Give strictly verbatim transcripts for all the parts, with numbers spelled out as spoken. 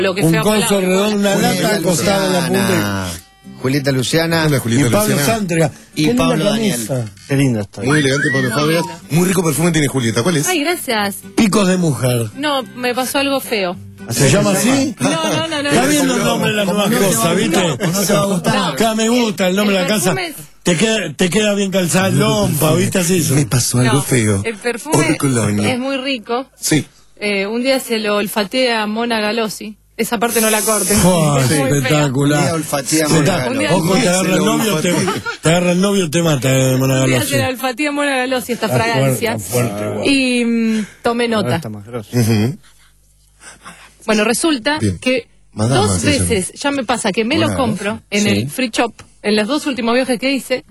Lo que un sea coso palabra. redondo, una lata acostada en la punta. Julieta Luciana. Hola, Y Julieta Pablo Luciana. Sántrega. Y Qué linda Pablo Daniel. camisa. Qué lindo estoy. Muy elegante, Pablo Muy Fábregas. lindo. Muy rico perfume tiene Julieta. ¿Cuál es? Ay, gracias. Picos de mujer. No, me pasó algo feo. ¿Se llama así? No, no, no, no. Está no. viendo el nombre de las nuevas cosas, ¿viste? No te va a gustar. Acá me gusta el nombre de la casa. perfume es- Te queda, te queda bien calzada el lompa, ¿viste? Así eso. Me pasó algo No, feo. El perfume Eau de Cologne. es muy rico. Sí. Eh, un día se lo olfatea a Mona Galossi. Esa parte no la corten. Oh, Es muy fea. Un día espectacular. olfatea Se Mona ta- Galossi. Ojo, te agarra el Se lo novio, te, olfatea. te agarra el novio, te mata, eh, Mona Un día Galossi. se la olfatea a Mona Galossi esta Está fuerte, fragancia. está fuerte, guau. Y mm, tomé Ahora nota. está más grosso. Ujú. Bueno, resulta Bien. que Madama, dos se llama. veces ya me pasa que me Mona lo compro en sí. el free shop, en los dos últimos viajes que hice,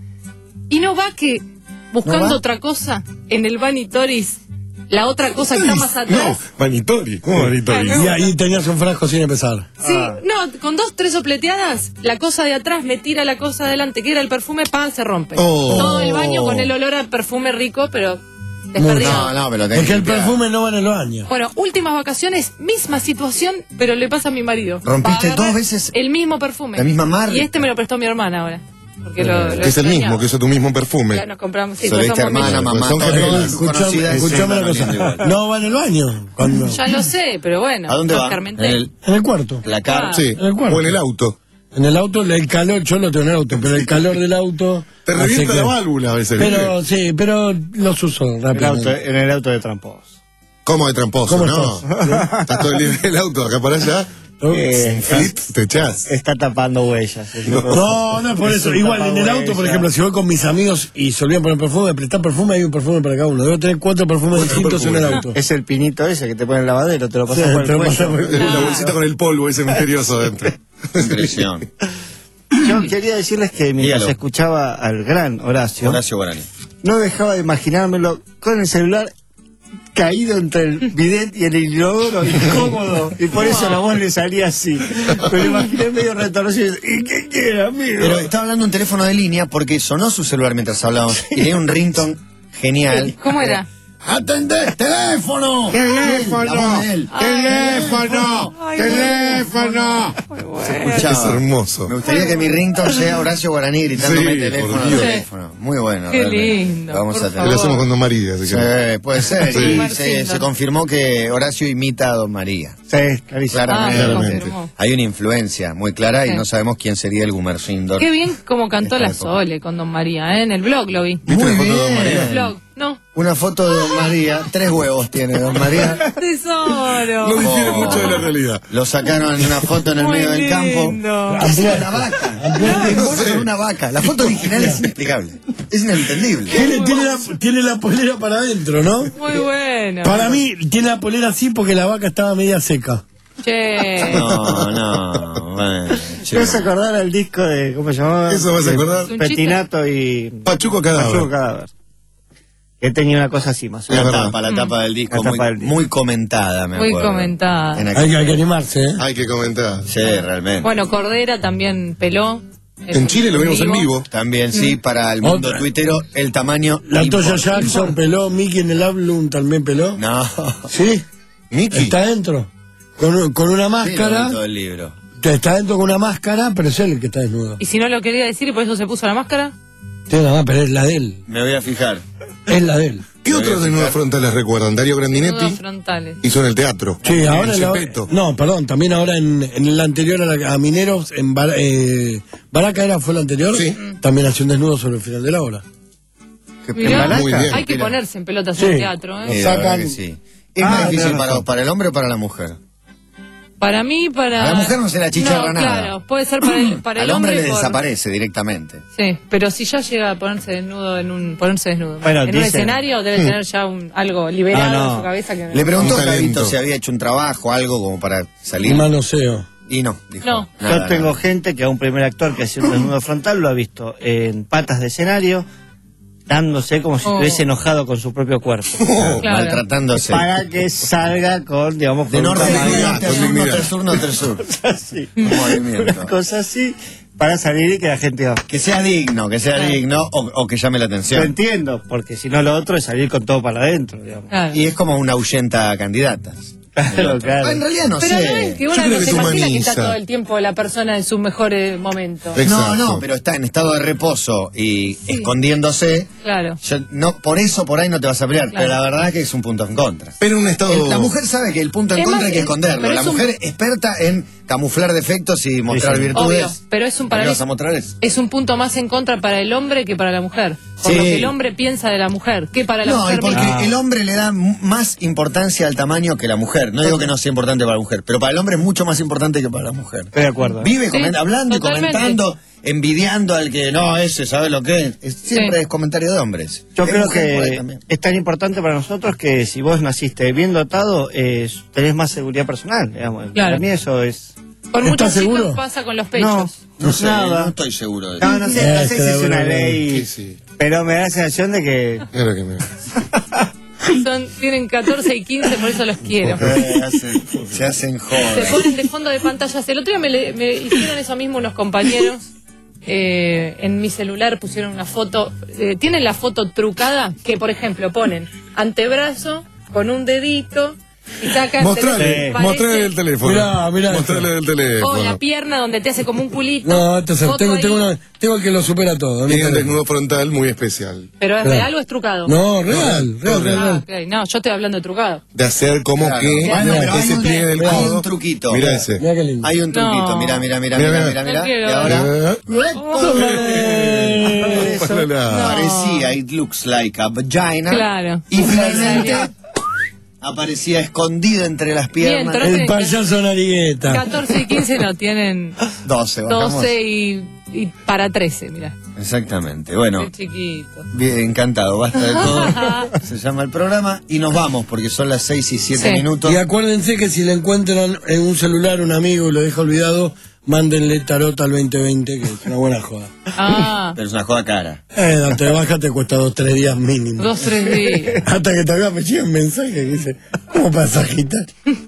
y no va que buscando ¿No va? otra cosa en el Vanitoris, la otra cosa que está más No, atrás. Vanitori. ¿Cómo Vanitori? Ay, Y ahí tenías un frasco sin empezar. Sí, no, con dos, tres sopleteadas, la cosa de atrás me tira la cosa de adelante, que era el perfume, pan, se rompe. Oh. Todo el baño con el olor a perfume rico, pero desperdigado. No, no, pero tenés Es que el que limpiar. perfume no va en el baño. Bueno, últimas vacaciones, misma situación, pero le pasa a mi marido. ¿Rompiste Va a agarrar dos veces el mismo perfume. la misma marca? Y este me lo prestó mi hermana ahora. Porque lo, lo Que es el extrañaba. mismo, que es tu mismo perfume. Ya nos compramos. Sí, Soliste pues somos hermana, amigos. mamá, Son todas gemelas. las Escuchame, conocidas escuchame van una cosa. oliendo igual. No va en el baño. Cuando, Ya lo sé, pero bueno. ¿A dónde nos va? carmenté. En el, en el cuarto. la cara. Ah. Sí. En el cuarto. O en el auto. En el auto, el calor, yo lo tengo en el auto, pero el calor del auto. Te hace revienta que- la válvula a veces. Pero ¿viste? sí, pero los uso En el auto, rápidamente. en el auto de Tramposos. ¿Cómo de tramposo? ¿Cómo no. Estás todo el día en el auto, acá para allá. Eh, Flit, te echás. Está tapando huellas. No, no es por eso. Igual en el auto, por ejemplo, si voy con mis amigos y se olvidan poner perfume, me prestan perfume, hay un perfume para cada uno. Debo tener cuatro perfumes Cuatro distintos en el perfumes. auto. Es el pinito ese que te pone en el lavadero, te lo pasas Sí, por te el lo pasas cuello. por el- La bolsita con el polvo ese misterioso dentro. Impresión. Yo quería decirles que mientras Dígalo. escuchaba al gran Horacio, Horacio Guarani. no dejaba de imaginármelo con el celular caído entre el bidet y el inodoro, incómodo, y por eso la voz le salía así. Me lo imaginé medio retorcido. ¿Y qué quiere, amigo? Pero estaba hablando un teléfono de línea porque sonó su celular mientras hablábamos y tenía un ringtone genial. ¿Cómo era? ¡Atendés! ¡Teléfono! ¡Teléfono! La voz de él. ¡Teléfono! Ay, ¡Teléfono! Muy bueno. Escuchaba. Es hermoso. Me gustaría que mi ringtone sea Horacio Guaraní gritándome Sí, teléfono, por Dios. teléfono. Muy bueno. Qué realmente. lindo, Lo vamos por a Lo tener. hacemos con Don María. Así Sí, que... puede ser. Sí. Y Martín, se, se ¿no? confirmó que Horacio imita a Don María. Sí, clarísimo. Claramente. Ah, se Claramente. confirmó. Hay una influencia muy clara y Sí. no sabemos quién sería el Gumersindo. Qué bien como cantó Esta la época. Sole con Don María, ¿eh? En el blog lo vi. ¿Viste Muy la foto de Don bien. En María? el blog, ¿no? Una foto de Don María. Tres huevos tiene Don María. Tesoro. No difiere Oh. mucho de la realidad. Lo sacaron en una foto en el Muy medio del campo. lindo. ¿Qué hace una vaca? Envuelto en una vaca. La foto original es inexplicable. Es inentendible. Tiene, tiene, la, tiene la polera para adentro, ¿no? Muy bueno. Para mí, tiene la polera así porque la vaca estaba media seca. Che. No, no. Bueno, ¿Te chico. vas a acordar al disco de, ¿cómo se llamaba? Eso vas a De acordar. Es un chiste. Petinato y... Pachuco Cadáver. Pachuco Cadáver. Que tenía una cosa así, más o La menos. verdad. tapa, la tapa del disco, La tapa muy, del disco. muy comentada, me Muy acuerdo. comentada. En Hay, aquel- que- hay que animarse, ¿eh? Hay que comentar. Sí, realmente. Bueno, Cordera también peló. En Chile lo vimos en vivo. También sí, para el mundo Otra. tuitero, el tamaño... La Toya importa. Jackson peló, Mickey en el Ablum también peló. No. ¿Sí? Mickey. Está dentro. Con, un- con una Sí, lo vi máscara. todo el libro. Está dentro con una máscara, pero es él el que está desnudo. Y si no lo quería decir y por eso se puso la máscara. Tiene una máscara, pero es la de él. Me voy a fijar. Es la de él. ¿Qué otros desnudos frontales recuerdan? Darío Nudos Grandinetti frontales. hizo en el teatro. Sí, ahora en la- Gepetto. no, perdón, también ahora en, en el anterior a, la- a Mineros, en Bar- eh, Baraca era, fue el anterior, Sí. también hació un desnudo sobre el final de la obra. Mirá, Muy bien. hay que Mira. ponerse en pelotas Sí. en el teatro, ¿eh? Eh, la verdad Sacan- que sí. ¿Es Ah, más difícil tenés para, razón. para el hombre o para la mujer? Para mí, para... A la mujer no se la chicharra No, nada. Claro, puede ser para el, para el Al hombre le por- desaparece directamente. Sí, pero si ya llega a ponerse desnudo en un ponerse desnudo Bueno, en un dicen- escenario debe tener ya un, algo liberado Ah, no. en su cabeza que Le preguntó Un a Carito talento. si había hecho un trabajo, algo como para salir. Un manoseo. Y no, dijo. No. nada, Yo tengo nada. gente que a un primer actor que hacía un desnudo frontal lo ha visto en patas de escenario, dándose como si Oh. estuviese enojado con su propio cuerpo. Oh, Claro. Maltratándose. Para que salga con, digamos, De con un norte a tamaño- sur, norte a con sur, dignidad. norte a sur, norte a sur. así. Un movimiento. Una cosa así, para salir y que la gente diga, Que sea digno, que sea Claro. digno o, o que llame la lo atención. entiendo, porque si no lo otro es salir con todo para adentro, digamos. Claro. Y es como una ahuyenta a candidatas. Claro, claro. En realidad no Pero sé. no es que Yo uno creo no que se se imagina que está humaniza. todo el tiempo la persona en sus mejores momentos. Exacto. No, no, pero está en estado de reposo y escondiéndose. Claro. Yo, no, por eso por ahí no te vas a pelear, Claro. pero la verdad es que es un punto en contra. Pero en un estado... El- la mujer sabe que el punto en Es contra más, hay que es- esconderlo. pero La es un- mujer experta en camuflar defectos y mostrar sí. virtudes. Obvio, pero es un ¿Para para qué mí- vas a mostrar eso? Es un punto más en contra para el hombre que para la mujer. Por Sí. lo que el hombre piensa de la mujer, que para la No, y mujer porque misma. el hombre le da m- más importancia al tamaño que la mujer. No digo que no sea importante para la mujer, pero para el hombre es mucho más importante que para la mujer. Estoy de acuerdo. Vive Sí, coment- hablando y totalmente. comentando, envidiando al que no, ese sabe lo que es. Es- siempre Sí. es comentario de hombres. Yo Es creo mujer por ahí que también. es tan importante para nosotros que si vos naciste bien dotado, eh, tenés más seguridad personal. Digamos. Claro. Para mí eso es... Con ¿Estás muchos seguro? chicos pasa con los pechos. No, No sé, nada. no estoy seguro de eso. No, no sé, no sé Este, si es una bueno, ley, sí, sí. pero me da la sensación de que... Claro que me... Son, tienen catorce y quince, por eso los quiero. Eh, hacen- se hacen Se joder. ponen de fondo de pantallas. El otro día me, le- me hicieron eso mismo unos compañeros. Eh, en mi celular pusieron una foto. Eh, tienen la foto trucada que, por ejemplo, ponen antebrazo con un dedito y sacan. Mostrale, parece- mostrale el teléfono. Mirá, mirá Mostrale el teléfono. O la pierna donde te hace como un culito. No, entonces Foto tengo, ahí. tengo, una- tengo el que lo supera todo. Tiene un ¿no? desnudo frontal muy especial. ¿Pero es Claro. real o es trucado? No, real, real, real. Ah, real. ok. No, yo estoy hablando de trucado. De hacer como Claro. que Bueno, pero hay ese un- pliegue del hay codo. un truquito. Mira ese. Mirá qué lindo. Hay un truquito, No. mira, mira, mira, Mira, mira, mira. mira, mira. No quiero. Y ahora Eh, Ojalá. aparecía, it looks like a vagina. Claro. Y finalmente aparecía escondido entre las piernas. Bien, El payaso narigueta. catorce y quince no tienen doce, bajamos. doce y, y para trece, mira. Exactamente. Bueno, Qué chiquito. bien, encantado. Basta de todo. Se llama el programa y nos vamos porque son las seis y siete Sí. minutos. Y acuérdense que si le encuentran en un celular un amigo y lo deja olvidado, mándenle tarot al veinte veinte, que es una buena joda. Ah, Pero es una joda cara. Eh, date de baja te cuesta dos, tres días mínimo. dos, tres días. Hasta que todavía me llega un mensaje que dice, ¿cómo pasa, Sagitario?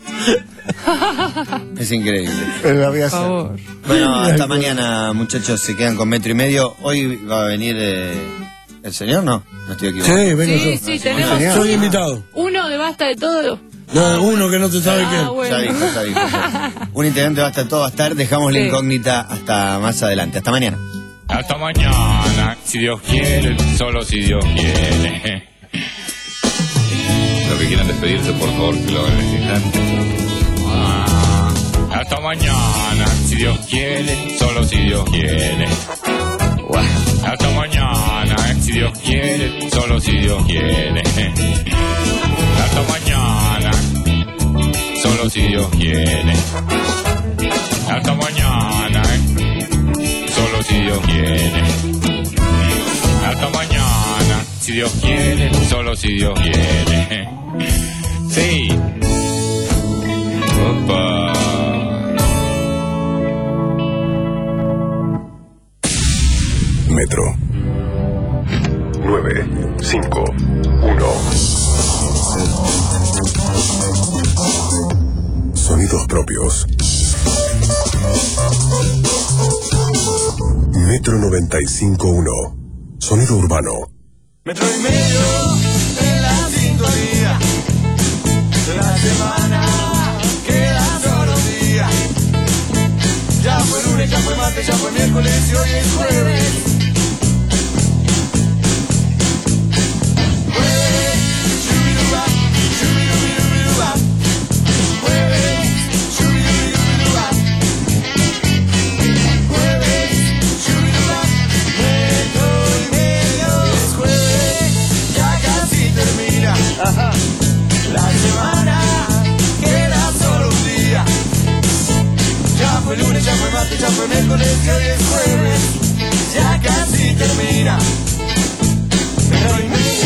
Es increíble. Pero la voy a Por hacer. favor. Bueno, hasta mañana, muchachos. Se quedan con metro y medio. Hoy va a venir eh, el señor, ¿no? No estoy equivocado. Sí, vengo Sí, yo. sí, tenemos Soy invitado. uno de basta de todo. No, uno que no se sabe Ah, quién. bueno. Ya dijo, ya dijo. Un integrante va a estar todo, va a estar. Dejamos la Sí. incógnita hasta más adelante. Hasta mañana. Hasta mañana, si Dios quiere, solo si Dios quiere. Los que quieran despedirse, por favor, que lo hagan en este instante. Ah, hasta mañana, si Dios quiere, solo si Dios quiere. Guau. Hasta mañana, si Dios quiere, solo si Dios quiere. Hasta mañana, solo si Dios quiere. Hasta mañana, solo si Dios quiere. Hasta mañana, si Dios quiere, solo si Dios quiere. Sí. Opa. Metro nueve cinco uno. Sonidos propios. Metro noventa y cinco uno. Sonido urbano. Metro y medio de la sintonía. De la semana queda solo un día. Ya fue lunes, ya fue martes, ya fue miércoles y hoy es jueves. Jueves, shubiruba, shubirubirubiruba. Jueves, shubirubirubiruba. Jueves, shubiruba, metro y medio. Es jueves, ya casi termina. La semana queda solo un día. Ya fue lunes, ya fue martes, ya fue miércoles y hoy es jueves. Ya casi termina. Pero y medio.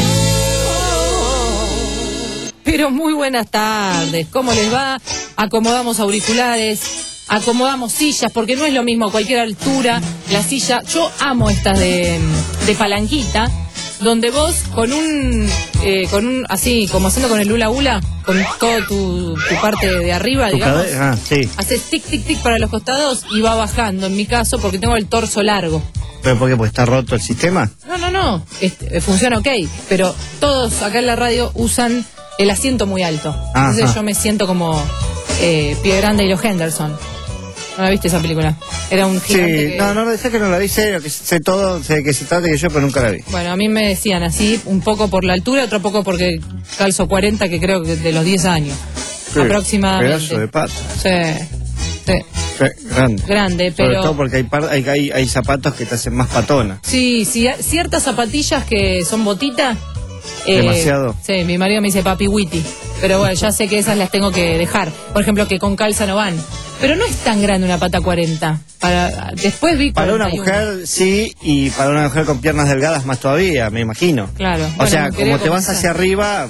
Pero muy buenas tardes. ¿Cómo les va? Acomodamos auriculares, acomodamos sillas, porque no es lo mismo a cualquier altura. La silla, yo amo estas de, de palanquita, donde vos con un, eh, con un, así, como haciendo con el hula hula, con toda tu, tu parte de arriba, Tu digamos, cabe- Ah, sí. haces tic, tic, tic para los costados y va bajando, en mi caso, porque tengo el torso largo. ¿Pero por qué? ¿Porque está roto el sistema? No, no, no, este, funciona ok, pero todos acá en la radio usan el asiento muy alto. Ajá. Entonces yo me siento como eh, Pie Grande y los Henderson. ¿No la viste esa película? Era un Sí, gigante que- no, no, sé que no la vi, sé que sé todo, sé que se trata que yo, pero nunca la vi. Bueno, a mí me decían así, un poco por la altura, otro poco porque calzo cuarenta, que creo que de los diez años. Sí, aproximadamente. Pedazo de pata. Sí, sí, Sí, grande. grande, Sobre pero... todo porque hay, par- hay, hay, hay zapatos que te hacen más patona. Sí, sí, ciertas zapatillas que son botitas. eh, Demasiado. Sí, mi marido me dice papi witty. Pero bueno, ya sé que esas las tengo que dejar. Por ejemplo, que con calza no van. Pero no es tan grande una pata cuarenta. Para, después vi Para una cuarenta y uno. mujer sí, y para una mujer con piernas delgadas más todavía, me imagino. Claro. O Bueno, sea, me quería como te vas comenzar. hacia arriba,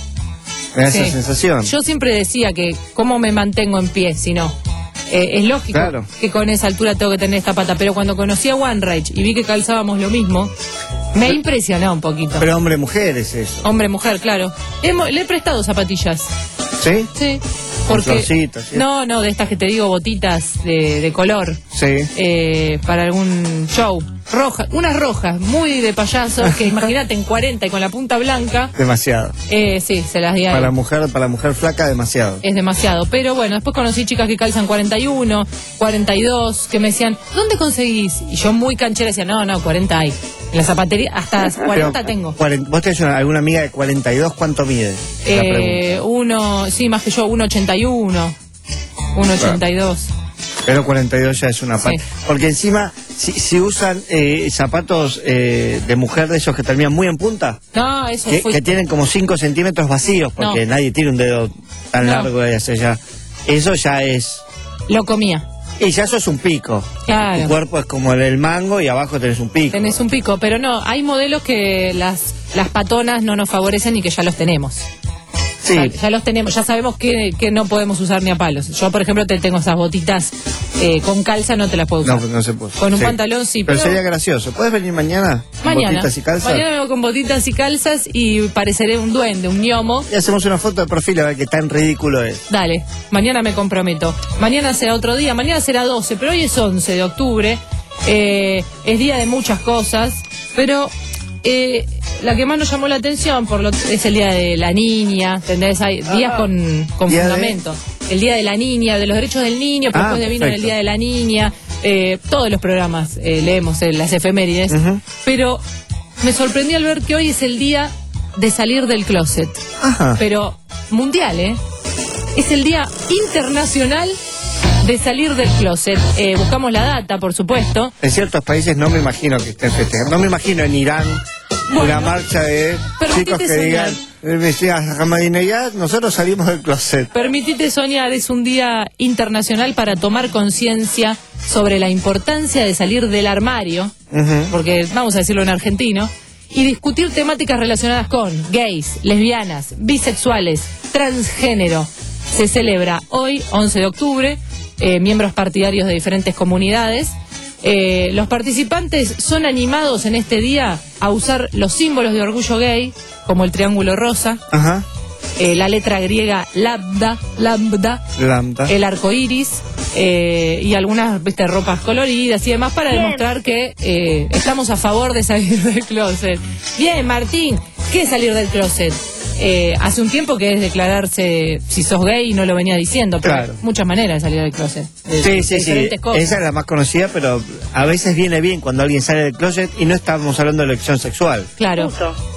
me da Sí. esa sensación. Yo siempre decía que cómo me mantengo en pie, si no. Eh, es lógico Claro. que con esa altura tengo que tener esta pata, pero cuando conocí a One Rage y vi que calzábamos lo mismo, me impresionó un poquito. Pero hombre-mujer es eso. Hombre, mujer, claro. Hemos- le he prestado zapatillas. ¿Sí? Sí. Con Porque, florcitas, ¿sí? no, no, de estas que te digo, botitas de, de color. Sí. eh, para algún show. Rojas, unas rojas, muy de payaso, que imagínate en cuarenta y con la punta blanca. Demasiado. Eh, sí, se las di a él. Para mujer, para mujer flaca, demasiado. Es demasiado. Pero bueno, después conocí chicas que calzan cuarenta y uno, cuarenta y dos, que me decían, ¿dónde conseguís? Y yo muy canchera decía, no, no, cuarenta hay. En la zapatería, hasta cuarenta Pero, tengo. cuarenta ¿Vos tenés una- alguna amiga de cuarenta y dos? ¿Cuánto mide? La pregunta. Eh, uno, sí, más que yo, uno ochenta y uno, uno ochenta y dos. Pero cuarenta y dos ya es una Sí. parte. Porque encima, si, si usan eh, zapatos eh, de mujer de esos que terminan muy en punta, No, eso que, fue... que tienen como cinco centímetros vacíos, porque No. nadie tiene un dedo tan No. largo y hacia allá. Eso ya es... Lo comía. Y ya eso es un pico. Claro. Tu cuerpo es como el, el mango y abajo tenés un pico. Tenés un pico, pero no, hay modelos que las, las patonas no nos favorecen y que ya los tenemos. Sí. Ya, ya los tenemos, ya sabemos que, que no podemos usar ni a palos. Yo, por ejemplo, te tengo esas botitas eh, con calza, no te las puedo usar. No, no se puede. Con un Sí. pantalón sí, Pero pero- sería gracioso. ¿Puedes venir mañana? con Mañana. Botitas y calzas. Mañana me voy con botitas y calzas y pareceré un duende, un gnomo. Y hacemos una foto de perfil a ver qué tan ridículo es. Dale, mañana me comprometo. Mañana será otro día, mañana será doce, pero hoy es once de octubre. Eh, es día de muchas cosas, pero eh, la que más nos llamó la atención por lo, es el día de la niña, ¿entendés? Hay días con, con Día de- fundamento. El día de la niña, de los derechos del niño, pero Ah, después de vino el perfecto. día de la niña. Eh, todos los programas eh, leemos eh, las efemérides, Ujú. pero me sorprendió al ver que hoy es el día de salir del closet. Ajá. Pero mundial, ¿eh? Es el Día Internacional de Salir del Closet. Eh, buscamos la data, por supuesto. En ciertos países no me imagino que estén festejando. No me imagino en Irán Bueno, una marcha de permitite chicos que soñar. digan, eh, me decían, Ahmadinejad, nosotros salimos del closet. Permitite soñar, es un día internacional para tomar conciencia sobre la importancia de salir del armario, Ujú. porque vamos a decirlo en argentino, y discutir temáticas relacionadas con gays, lesbianas, bisexuales, transgénero. Se celebra hoy, once de octubre, eh, miembros partidarios de diferentes comunidades. Eh, los participantes son animados en este día a usar los símbolos de orgullo gay, como el triángulo rosa, Ajá. eh, la letra griega lambda, lambda, Lambda. el arco iris eh, y algunas viste, ropas coloridas y demás para demostrar que eh, estamos a favor de salir del closet. Bien, Martín, ¿qué es salir del closet? Eh, hace un tiempo que es declararse si sos gay y no lo venía diciendo, pero Claro. hay muchas maneras de salir del closet. De- Sí, de sí, sí. diferentes cosas. Esa es la más conocida, pero a veces viene bien cuando alguien sale del closet y no estamos hablando de elección sexual. Claro.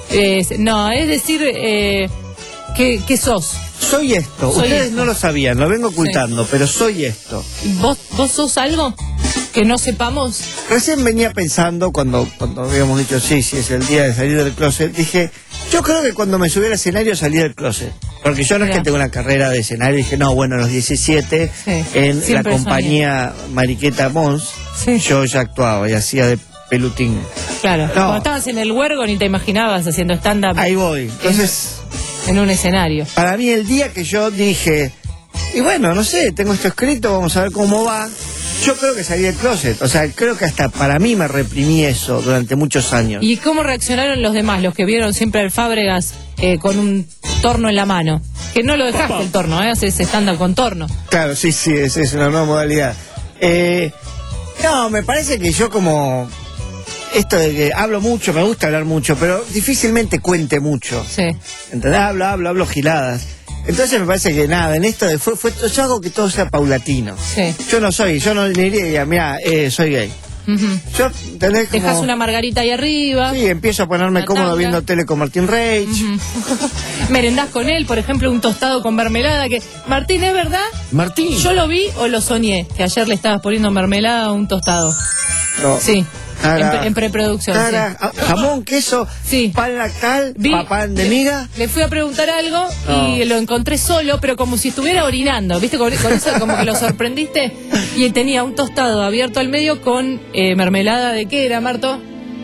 Es- no, es decir, eh, que, que sos. Soy esto. Soy Ustedes esto. no lo sabían, lo vengo ocultando, pero soy esto. ¿Vos, ¿Vos sos algo que no sepamos? Recién venía pensando, cuando, cuando habíamos dicho sí, sí, es el día de salir del closet, dije, yo creo que cuando me subí al escenario salí del closet. Porque yo no es Mirá. que tengo una carrera de escenario, dije, no, bueno, a los diecisiete, Sí, en la siempre compañía Mariqueta Mons, Sí. yo ya actuaba y hacía de pelutín. Claro. No. Cuando estabas en el huergo ni te imaginabas haciendo stand-up Ahí voy. Entonces, en un escenario. para mí el día que yo dije, y bueno, no sé, tengo esto escrito, vamos a ver cómo va, yo creo que salí del closet. O sea, creo que hasta para mí me reprimí eso durante muchos años. ¿Y cómo reaccionaron los demás, los que vieron siempre al Fábregas eh, con un torno en la mano? Que no lo dejaste el torno, ¿eh? Haces stand-up con torno. Claro, sí, sí, es, es una nueva modalidad. Eh, no, me parece que yo como... esto de que hablo mucho, me gusta hablar mucho, pero difícilmente cuente mucho. Sí. ¿Entendés? Hablo, hablo, hablo giladas. Entonces me parece que nada, en esto de fue, fue yo hago que todo sea paulatino. Sí. Yo no soy, yo no le diría, mira, eh, soy gay. Uh-huh. Yo, ¿entendés? Como, Dejas una margarita ahí arriba. sí, empiezo a ponerme una cómodo tanga. viendo tele con Martín Reich. Uh-huh. Merendás con él, por ejemplo, un tostado con mermelada. Que Martín, ¿es verdad? Martín. ¿Yo lo vi o lo soñé? Que ayer le estabas poniendo mermelada a un tostado. No. Sí. Cara, en, pre- en preproducción. cara, sí. ah, jamón, queso, Sí. pan lactal, Vi- pan de le- miga. Le fui a preguntar algo No. y lo encontré solo, pero como si estuviera orinando. ¿Viste? Con, con eso como que lo sorprendiste. Y tenía un tostado abierto al medio con eh, mermelada de ¿qué era, Marto?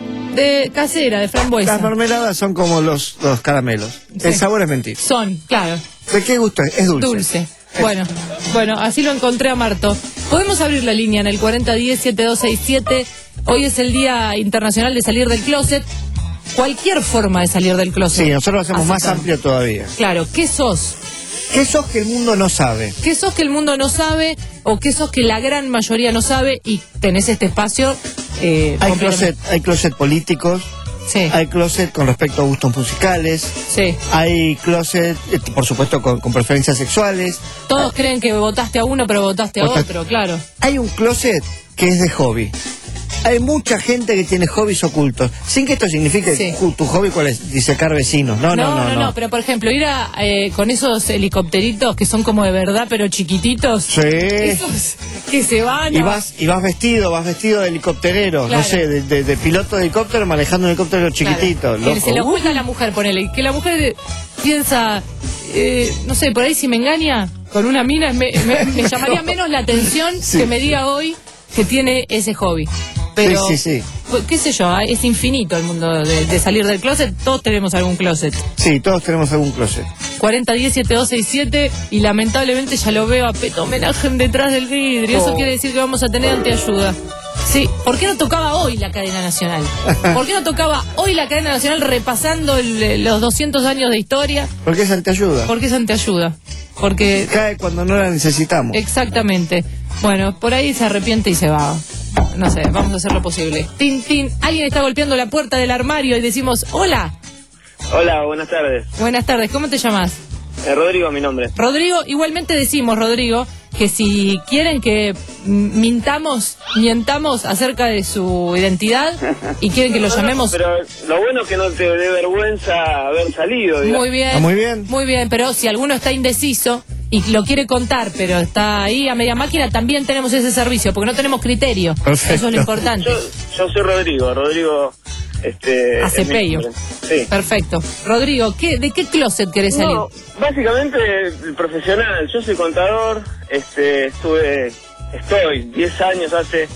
De casera, de frambuesa. Las mermeladas son como los, los caramelos. Sí. El sabor es mentira. Son, claro. ¿De qué gusto es? Es dulce. Dulce. Bueno, bueno, así lo encontré a Marto. Podemos abrir la línea en el cuarenta diez, setenta y dos sesenta y siete. Hoy es el Día Internacional de Salir del Closet. Cualquier forma de salir del closet. Sí, nosotros lo hacemos más Aceptamos. amplio todavía. Claro, ¿qué sos? ¿Qué sos que el mundo no sabe? ¿Qué sos que el mundo no sabe o qué sos que la gran mayoría no sabe y tenés este espacio? Eh, Hay completamente- closet, hay closet políticos, Sí, hay closet con respecto a gustos musicales, sí. hay closet, eh, por supuesto, con, con preferencias sexuales. Todos creen que votaste a uno, pero votaste a Votaste- otro, claro. Hay un closet que es de hobby. Hay mucha gente que tiene hobbies ocultos. Sin que esto signifique, Sí. "Ju- tu hobby cuál es, disecar vecinos". No, no, no, no. pero por ejemplo, ir a, eh, con esos helicópteritos que son como de verdad, pero chiquititos. Sí. Esos que se van. Y a- vas, y vas vestido, vas vestido de helicópterero, Claro. no sé, de, de- de piloto de helicóptero manejando un helicóptero chiquitito. Claro. Que Loco. se lo Uh, oculta a la mujer, ponele. Que la mujer piensa, eh, no sé, por ahí si me engaña con una mina, me, me- me llamaría menos la atención Sí. que me diga hoy que tiene ese hobby. Pero, Sí, sí, sí. pues, qué sé yo, es infinito el mundo de, de salir del closet. Todos tenemos algún closet. Sí, todos tenemos algún closet. cuarenta diez, setenta y dos sesenta y siete y lamentablemente ya lo veo a Peto Homenaje detrás del vidrio. Eso Oh. quiere decir que vamos a tener anteayuda. Sí, ¿por qué no tocaba hoy la cadena nacional? ¿Por qué no tocaba hoy la cadena nacional repasando el- los doscientos años de historia? ¿Por qué es anteayuda? ¿Por qué es anteayuda? Porque, Cae cuando no la necesitamos. exactamente. Bueno, por ahí se arrepiente y se va. No sé, vamos a hacer lo posible. Tin, tin, alguien está golpeando la puerta del armario y decimos, hola, Hola, buenas tardes. buenas tardes, ¿cómo te llamas? Eh, Rodrigo, mi nombre. Rodrigo, igualmente decimos, Rodrigo, que si quieren que mm, mintamos, mientamos acerca de su identidad y quieren que lo llamemos... Pero lo bueno es que no te dé vergüenza haber salido. digamos. Muy bien. Ah, muy bien. Muy bien, pero si alguno está indeciso y lo quiere contar, pero está ahí a media máquina, también tenemos ese servicio, porque no tenemos criterio. Perfecto. Eso es lo importante. Yo, yo soy Rodrigo, Rodrigo... Este, Acepeyo. es mi nombre. Sí. Perfecto. Rodrigo, ¿qué, ¿de qué closet querés salir? No, básicamente el profesional. Yo soy contador, este, estuve, estoy diez años hace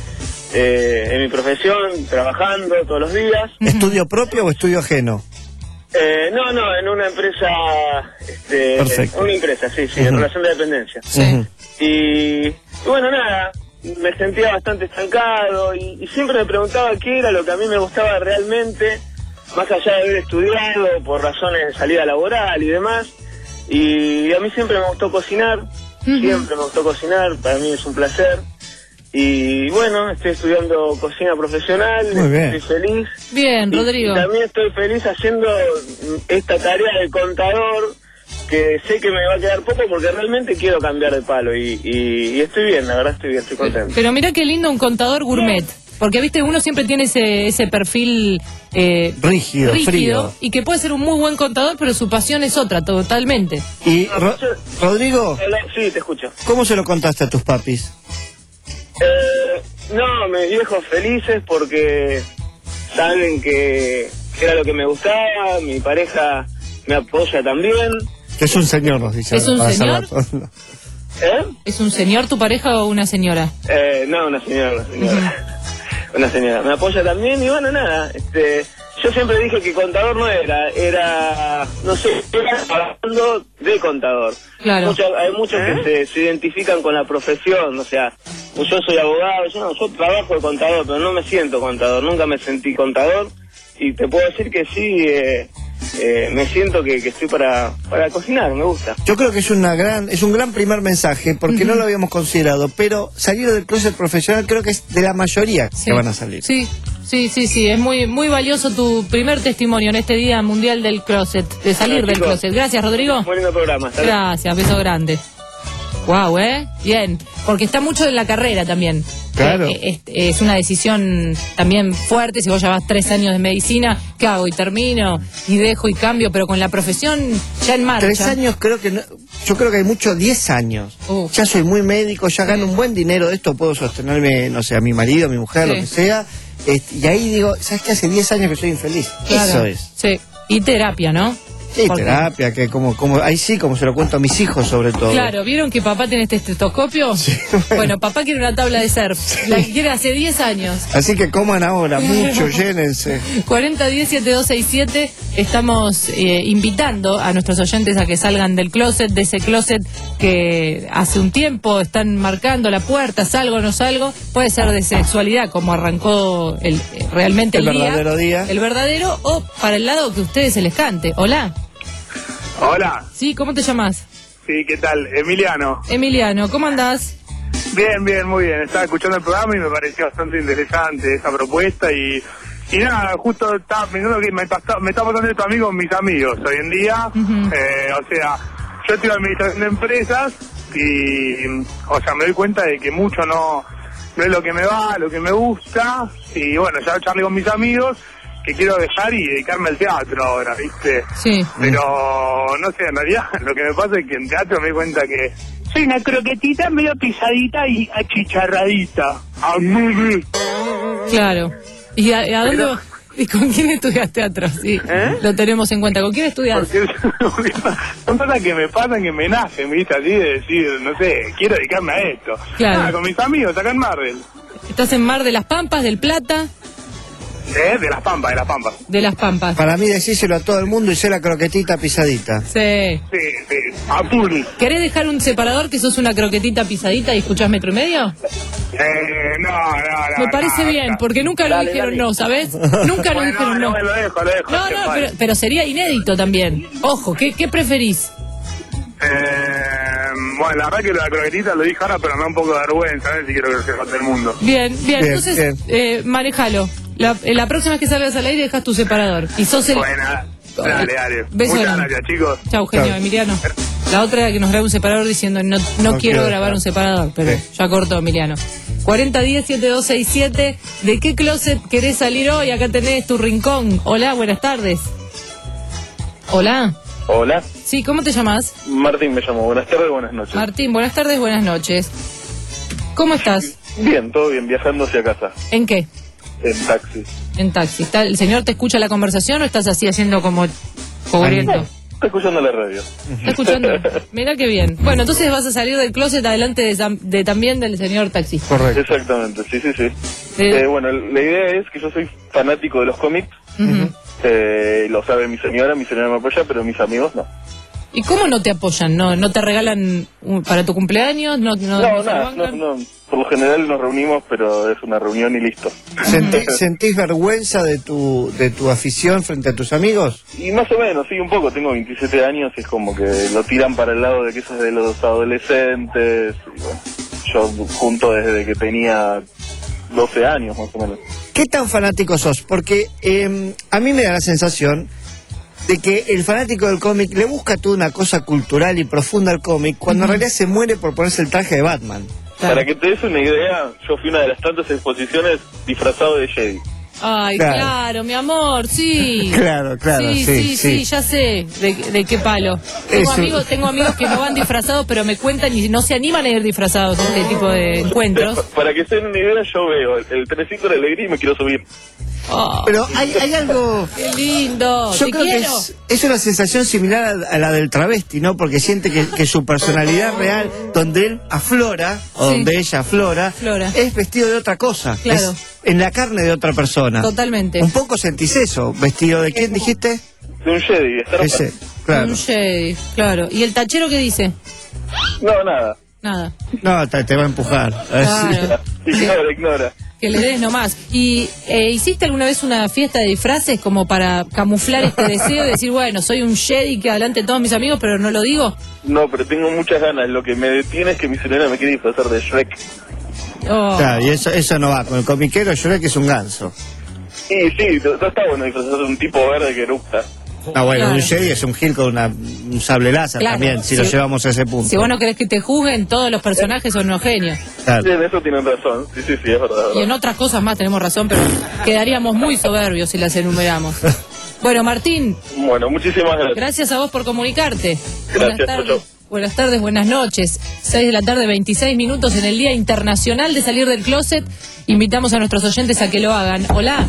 eh, en mi profesión, trabajando todos los días. ¿Estudio propio o estudio ajeno? Eh, no, no, en una empresa, este, Perfecto. una empresa, sí, sí, en Ujú. relación de dependencia. Sí. Ujú. Y, y bueno, nada, me sentía bastante estancado y, y siempre me preguntaba qué era lo que a mí me gustaba realmente, más allá de haber estudiado por razones de salida laboral y demás. Y a mí siempre me gustó cocinar, siempre me gustó cocinar, para mí es un placer. Y bueno, estoy estudiando cocina profesional, Muy bien. estoy feliz. Bien, Y- Rodrigo. y también estoy feliz haciendo esta tarea de contador, que sé que me va a quedar poco porque realmente quiero cambiar de palo. Y, y, y estoy bien, la verdad estoy bien, estoy contento. Pero mira qué lindo un contador gourmet. Porque, viste, uno siempre tiene ese, ese perfil eh, Rígido, frío. y que puede ser un muy buen contador, pero su pasión es otra, totalmente. Y, Ro- Rodrigo, Hola, sí, te escucho. ¿cómo se lo contaste a tus papis? Eh, no, mis viejos felices porque saben que, que era lo que me gustaba, mi pareja me apoya también. Que es un señor, nos dice. ¿Es un para señor? salvar. ¿Eh? ¿Es un señor tu pareja o una señora? Eh, no, una señora, una señora. Una señora. Me apoya también y bueno, nada, este... Yo siempre dije que contador no era, era, no sé, era hablando de contador. Claro. Mucha- hay muchos que se, se identifican con la profesión, o sea, yo soy abogado, yo no, yo trabajo de contador, pero no me siento contador, nunca me sentí contador y te puedo decir que sí, eh, eh, me siento que, que estoy para, para cocinar, me gusta. Yo creo que es una gran, es un gran primer mensaje, porque no lo habíamos considerado, pero salir del closet profesional creo que es de la mayoría Sí. que van a salir. Sí, Sí, sí, sí, es muy muy valioso tu primer testimonio en este Día Mundial del Closet, de salir Bueno, del chicos, closet. Gracias, Rodrigo. Muy lindo programa. Hasta luego. Gracias, beso grande. Wow, ¿eh? Bien, porque está mucho en la carrera también. Claro. Eh, eh, es, es una decisión también fuerte, si vos ya vas tres años de medicina, ¿qué hago? Y termino, y dejo y cambio, pero con la profesión ya en marcha. Tres años creo que no, yo creo que hay mucho, diez años. Uf. Ya soy muy médico, ya gano un buen dinero de esto, puedo sostenerme, no sé, a mi marido, a mi mujer, Sí. lo que sea. Este, y ahí digo, ¿sabes qué? Hace diez años que soy infeliz. Claro. Eso es. Sí, y terapia, ¿no? Sí, Porque- terapia, que como, como, ahí sí, como se lo cuento a mis hijos sobre todo. Claro, ¿vieron que papá tiene este estetoscopio? Bueno, papá quiere una tabla de surf. La quiere hace diez años. Así que coman ahora, mucho, llénense. cuarenta diez setenta y dos sesenta y siete. Estamos eh, invitando a nuestros oyentes a que salgan del closet, de ese closet que hace un tiempo están marcando la puerta, salgo o no salgo. Puede ser de sexualidad, como arrancó el, eh, realmente el, El verdadero día. El verdadero, o para el lado que a ustedes se les cante. Hola. Hola, Sí, ¿cómo te llamas? sí, ¿qué tal? Emiliano. Emiliano, ¿cómo andás? Bien, bien, muy bien. Estaba escuchando el programa y me pareció bastante interesante esa propuesta y, y nada, justo estaba pensando que me, pasa, me está pasando esto a mí con mis amigos hoy en día. Ujú. Eh, o sea, yo estoy en administración de empresas y, o sea, me doy cuenta de que mucho no, no es lo que me va, lo que me gusta y bueno, ya charlé con mis amigos que quiero dejar y dedicarme al teatro ahora, ¿viste? Sí. Pero, no sé, en realidad lo que me pasa es que en teatro me doy cuenta que soy una croquetita medio pisadita y achicharradita. A mí. Claro. ¿Y a, a dónde? ¿Y con quién estudias teatro? Sí, ¿Eh? lo tenemos en cuenta. ¿Con quién estudias? Porque son cosas que me pasan, que me nacen, ¿viste? Así de decir, no sé, quiero dedicarme a esto. Claro. Ah, con mis amigos acá en Marvel. ¿Estás en Mar de las Pampas, del Plata? ¿Eh? De las Pampas, de las Pampas. De las Pampas. Para mí decíselo a todo el mundo y sé la croquetita pisadita. Sí. Sí, sí, a full. ¿Querés dejar un separador que sos una croquetita pisadita y escuchás metro y medio? Eh, no, no, no. Me parece no, bien, no. porque nunca lo Dale, dijeron dale. no, ¿sabes? Nunca lo Bueno, dijeron no, no. no, lo dejo, lo dejo. No, che, no, vale. pero, pero sería inédito también. Ojo, ¿qué, qué preferís? Eh, bueno, la verdad que la croquetita lo dije ahora, pero me da un poco de vergüenza, a ver si quiero que lo sepa todo el mundo. Bien, bien, Bien, entonces bien. Eh, manejalo. La, eh, la próxima vez que salgas al aire dejas tu separador. Y sos el... Buena, dale, dale. Beso Muchas grande. gracias, chicos. Chau, genio, Chau. Emiliano. La otra era que nos graba un separador diciendo no, no, No quiero quiero grabar dejar. un separador, pero Sí. ya cortó, Emiliano. cuarenta diez setenta y dos sesenta y siete. ¿De qué closet querés salir hoy? Acá tenés tu rincón. Hola, buenas tardes. Hola. Hola, Sí, ¿cómo te llamas? Martín me llamo. Buenas tardes, buenas noches. Martín, buenas tardes, buenas noches. ¿Cómo estás? Bien, todo bien, viajando hacia casa, ¿En qué? en taxi. En taxi. ¿Está- ¿El señor te escucha la conversación o estás así haciendo como cubriendo? Estoy escuchando la radio. ¿Está escuchando? Mira qué bien. Bueno, entonces vas a salir del closet adelante de, tam- de también del señor taxista. Correcto. Exactamente, sí, sí, sí. Eh. Eh, bueno, la idea es que yo soy fanático de los cómics. Ujú. Eh, lo sabe mi señora, mi señora me apoya, pero mis amigos no. ¿Y cómo no te apoyan? ¿No no te regalan un- para tu cumpleaños? ¿No, no, No, no se nada, no, bancan? no. Por lo general nos reunimos, pero es una reunión y listo. ¿Sentí- ¿Sentís vergüenza de tu, de tu afición frente a tus amigos? Y más o menos, sí, un poco. Tengo veintisiete años y es como que lo tiran para el lado de que eso es de los adolescentes. Y bueno, yo junto desde que tenía doce años, más o menos. ¿Qué tan fanático sos? Porque eh, a mí me da la sensación de que el fanático del cómic le busca toda una cosa cultural y profunda al cómic, cuando en realidad se muere por ponerse el traje de Batman. Claro. Para que te des una idea, yo fui a una de las tantas exposiciones disfrazado de Jedi. Ay, Claro. claro. mi amor, sí. Claro, claro, Sí, sí, sí, sí, sí. ya sé de, de qué palo. Tengo Eso. amigos, tengo amigos que no van disfrazados, pero me cuentan y no se animan a ir disfrazados a este tipo de encuentros. Pa- Para que se den una idea, yo veo el, el trenecito de alegría y me quiero subir. Oh, Pero hay, hay algo... qué lindo. Yo Te creo que quiero. es, es una sensación similar a, a la del travesti, ¿no? Porque siente que, que su personalidad real, donde él aflora, o Sí. donde ella aflora, Aflora. es vestido de otra cosa. Claro. Es en la carne de otra persona. Totalmente. Un poco sentís eso. ¿Vestido de quién dijiste? De un Jedi, de Star Wars. Ese, claro. Un Jedi, claro. ¿Y el tachero qué dice? No, nada. Nada. No, te, te va a empujar. Claro. Ignora, ignora. Que le des nomás. ¿Y eh, hiciste alguna vez una fiesta de disfraces como para camuflar este deseo y decir, bueno, soy un Jedi que adelante de todos mis amigos, pero no lo digo? No, pero tengo muchas ganas. Lo que me detiene es que mi señora me quiere disfrazar de Shrek. Oh. Claro, y eso, eso no va. Con el comiquero Shrek es un ganso. Sí, sí, no está bueno disfrazarse de un tipo verde que eructa. Ah, bueno, Claro. un Jedi es un Gil con una, un sable láser Claro, también, si si- lo llevamos a ese punto. Si vos no querés que te juzguen, todos los personajes son unos genios. Claro. Sí, en eso tienen razón. Sí, sí, sí, es verdad. es Y en verdad. otras cosas más tenemos razón, pero quedaríamos muy soberbios si las enumeramos. Bueno, Martín, Bueno, muchísimas gracias. gracias a vos por comunicarte. Gracias, Buenas chau, tardes. chau. Buenas tardes, buenas noches. seis de la tarde, veintiséis minutos en el Día Internacional de Salir del Closet. Invitamos a nuestros oyentes a que lo hagan. Hola.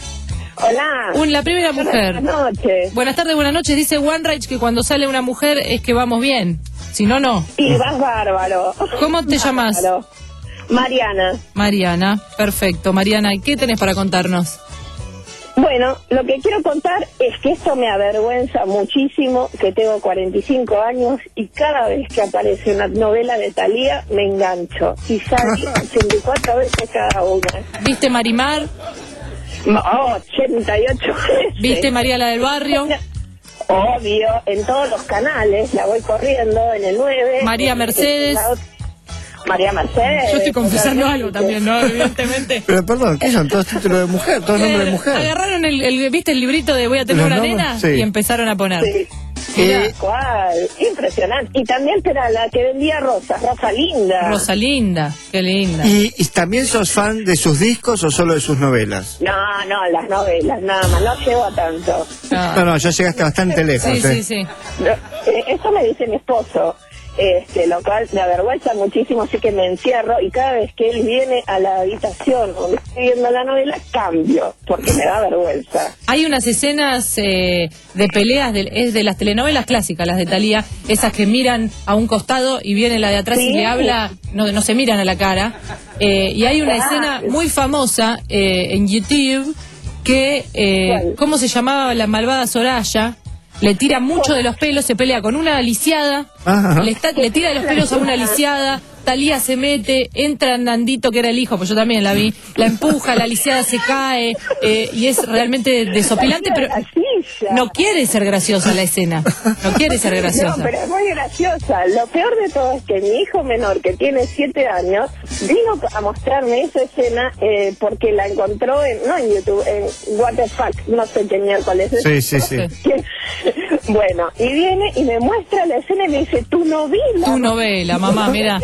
Hola. Un, la primera mujer. Buenas noches. Buenas tardes, buenas noches. Dice OneRage que cuando sale una mujer es que vamos bien. Si no, no. Y vas bárbaro. ¿Cómo te llamas? Bárbaro. Mariana. Mariana. Perfecto. Mariana, ¿qué tenés para contarnos? Bueno, lo que quiero contar es que esto me avergüenza muchísimo, que tengo cuarenta y cinco años y cada vez que aparece una novela de Thalía me engancho y salí ochenta y cuatro veces cada una. ¿Viste Marimar? Oh, ochenta y ocho veces. ¿Viste María la del Barrio? Obvio, en todos los canales, la voy corriendo en el nueve. María Mercedes. La ot- María Mercedes. Yo estoy confesando totalmente. algo también, ¿no? Evidentemente. Pero perdón, ¿qué son? Todos títulos de mujer, todos nombres de mujer. Agarraron el, el- ¿viste el librito de Voy a tener ¿Los una nombres? nena? Sí. Y empezaron a poner. Sí. Mirá. ¿Cuál? Impresionante. Y también era la que vendía rosas, Rosalinda. Rosalinda, qué linda. ¿Y, ¿Y también sos fan de sus discos o solo de sus novelas? No, no, las novelas, nada más, no llego a tanto. No, no, ya llegaste bastante lejos. Sí, ¿eh? sí, sí. No, eh, eso me dice mi esposo, este, lo cual me avergüenza muchísimo, así que me encierro y cada vez que él viene a la habitación donde estoy viendo la novela, cambio, porque me da vergüenza. Hay unas escenas eh, de peleas, de, es de las telenovelas clásicas, las de Thalía, esas que miran a un costado y viene la de atrás y Sí. le habla, no, no se miran a la cara. Eh, y hay una Ah. escena muy famosa eh, en YouTube que, eh, ¿Cuál? ¿cómo se llamaba la malvada Soraya? Le tira mucho de los pelos, se pelea con una lisiada, Ajá. le, está- le tira de los pelos a una lisiada, Thalía se mete, entra Nandito, que era el hijo, pues yo también la vi, la empuja, la lisiada se cae, eh, y es realmente desopilante, pero La silla. no quiere ser graciosa la escena, no quiere ser No, graciosa. pero es muy graciosa. Lo peor de todo es que mi hijo menor, que tiene siete años, vino a mostrarme esa escena eh, porque la encontró en, no en YouTube, en What the Fuck, no sé qué miércoles es. Sí, sí, sí. Que- Bueno, y viene y me muestra la escena y me dice, tu novela. Tu novela, mamá, mira.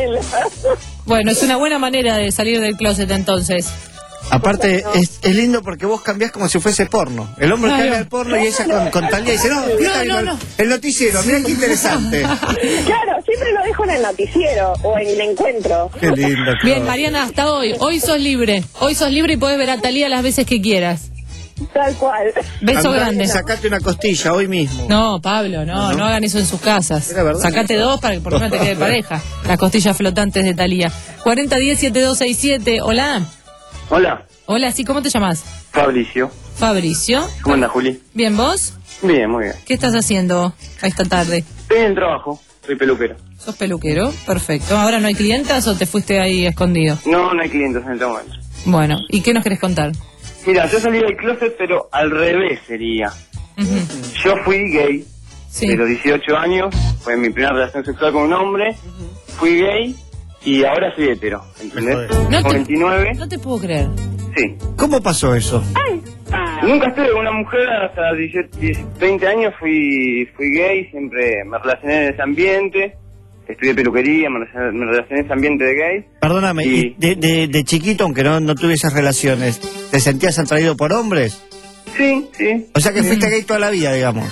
Bueno, es una buena manera de salir del closet entonces. Aparte, es, es lindo porque vos cambiás como si fuese porno. El hombre Claro. cambia el porno y ella con, con Thalía dice, no, mirá, No, no, el, no. el noticiero, mira qué interesante. Claro, siempre lo dejo en el noticiero o en el encuentro. Qué lindo. Bien, claro. Mariana, hasta hoy. Hoy sos libre. Hoy sos libre y podés ver a Thalía las veces que quieras. Tal cual. Beso Andá, grande. Sacate una costilla hoy mismo. No, Pablo, no, no hagan eso en sus casas. Era verdad. Sacate dos para que por lo menos te quede pareja. Las costillas flotantes de Thalía. cuarenta diez setenta y dos sesenta y siete. Hola. Hola, Hola, sí, ¿cómo te llamas? Fabricio. Fabricio. ¿Cómo andas, Juli? Bien, ¿vos? Bien, muy bien. ¿Qué estás haciendo a esta tarde? Estoy en el trabajo, soy peluquero. ¿Sos peluquero? Perfecto. ¿Ahora no hay clientas o te fuiste ahí escondido? No, no hay clientes en este momento. Bueno, ¿y qué nos querés contar? Mira, yo salí del closet, pero al revés sería. Ujú. Yo fui gay Sí. de los dieciocho años, fue mi primera relación sexual con un hombre, fui gay y ahora soy hetero, ¿entendés? No Tengo te, veintinueve, no te puedo creer. sí. ¿Cómo pasó eso? Nunca estuve con una mujer hasta los dieciocho, diez, veinte años, fui, fui gay, siempre me relacioné en ese ambiente, estudié peluquería, me relacioné, me relacioné en ese ambiente de gay. Perdóname, Y- y de, de, de chiquito, aunque no, no tuvieses relaciones, ¿te sentías atraído por hombres? Sí, sí. O sea que fuiste gay toda la vida, digamos.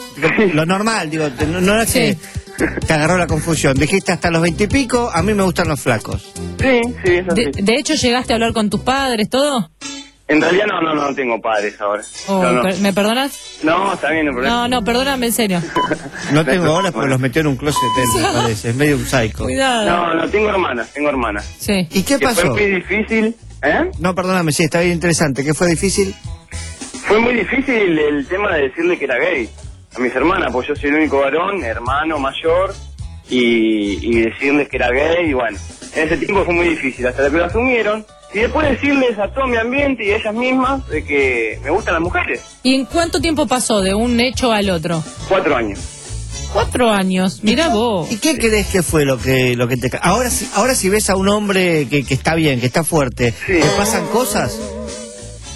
Lo normal, digo, te- no, no era que te agarró la confusión. Dijiste hasta los veintipico, a mí me gustan los flacos. Sí, sí, es así. De, de hecho, ¿llegaste a hablar con tus padres, todo? En realidad no, no, no tengo padres ahora. Oh, no, no. per- ¿Me perdonas? No, está bien, no hay problema. No, no, perdóname, en serio. No tengo horas porque los metió en un closet, él, me parece. Es medio un psycho. Cuidado. No, no, tengo hermanas, tengo hermanas. Sí. ¿Y qué Que pasó? Fue muy difícil, ¿eh? No, perdóname, sí, está bien interesante. ¿Qué fue difícil? Fue muy difícil el tema de decirle que era gay a mis hermanas, pues yo soy el único varón, hermano mayor, y, y decirles que era gay, y bueno, en ese tiempo fue muy difícil, hasta que lo asumieron, y después decirles a todo mi ambiente y a ellas mismas de que me gustan las mujeres. ¿Y en cuánto tiempo pasó de un hecho al otro? Cuatro años. Cuatro años. Mirá vos. ¿Y qué crees que fue lo que lo que te... ca- Ahora, si- ahora si ves a un hombre que, que está bien, que está fuerte, Sí. ¿te pasan cosas?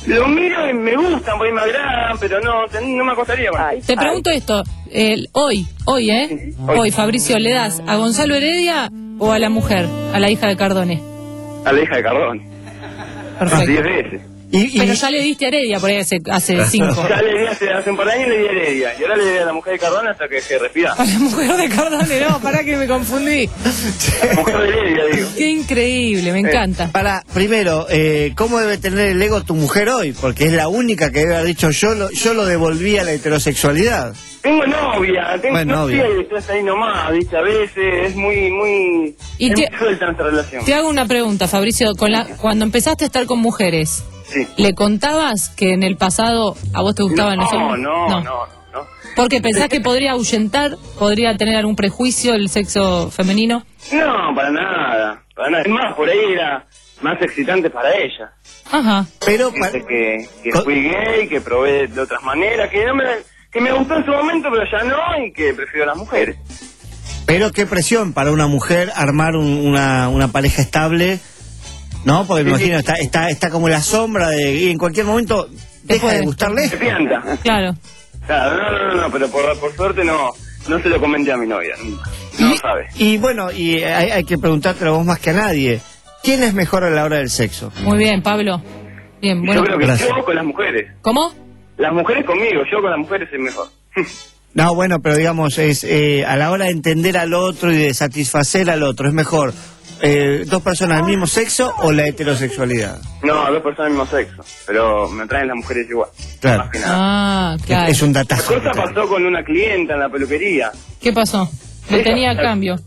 Lo miro y me gustan, por ahí me agradan, pero no, no me acostaría con él. Te pregunto esto, el, hoy, hoy, ¿eh? Sí, hoy. hoy. Fabricio, ¿le das a Gonzalo Heredia o a la mujer, a la hija de Cardone? A la hija de Cardone. Perfecto. Diez veces. Y, y, Pero ya le diste a Heredia por ahí hace, hace cinco. Ya le di hace, hace un par de años le di a Heredia. Y ahora le di a la mujer de Cardone hasta que se respira. A la mujer de Cardone, no, pará que me confundí. La mujer de Heredia, digo. Qué increíble, me encanta. para, primero, eh, ¿cómo debe tener el ego tu mujer hoy? Porque es la única que debe haber dicho yo lo, yo lo devolví a la heterosexualidad. Tengo novia, tengo Bueno, novia. novia y estás ahí nomás, viste, a veces es muy, muy... Y es te- muy suelta nuestra relación. Te hago una pregunta, Fabricio. Con la, cuando empezaste a estar con mujeres, Sí. ¿le contabas que en el pasado a vos te gustaban los No, hombres? no, no, no, no. Porque pensás que podría ahuyentar, podría tener algún prejuicio el sexo femenino. No, para nada, para nada. Es más, por ahí era más excitante para ella. Ajá. Pero Dice que, que fui gay, que probé de otras maneras, que no me, que me gustó en su momento, pero ya no, y que prefiero a las mujeres. Pero qué presión para una mujer armar un- una, una pareja estable, ¿no? Porque me Sí, sí. imagino, está, está, está como la sombra de... Y en cualquier momento deja puede. de gustarle. Se pianta. Claro. Claro, no, no, no, no, pero por, por suerte no, no se lo comenté a mi novia, nunca. No sabe. Y bueno, y hay, hay que preguntártelo vos más que a nadie. ¿Quién es mejor a la hora del sexo? Muy bien, Pablo. Bien, bueno. Yo creo que gracias. yo con las mujeres. ¿Cómo? Las mujeres conmigo, yo con las mujeres soy mejor. No, bueno, pero digamos, es eh, a la hora de entender al otro y de satisfacer al otro, ¿es mejor eh, dos personas del mismo sexo o la heterosexualidad? No, dos personas del mismo sexo, pero me traen las mujeres igual. Claro. Más que nada. Ah, claro. Es un La datazo. cosa pasó con una clienta en la peluquería. ¿Qué pasó? Lo tenía a cambio.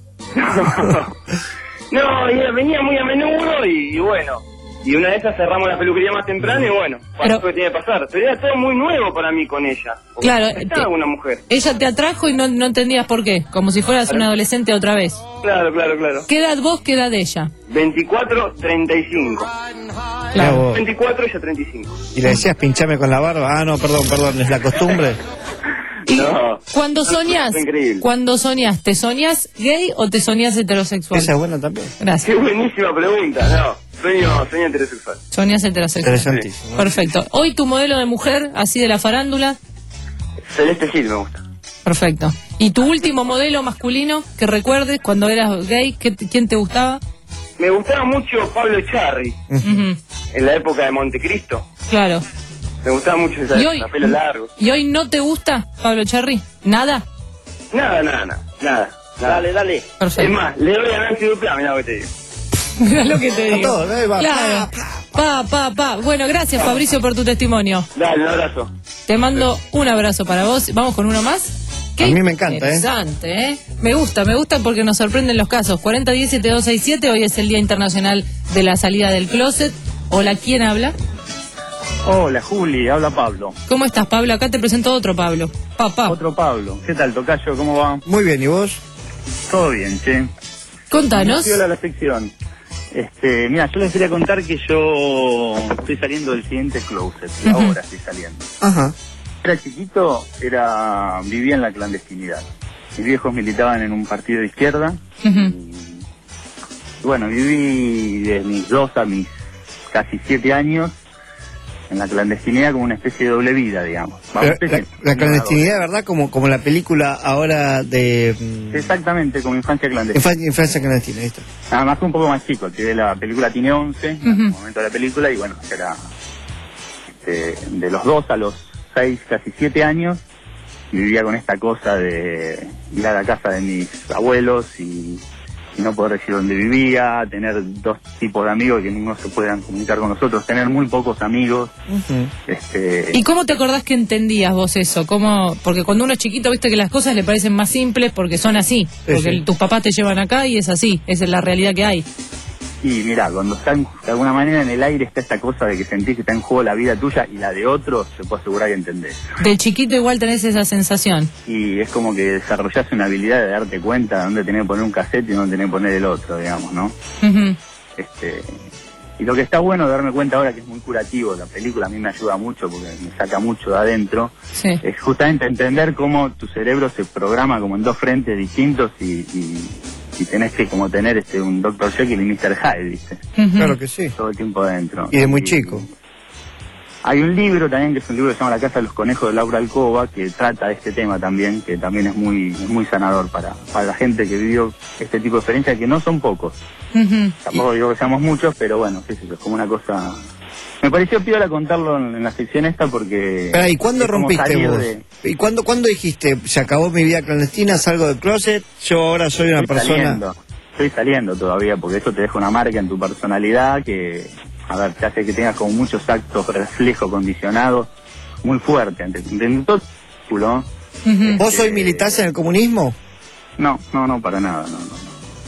No, ella venía muy a menudo y, y bueno, y una de esas cerramos la peluquería más temprano y bueno, pasó Pero- lo que tiene que pasar. Pero era todo muy nuevo para mí con ella. porque Claro, estaba te- una mujer. Ella te atrajo y no, no entendías por qué. Como si fueras un adolescente otra vez. Claro, claro, claro. ¿Qué edad vos, qué edad ella? veinticuatro, treinta y cinco. Mirá vos. veinticuatro y ella treinta y cinco. Y le decías pinchame con la barba. Ah, no, perdón, perdón, es la costumbre. Y No. cuando soñás, Fue increíble. cuando soñás, ¿te soñás gay o te soñás heterosexual? Esa es buena también. Qué Gracias. buenísima pregunta. No, sueño, sueño heterosexual. Soñás heterosexual. Interesantísimo. Perfecto. Hoy tu modelo de mujer, así de la farándula. Celeste Gil me gusta. Perfecto. ¿Y tu último modelo masculino que recuerdes cuando eras gay? ¿qué te- ¿Quién te gustaba? Me gustaba mucho Pablo Charri, Ujú, en la época de Montecristo. claro. Me gustaba mucho esa ¿Y hoy? la pelo largo. ¿Y hoy no te gusta, Pablo Cherry? ¿Nada? Nada, nada, nada. nada, nada. Dale, dale. Perfecto. Es más, le doy a Nancy Duplá, mirá lo que te digo. Mira lo que te A digo. todo, ¿eh? Va, Claro. Pa, pa, pa. Bueno, gracias Fabricio por tu testimonio. Dale, un abrazo. Te mando un abrazo para vos. ¿Vamos con uno más? A mí me encanta, ¿eh? Interesante, ¿eh? Me gusta, me gusta porque nos sorprenden los casos. cuarenta diez, setenta y dos sesenta y siete, hoy es el Día Internacional de la Salida del Closet. Hola, ¿quién habla? Hola, Juli, habla Pablo. ¿Cómo estás, Pablo? Acá te presento otro Pablo. Papá. Otro Pablo. ¿Qué tal, tocayo? ¿Cómo va? Muy bien, ¿y vos? Todo bien, che. Contanos. Hola la sección. Este, mira, yo les quería contar que yo estoy saliendo del siguiente closet. Y Ujú. ahora estoy saliendo. Ajá. Era chiquito, era vivía en la clandestinidad. Mis viejos militaban en un partido de izquierda. Ujú. Y bueno, viví de mis dos a mis casi siete años en la clandestinidad como una especie de doble vida, digamos. Vamos, Pero la, la clandestinidad, ¿verdad? Como, como la película ahora de... mm, Exactamente, como infancia clandestina. Infancia, infancia clandestina, ahí está. Nada más que un poco más chico, que la película tiene once, en el momento de la película, y bueno, era este, de los dos a los seis, casi siete años, y vivía con esta cosa de ir a la casa de mis abuelos y, y no poder decir dónde vivía, tener dos tipos de amigos que no se puedan comunicar con nosotros, tener muy pocos amigos. este ¿Y cómo te acordás que entendías vos eso? ¿Cómo? Porque cuando uno es chiquito, viste que las cosas le parecen más simples porque son así. Sí, Porque sí. el- tus papás te llevan acá y es así. Esa es la realidad que hay. Y mira, cuando está en- de alguna manera en el aire está esta cosa de que sentís que está en juego la vida tuya y la de otros, te puedo asegurar que entendés. De chiquito igual tenés esa sensación. Y es como que desarrollás una habilidad de darte cuenta de dónde tenés que poner un cassette y dónde tenés que poner el otro, digamos, ¿no? Ujú. Este, y lo que está bueno de darme cuenta ahora que es muy curativo, la película a mí me ayuda mucho porque me saca mucho de adentro, Sí. es justamente entender cómo tu cerebro se programa como en dos frentes distintos y, y, y tenés que como tener este un doctor Jekyll y mister Hyde, ¿viste? Claro que sí. Todo el tiempo adentro. Y de muy chico. Hay un libro también, que es un libro que se llama La Casa de los Conejos, de Laura Alcoba, que trata de este tema también, que también es muy es muy sanador para, para la gente que vivió este tipo de experiencias, que no son pocos. Uh-huh. Tampoco digo que seamos muchos, pero bueno, sí, sí, es como una cosa... Me pareció piola contarlo en, en la sección esta porque... Espera, ¿y cuándo es como rompiste salir vos? de- ¿Y cuándo, cuándo dijiste, se acabó mi vida clandestina, salgo del closet, yo ahora soy una Estoy persona... saliendo, estoy saliendo todavía, porque eso te deja una marca en tu personalidad que, a ver, te hace que tengas como muchos actos reflejo condicionados muy fuertes. Ante, ante todo, ¿no? Uh-huh. ¿Vos sois militás en el comunismo? No, no, no, para nada, no, no.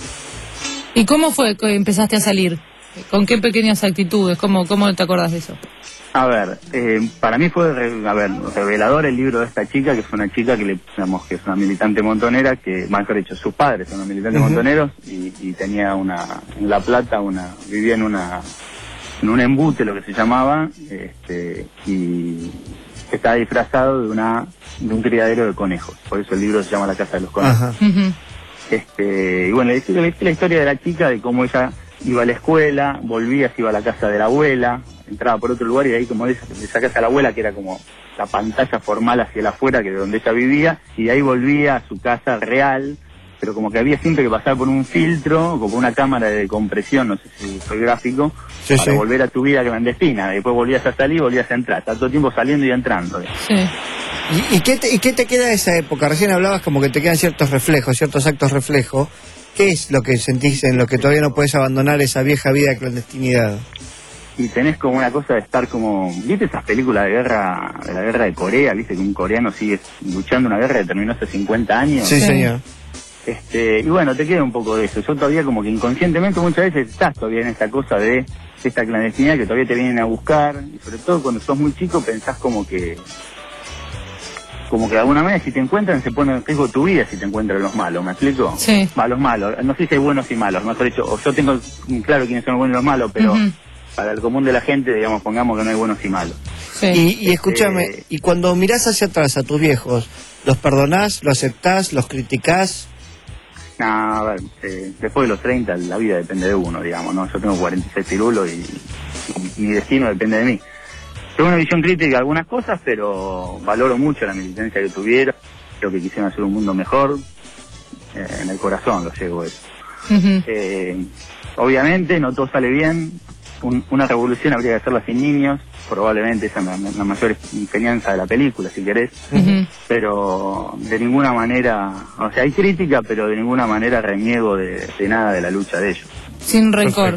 ¿Y cómo fue que empezaste a salir? ¿Con qué pequeñas actitudes? ¿Cómo, cómo te acordás de eso? A ver, eh, para mí fue re- a ver, revelador el libro de esta chica, que es una chica que le digamos que es una militante montonera, que, mejor dicho, sus padres son unos militantes Ujú. montoneros, y, y tenía una, en La Plata, una, vivía en una, en un embute, lo que se llamaba, este, y estaba disfrazado de una, de un criadero de conejos. Por eso el libro se llama La Casa de los Conejos. Ajá. Uh-huh. Este, y bueno, le dije, le dije la historia de la chica, de cómo ella iba a la escuela, volvía, se iba a la casa de la abuela, entraba por otro lugar y de ahí como de esa, de esa casa de la abuela, que era como la pantalla formal hacia el afuera, que de donde ella vivía, y de ahí volvía a su casa real, pero como que había siempre que pasar por un filtro, o por una cámara de compresión, no sé si soy gráfico, Sí, para sí. volver a tu vida clandestina. Después volvías a salir, volvías a entrar, está todo el tiempo saliendo y entrando. Sí. ¿Y, y, qué te, ¿Y qué te queda de esa época? Recién hablabas como que te quedan ciertos reflejos, ciertos actos reflejos. ¿Qué es lo que sentís en lo que todavía no puedes abandonar esa vieja vida de clandestinidad? Y tenés como una cosa de estar como... ¿Viste esas películas de guerra, de la guerra de Corea? ¿Viste que un coreano sigue luchando una guerra que terminó hace cincuenta años? Sí, señor. Este, y bueno, te queda un poco de eso. Yo todavía como que inconscientemente muchas veces estás todavía en esta cosa de esta clandestinidad, que todavía te vienen a buscar, y sobre todo cuando sos muy chico pensás como que... como que de alguna manera si te encuentran se pone en riesgo tu vida si te encuentran los malos, ¿me explico? Sí. Va, los malos, no sé si hay buenos y malos, mejor dicho, o yo tengo claro quiénes son los buenos y los malos, pero Ujú. para el común de la gente, digamos, pongamos que no hay buenos y malos. Sí. Y, y escúchame, Eh, y cuando mirás hacia atrás a tus viejos, ¿los perdonás, los aceptás, los criticás? Nah, a ver, eh, después de los treinta la vida depende de uno, digamos, ¿no? Yo tengo cuarenta y seis pirulos y, y mi destino depende de mí. Tengo una visión crítica de algunas cosas, pero valoro mucho la militancia que tuvieron. Creo que quisieron hacer un mundo mejor. Eh, en el corazón lo llevo eso. Uh-huh. Eh, obviamente no todo sale bien. Un- una revolución habría que hacerla sin niños. Probablemente esa es la, la mayor enseñanza de la película, si querés. Uh-huh. Pero de ninguna manera, o sea, hay crítica, pero de ninguna manera reniego de, de nada de la lucha de ellos. Sin rencor.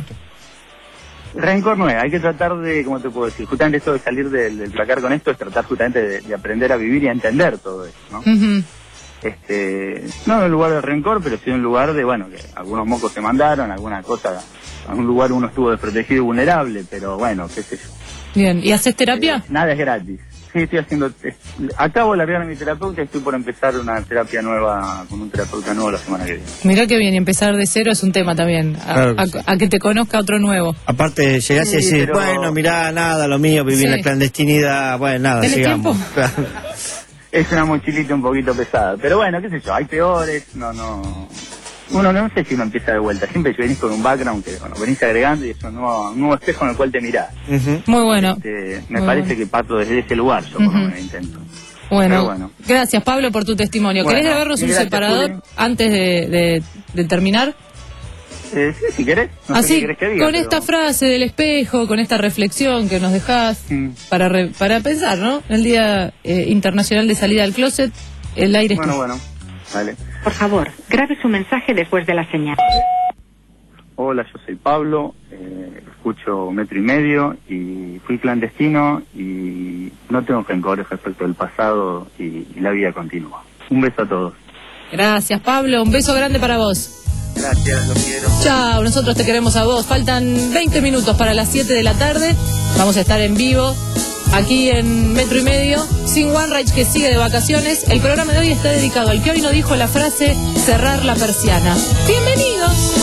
Rencor no es, hay que tratar de, ¿cómo te puedo decir? Justamente esto de salir del, del placar con esto es tratar justamente de, de aprender a vivir y a entender todo eso, ¿no? Uh-huh. Este, no en un lugar de rencor, pero sí en un lugar de, bueno, que algunos mocos se mandaron, alguna cosa, en un lugar uno estuvo desprotegido y vulnerable, pero bueno, qué sé yo. Bien. ¿Y haces terapia? Eh, nada es gratis. Sí, estoy haciendo, eh, acabo de largar a mi terapeuta y estoy por empezar una terapia nueva, con un terapeuta nuevo la semana que viene. Mirá que bien, y empezar de cero es un tema también. A, Claro que a- sí. a que te conozca otro nuevo. Aparte, llegás Sí, y decís, pero- bueno, mirá, nada, lo mío, vivir en Sí. la clandestinidad, bueno, nada, ¿Tenés sigamos. tiempo? Claro. Es una mochilita un poquito pesada, pero bueno, qué sé yo, hay peores, no, no... Uno no sé si uno empieza de vuelta, siempre venís con un background que, bueno, venís agregando y es un nuevo, un nuevo espejo en el cual te mirás. Ujú. Muy bueno. Este, me Muy parece bueno. que parto desde ese lugar, yo por Ujú. lo menos intento. Bueno, Pero bueno. gracias Pablo por tu testimonio. Bueno, ¿Querés grabarnos un gracias, separador Juli. antes de, de- de terminar? Eh, sí, si querés. No sé Así, qué querés que diga, con pero- esta frase del espejo, con esta reflexión que nos dejás Mm. para, re- para pensar, ¿no? El Día eh, Internacional de Salida al Closet, el aire es Bueno, tuyo. bueno, vale. Por favor, grabe su mensaje después de la señal. Hola, yo soy Pablo, eh, escucho metro y medio y fui clandestino y no tengo rencores respecto del pasado y, y la vida continúa. Un beso a todos. Gracias Pablo, un beso grande para vos. Gracias, los quiero. Chao, nosotros te queremos a vos. Faltan veinte minutos para las siete de la tarde. Vamos a estar en vivo aquí en Metro y Medio, sin One Rage que sigue de vacaciones. El programa de hoy está dedicado al que hoy no dijo la frase cerrar la persiana. ¡Bienvenidos!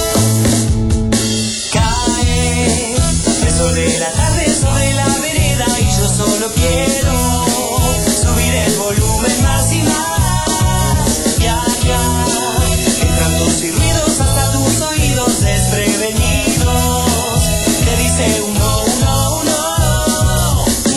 Cae el sol de la tarde sobre la vereda y yo solo quiero subir el volumen más y más. Viajar, encantos y ruidos hasta tus oídos desprevenidos. Te dice uno, uno, uno.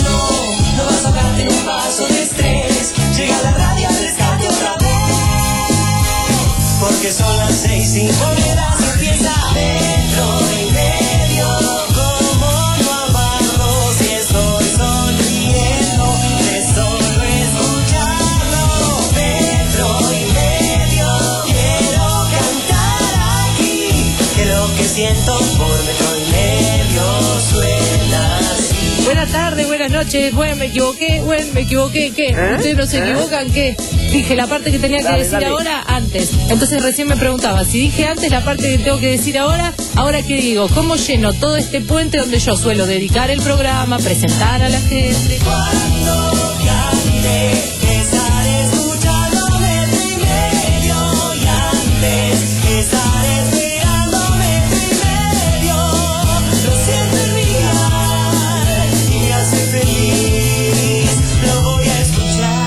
noches, bueno, me equivoqué, bueno, me equivoqué, ¿qué? ¿Eh? ¿Ustedes no se ¿Eh? equivocan? ¿Qué? Dije la parte que tenía que Dale, decir dale. ahora, antes. Entonces recién me preguntaba, si dije antes la parte que tengo que decir ahora, ¿ahora qué digo? ¿Cómo lleno todo este puente donde yo suelo dedicar el programa, presentar a la gente? Cuando cante, estaré escuchando metro y medio y antes estaré esperándome medio. Lo siento en mi alma y me hace feliz. Lo voy a escuchar.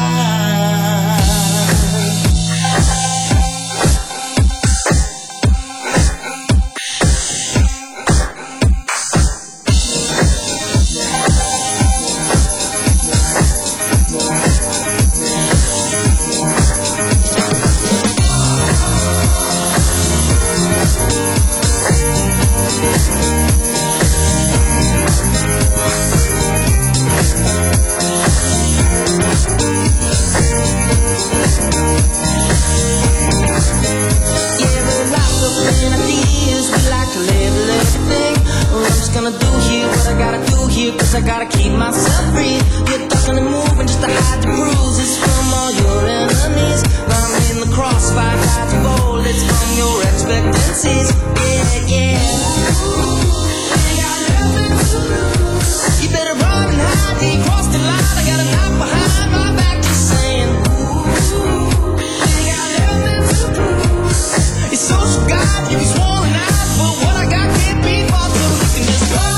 Cause I gotta keep myself free. You're talking and moving just to hide the bruises from all your enemies. I'm in the crossfire, hide the bullets from your expectancies. Yeah, yeah. Ain't got nothing to lose. You better run and hide till you cross the line. I got a knife behind my back just saying, ooh. Ain't got nothing to lose. It's social God, you be swollen out, but what I got can't be bought, so you can just run.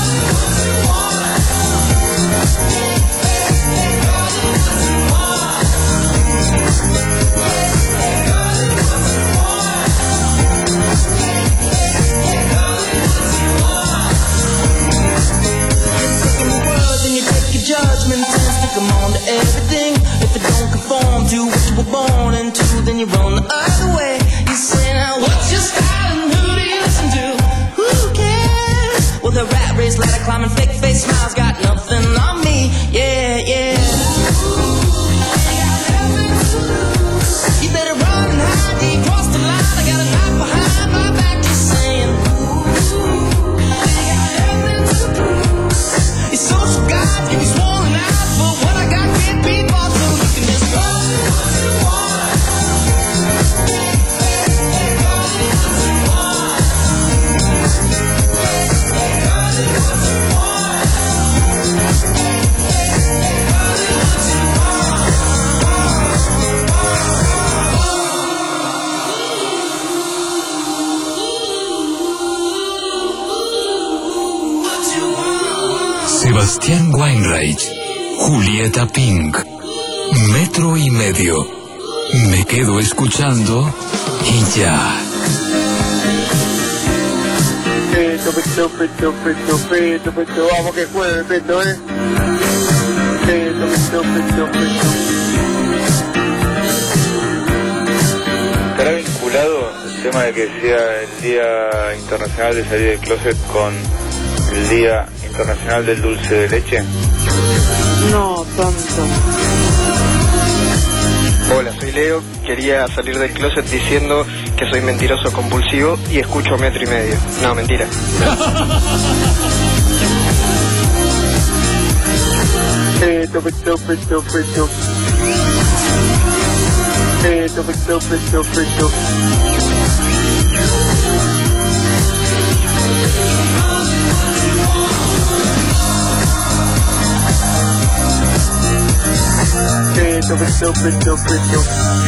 Judgment and stick them on to everything. If it don't conform to what you were born into, then you run the other way. You say, now what's your style and who do you listen to? Who cares? Well, the rat race, ladder climbing, fake face smiles, got nothing on me. Yeah, yeah. You better run and hide till you cross the line. I got a knife behind my back just saying, ooh. It's social God, give me swollen out, but what I got can't be bought, so you can just go. Sebastián Weinreich, Julieta Pink, Metro y Medio. Me quedo escuchando y ya. Peto, peto, peto, peto, peto, peto, vamos que juegue, peto, eh. Peto, peto, peto, peto. ¿Estará vinculado el tema de que sea el Día Internacional de Salir del Closet con el Día Internacional del Dulce de Leche? No, tanto. Hola, soy Leo. Quería salir del closet diciendo que soy mentiroso compulsivo y escucho Metro y Medio. No, mentira. Peto, peto, peto, peto. Peto, peto, peto, peto. Peto, peto, peto, peto.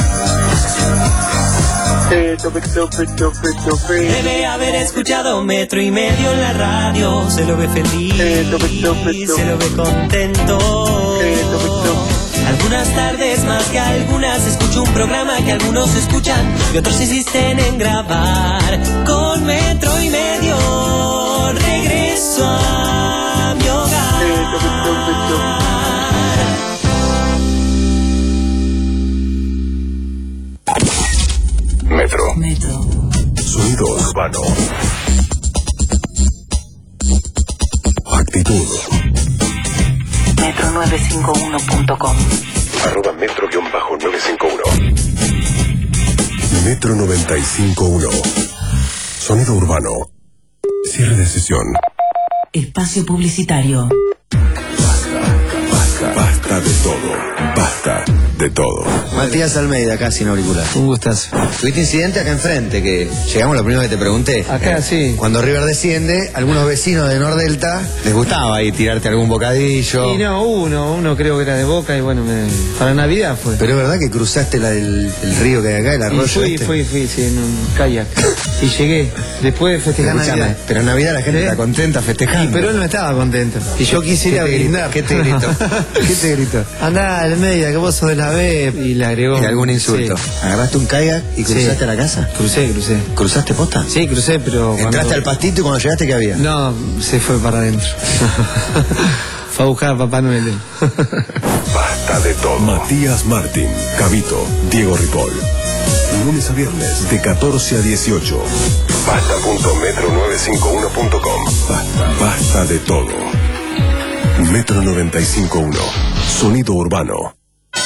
Peto, peto, peto, peto, peto. Debe haber escuchado Metro y Medio en la radio. Se lo ve feliz, Peto, peto, peto. se lo ve contento. Peto, peto. Algunas tardes más que algunas escucho un programa que algunos escuchan y otros insisten en grabar. Con Metro y Medio regreso a mi hogar. Peto, peto, peto. Metro. Metro. Sonido urbano. Actitud. Metro nueve cinco uno punto com. Arroba metro guión bajo nueve cinco uno. Metro noventa y cinco uno. Sonido urbano. Cierre de sesión. Espacio publicitario. Basta, basta. Basta de todo. Basta de todo. Matías Almeida, acá sin auricular. Un gustazo. Tuviste incidente acá enfrente, que llegamos lo primero que te pregunté. Acá, sí. Cuando River desciende, algunos vecinos de Nordelta les gustaba ahí tirarte algún bocadillo. Y no, uno, uno creo que era de Boca y bueno, me, para Navidad fue. Pero es verdad que cruzaste la del, el río que hay acá, el arroyo. Y fui, este. fui, fui, sí, en un kayak. Y llegué. Después de festejar Escuchame, Navidad. pero en Navidad la gente ¿Eh? está contenta festejando. Sí, pero él no estaba contento. Y yo quise ir a brindar. ¿Qué te gritó? ¿Qué te gritó? Andá, Almeida, que vos sos de la B. Y le agregó. ¿Y algún insulto? Sí. ¿Agarraste un kayak y cruzaste Sí. a la casa? Crucé, crucé. ¿Cruzaste posta? Sí, crucé, pero... ¿Entraste cuando... al pastito y cuando llegaste qué había? No, se fue para adentro. Fue a buscar a Papá Noel. Basta de todo. Matías Martín, Cabito, Diego Ripoll. Lunes a viernes de catorce a dieciocho. Basta punto metro nueve cinco uno punto com. Basta, basta de todo. Metro noventa y cinco punto uno. Sonido urbano.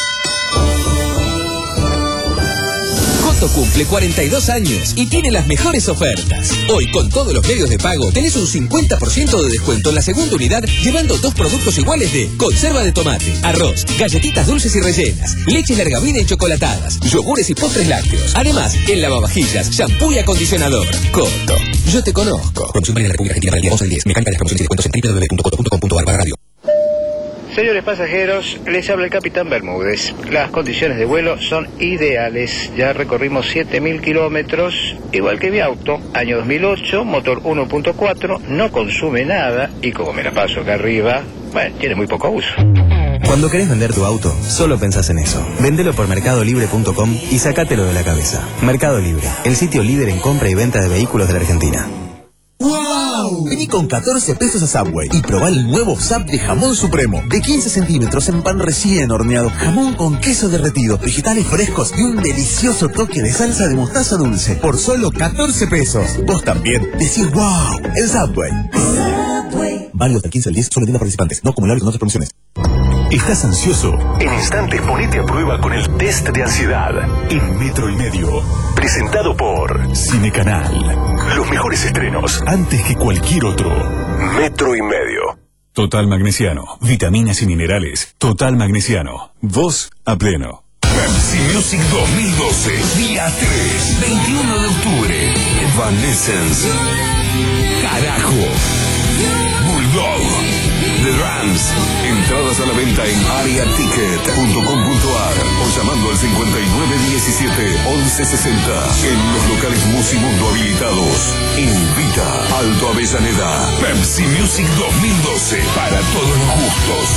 Coto cumple cuarenta y dos años y tiene las mejores ofertas. Hoy, con todos los medios de pago, tenés un cincuenta por ciento de descuento en la segunda unidad, llevando dos productos iguales de conserva de tomate, arroz, galletitas dulces y rellenas, leches largavina y chocolatadas, yogures y postres lácteos. Además, en lavavajillas, shampoo y acondicionador. Coto, yo te conozco. Promoción válida en la República Argentina para el día once al diez. Mecánica de promociones y descuentos en doble u doble u doble u punto coto punto com punto a r barra radio. Señores pasajeros, les habla el Capitán Bermúdez. Las condiciones de vuelo son ideales. Ya recorrimos siete mil kilómetros, igual que mi auto. Año dos mil ocho, motor uno punto cuatro, no consume nada y como me la paso acá arriba, bueno, tiene muy poco uso. Cuando querés vender tu auto, solo pensás en eso. Vendelo por mercado libre punto com y sacátelo de la cabeza. Mercado Libre, el sitio líder en compra y venta de vehículos de la Argentina. ¡Wow! Vení con catorce pesos a Subway y probá el nuevo Sub de jamón supremo. De quince centímetros en pan recién horneado. Jamón con queso derretido, vegetales frescos y un delicioso toque de salsa de mostaza dulce. Por solo catorce pesos. Vos también decís ¡wow! En Subway. Subway. Válido del quince al diez, solo tienda participantes. No acumulables con otras promociones. ¿Estás ansioso? En instantes ponete a prueba con el test de ansiedad. En Metro y Medio. Presentado por Cinecanal. Los mejores estrenos antes que cualquier otro. Metro y Medio. Total Magnesiano. Vitaminas y minerales. Total Magnesiano. Vos a pleno. Pepsi Music dos mil doce. Día tres. veintiuno de octubre. Evanescence. Carajo. Bulldog. The Rams. Entradas a la venta en aria ticket punto com punto a r o llamando al cincuenta y nueve diecisiete once sesenta. En los locales Musimundo habilitados. Invita Alto Avellaneda. Pepsi Music dos mil doce. Para todos los gustos.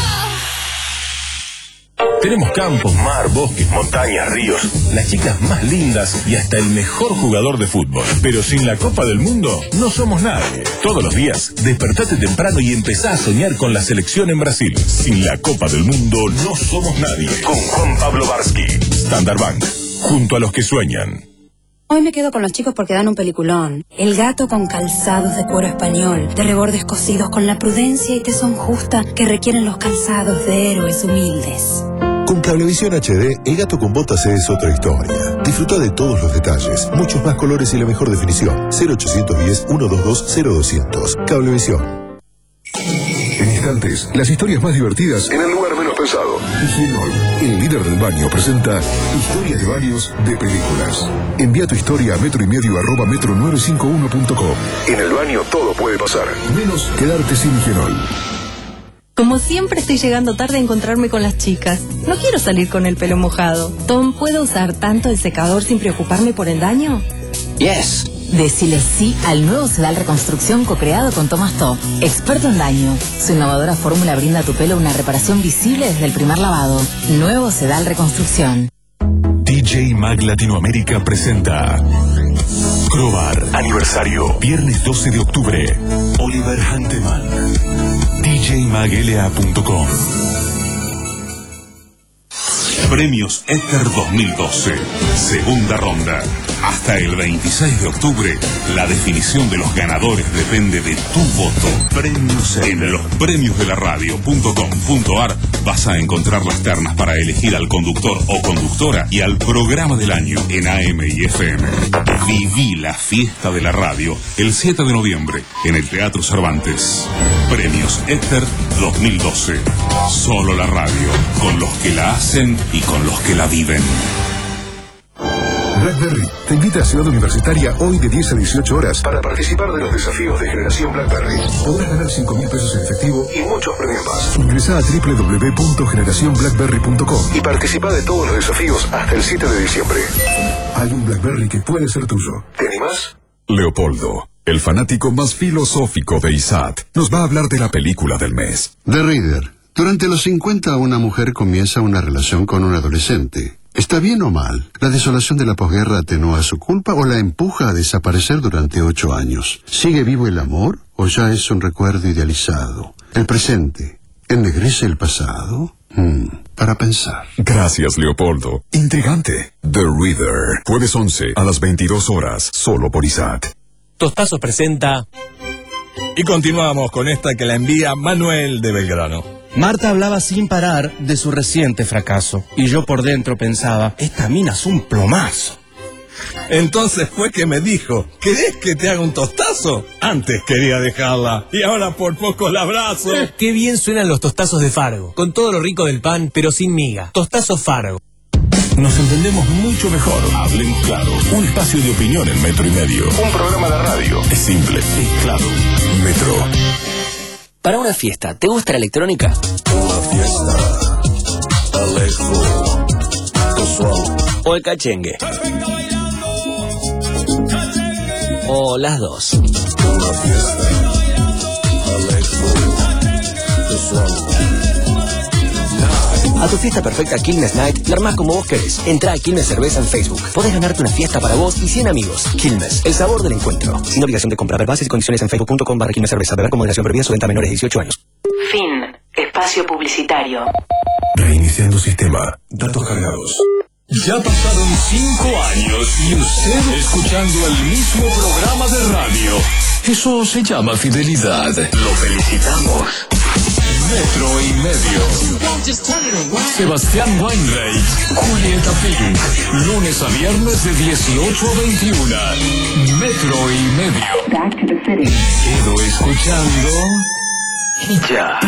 Tenemos campos, mar, bosques, montañas, ríos, las chicas más lindas y hasta el mejor jugador de fútbol. Pero sin la Copa del Mundo no somos nadie. Todos los días, despertate temprano y empezá a soñar con la selección en Brasil. Sin la Copa del Mundo no somos nadie. Con Juan Pablo Barsky, Standard Bank, junto a los que sueñan. Hoy me quedo con los chicos porque dan un peliculón. El gato con calzados de cuero español, de rebordes cosidos con la prudencia y tesón justa que requieren los calzados de héroes humildes. Con Cablevisión H D, el gato con botas es otra historia. Disfruta de todos los detalles, muchos más colores y la mejor definición. cero ochocientos diez, ciento veintidós, cero doscientos. Cablevisión. En instantes, las historias más divertidas en el lugar menos pensado. Higienol, el líder del baño, presenta historias de baños de películas. Envía tu historia a metro y medio arroba metro nueve cinco uno punto com. En el baño todo puede pasar, menos quedarte sin Higienol. Como siempre estoy llegando tarde a encontrarme con las chicas. No quiero salir con el pelo mojado. Tom, ¿puedo usar tanto el secador sin preocuparme por el daño? Yes. Decile sí al nuevo Sedal Reconstrucción co-creado con Thomas Top, experto en daño. Su innovadora fórmula brinda a tu pelo una reparación visible desde el primer lavado. Nuevo Sedal Reconstrucción. D J Mag Latinoamérica presenta Crobar, aniversario, viernes doce de octubre. Oliver Hanteman. D J mag L A punto com. Premios Éter dos mil doce, segunda ronda. Hasta el veintiséis de octubre, la definición de los ganadores depende de tu voto. Premios Éter. En los premios de la radio punto com punto ar vas a encontrar las ternas para elegir al conductor o conductora y al programa del año en A M y F M. Viví la fiesta de la radio el siete de noviembre en el Teatro Cervantes. Premios Éter dos mil doce. Solo la radio, con los que la hacen y con los que la viven. BlackBerry te invita a Ciudad Universitaria hoy de diez a dieciocho horas para participar de los desafíos de Generación BlackBerry. Podrás ganar cinco mil pesos en efectivo y muchos premios más. Ingresa a doble u doble u doble u punto generación blackberry punto com y participa de todos los desafíos hasta el siete de diciembre. Hay un BlackBerry que puede ser tuyo. ¿Te animás? Leopoldo, el fanático más filosófico de I S A T, nos va a hablar de la película del mes. The Reader. Durante los cincuenta, una mujer comienza una relación con un adolescente. ¿Está bien o mal? ¿La desolación de la posguerra atenúa su culpa o la empuja a desaparecer durante ocho años? ¿Sigue vivo el amor o ya es un recuerdo idealizado? ¿El presente ennegrece el pasado? Hmm, para pensar. Gracias, Leopoldo. Intrigante. The Reader. Jueves once a las veintidós horas, solo por I S A T. Tostazos presenta... Y continuamos con esta que la envía Manuel de Belgrano. Marta hablaba sin parar de su reciente fracaso, y yo por dentro pensaba, esta mina es un plomazo. Entonces fue que me dijo, ¿querés que te haga un tostazo? Antes quería dejarla, y ahora por poco la abrazo. Qué bien suenan los tostazos de Fargo, con todo lo rico del pan, pero sin miga. Tostazos Fargo. Nos entendemos mucho mejor. Hablen claro. Un espacio de opinión en Metro y Medio. Un programa de radio. Es simple, es claro. Metro. Para una fiesta, ¿te gusta la electrónica? Una fiesta. Electro. Casual. ¿O el cachengue? ¿O las dos? Una fiesta. Electro. Casual. A tu fiesta perfecta Quilmes Night, la armás como vos querés. Entrá a Quilmes Cerveza en Facebook. Podés ganarte una fiesta para vos y cien amigos. Quilmes, el sabor del encuentro. Sin obligación de compra. Ver bases y condiciones en facebook punto com barra Quilmes Cerveza. Beber con moderación, bebida su venta a menores de dieciocho años. Fin. Espacio publicitario. Reiniciando sistema. Datos cargados. Ya pasaron cinco años y usted escuchando el mismo programa de radio. Eso se llama fidelidad. Lo felicitamos. Metro y Medio. Sebastián Weinreich, Julieta Pink. Lunes a viernes de dieciocho a veintiuno. Metro y Medio. Quedo escuchando y ya.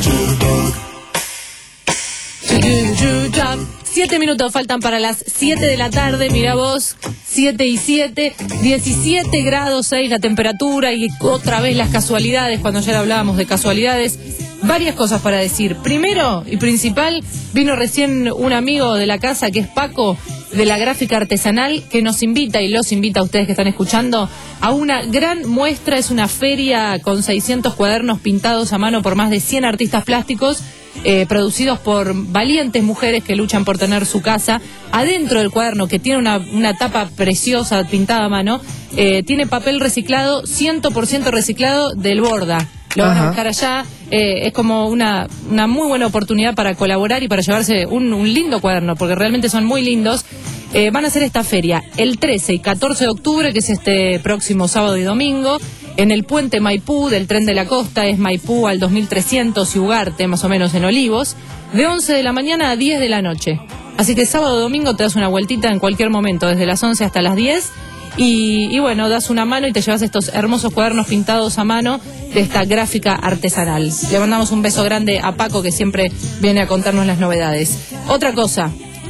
Siete minutos faltan para las siete de la tarde, mira vos, siete y siete, diecisiete grados seis la temperatura y otra vez las casualidades, cuando ayer hablábamos de casualidades, varias cosas para decir. Primero y principal, vino recién un amigo de la casa que es Paco, de la gráfica artesanal, que nos invita y los invita a ustedes que están escuchando a una gran muestra. Es una feria con seiscientos cuadernos pintados a mano por más de cien artistas plásticos, eh, producidos por valientes mujeres que luchan por tener su casa. Adentro del cuaderno, que tiene una, una tapa preciosa pintada a mano, eh, tiene papel reciclado, cien por ciento reciclado del Borda. Lo van a buscar allá, eh, es como una, una muy buena oportunidad para colaborar y para llevarse un, un lindo cuaderno, porque realmente son muy lindos. Eh, van a hacer esta feria el trece y catorce de octubre, que es este próximo sábado y domingo, en el puente Maipú del Tren de la Costa, es Maipú al dos mil trescientos y Ugarte, más o menos en Olivos, de once de la mañana a diez de la noche. Así que sábado o domingo te das una vueltita en cualquier momento, desde las once hasta las diez. Y, y bueno, das una mano y te llevas estos hermosos cuadernos pintados a mano de esta gráfica artesanal. Le mandamos un beso grande a Paco, que siempre viene a contarnos las novedades. Otra cosa,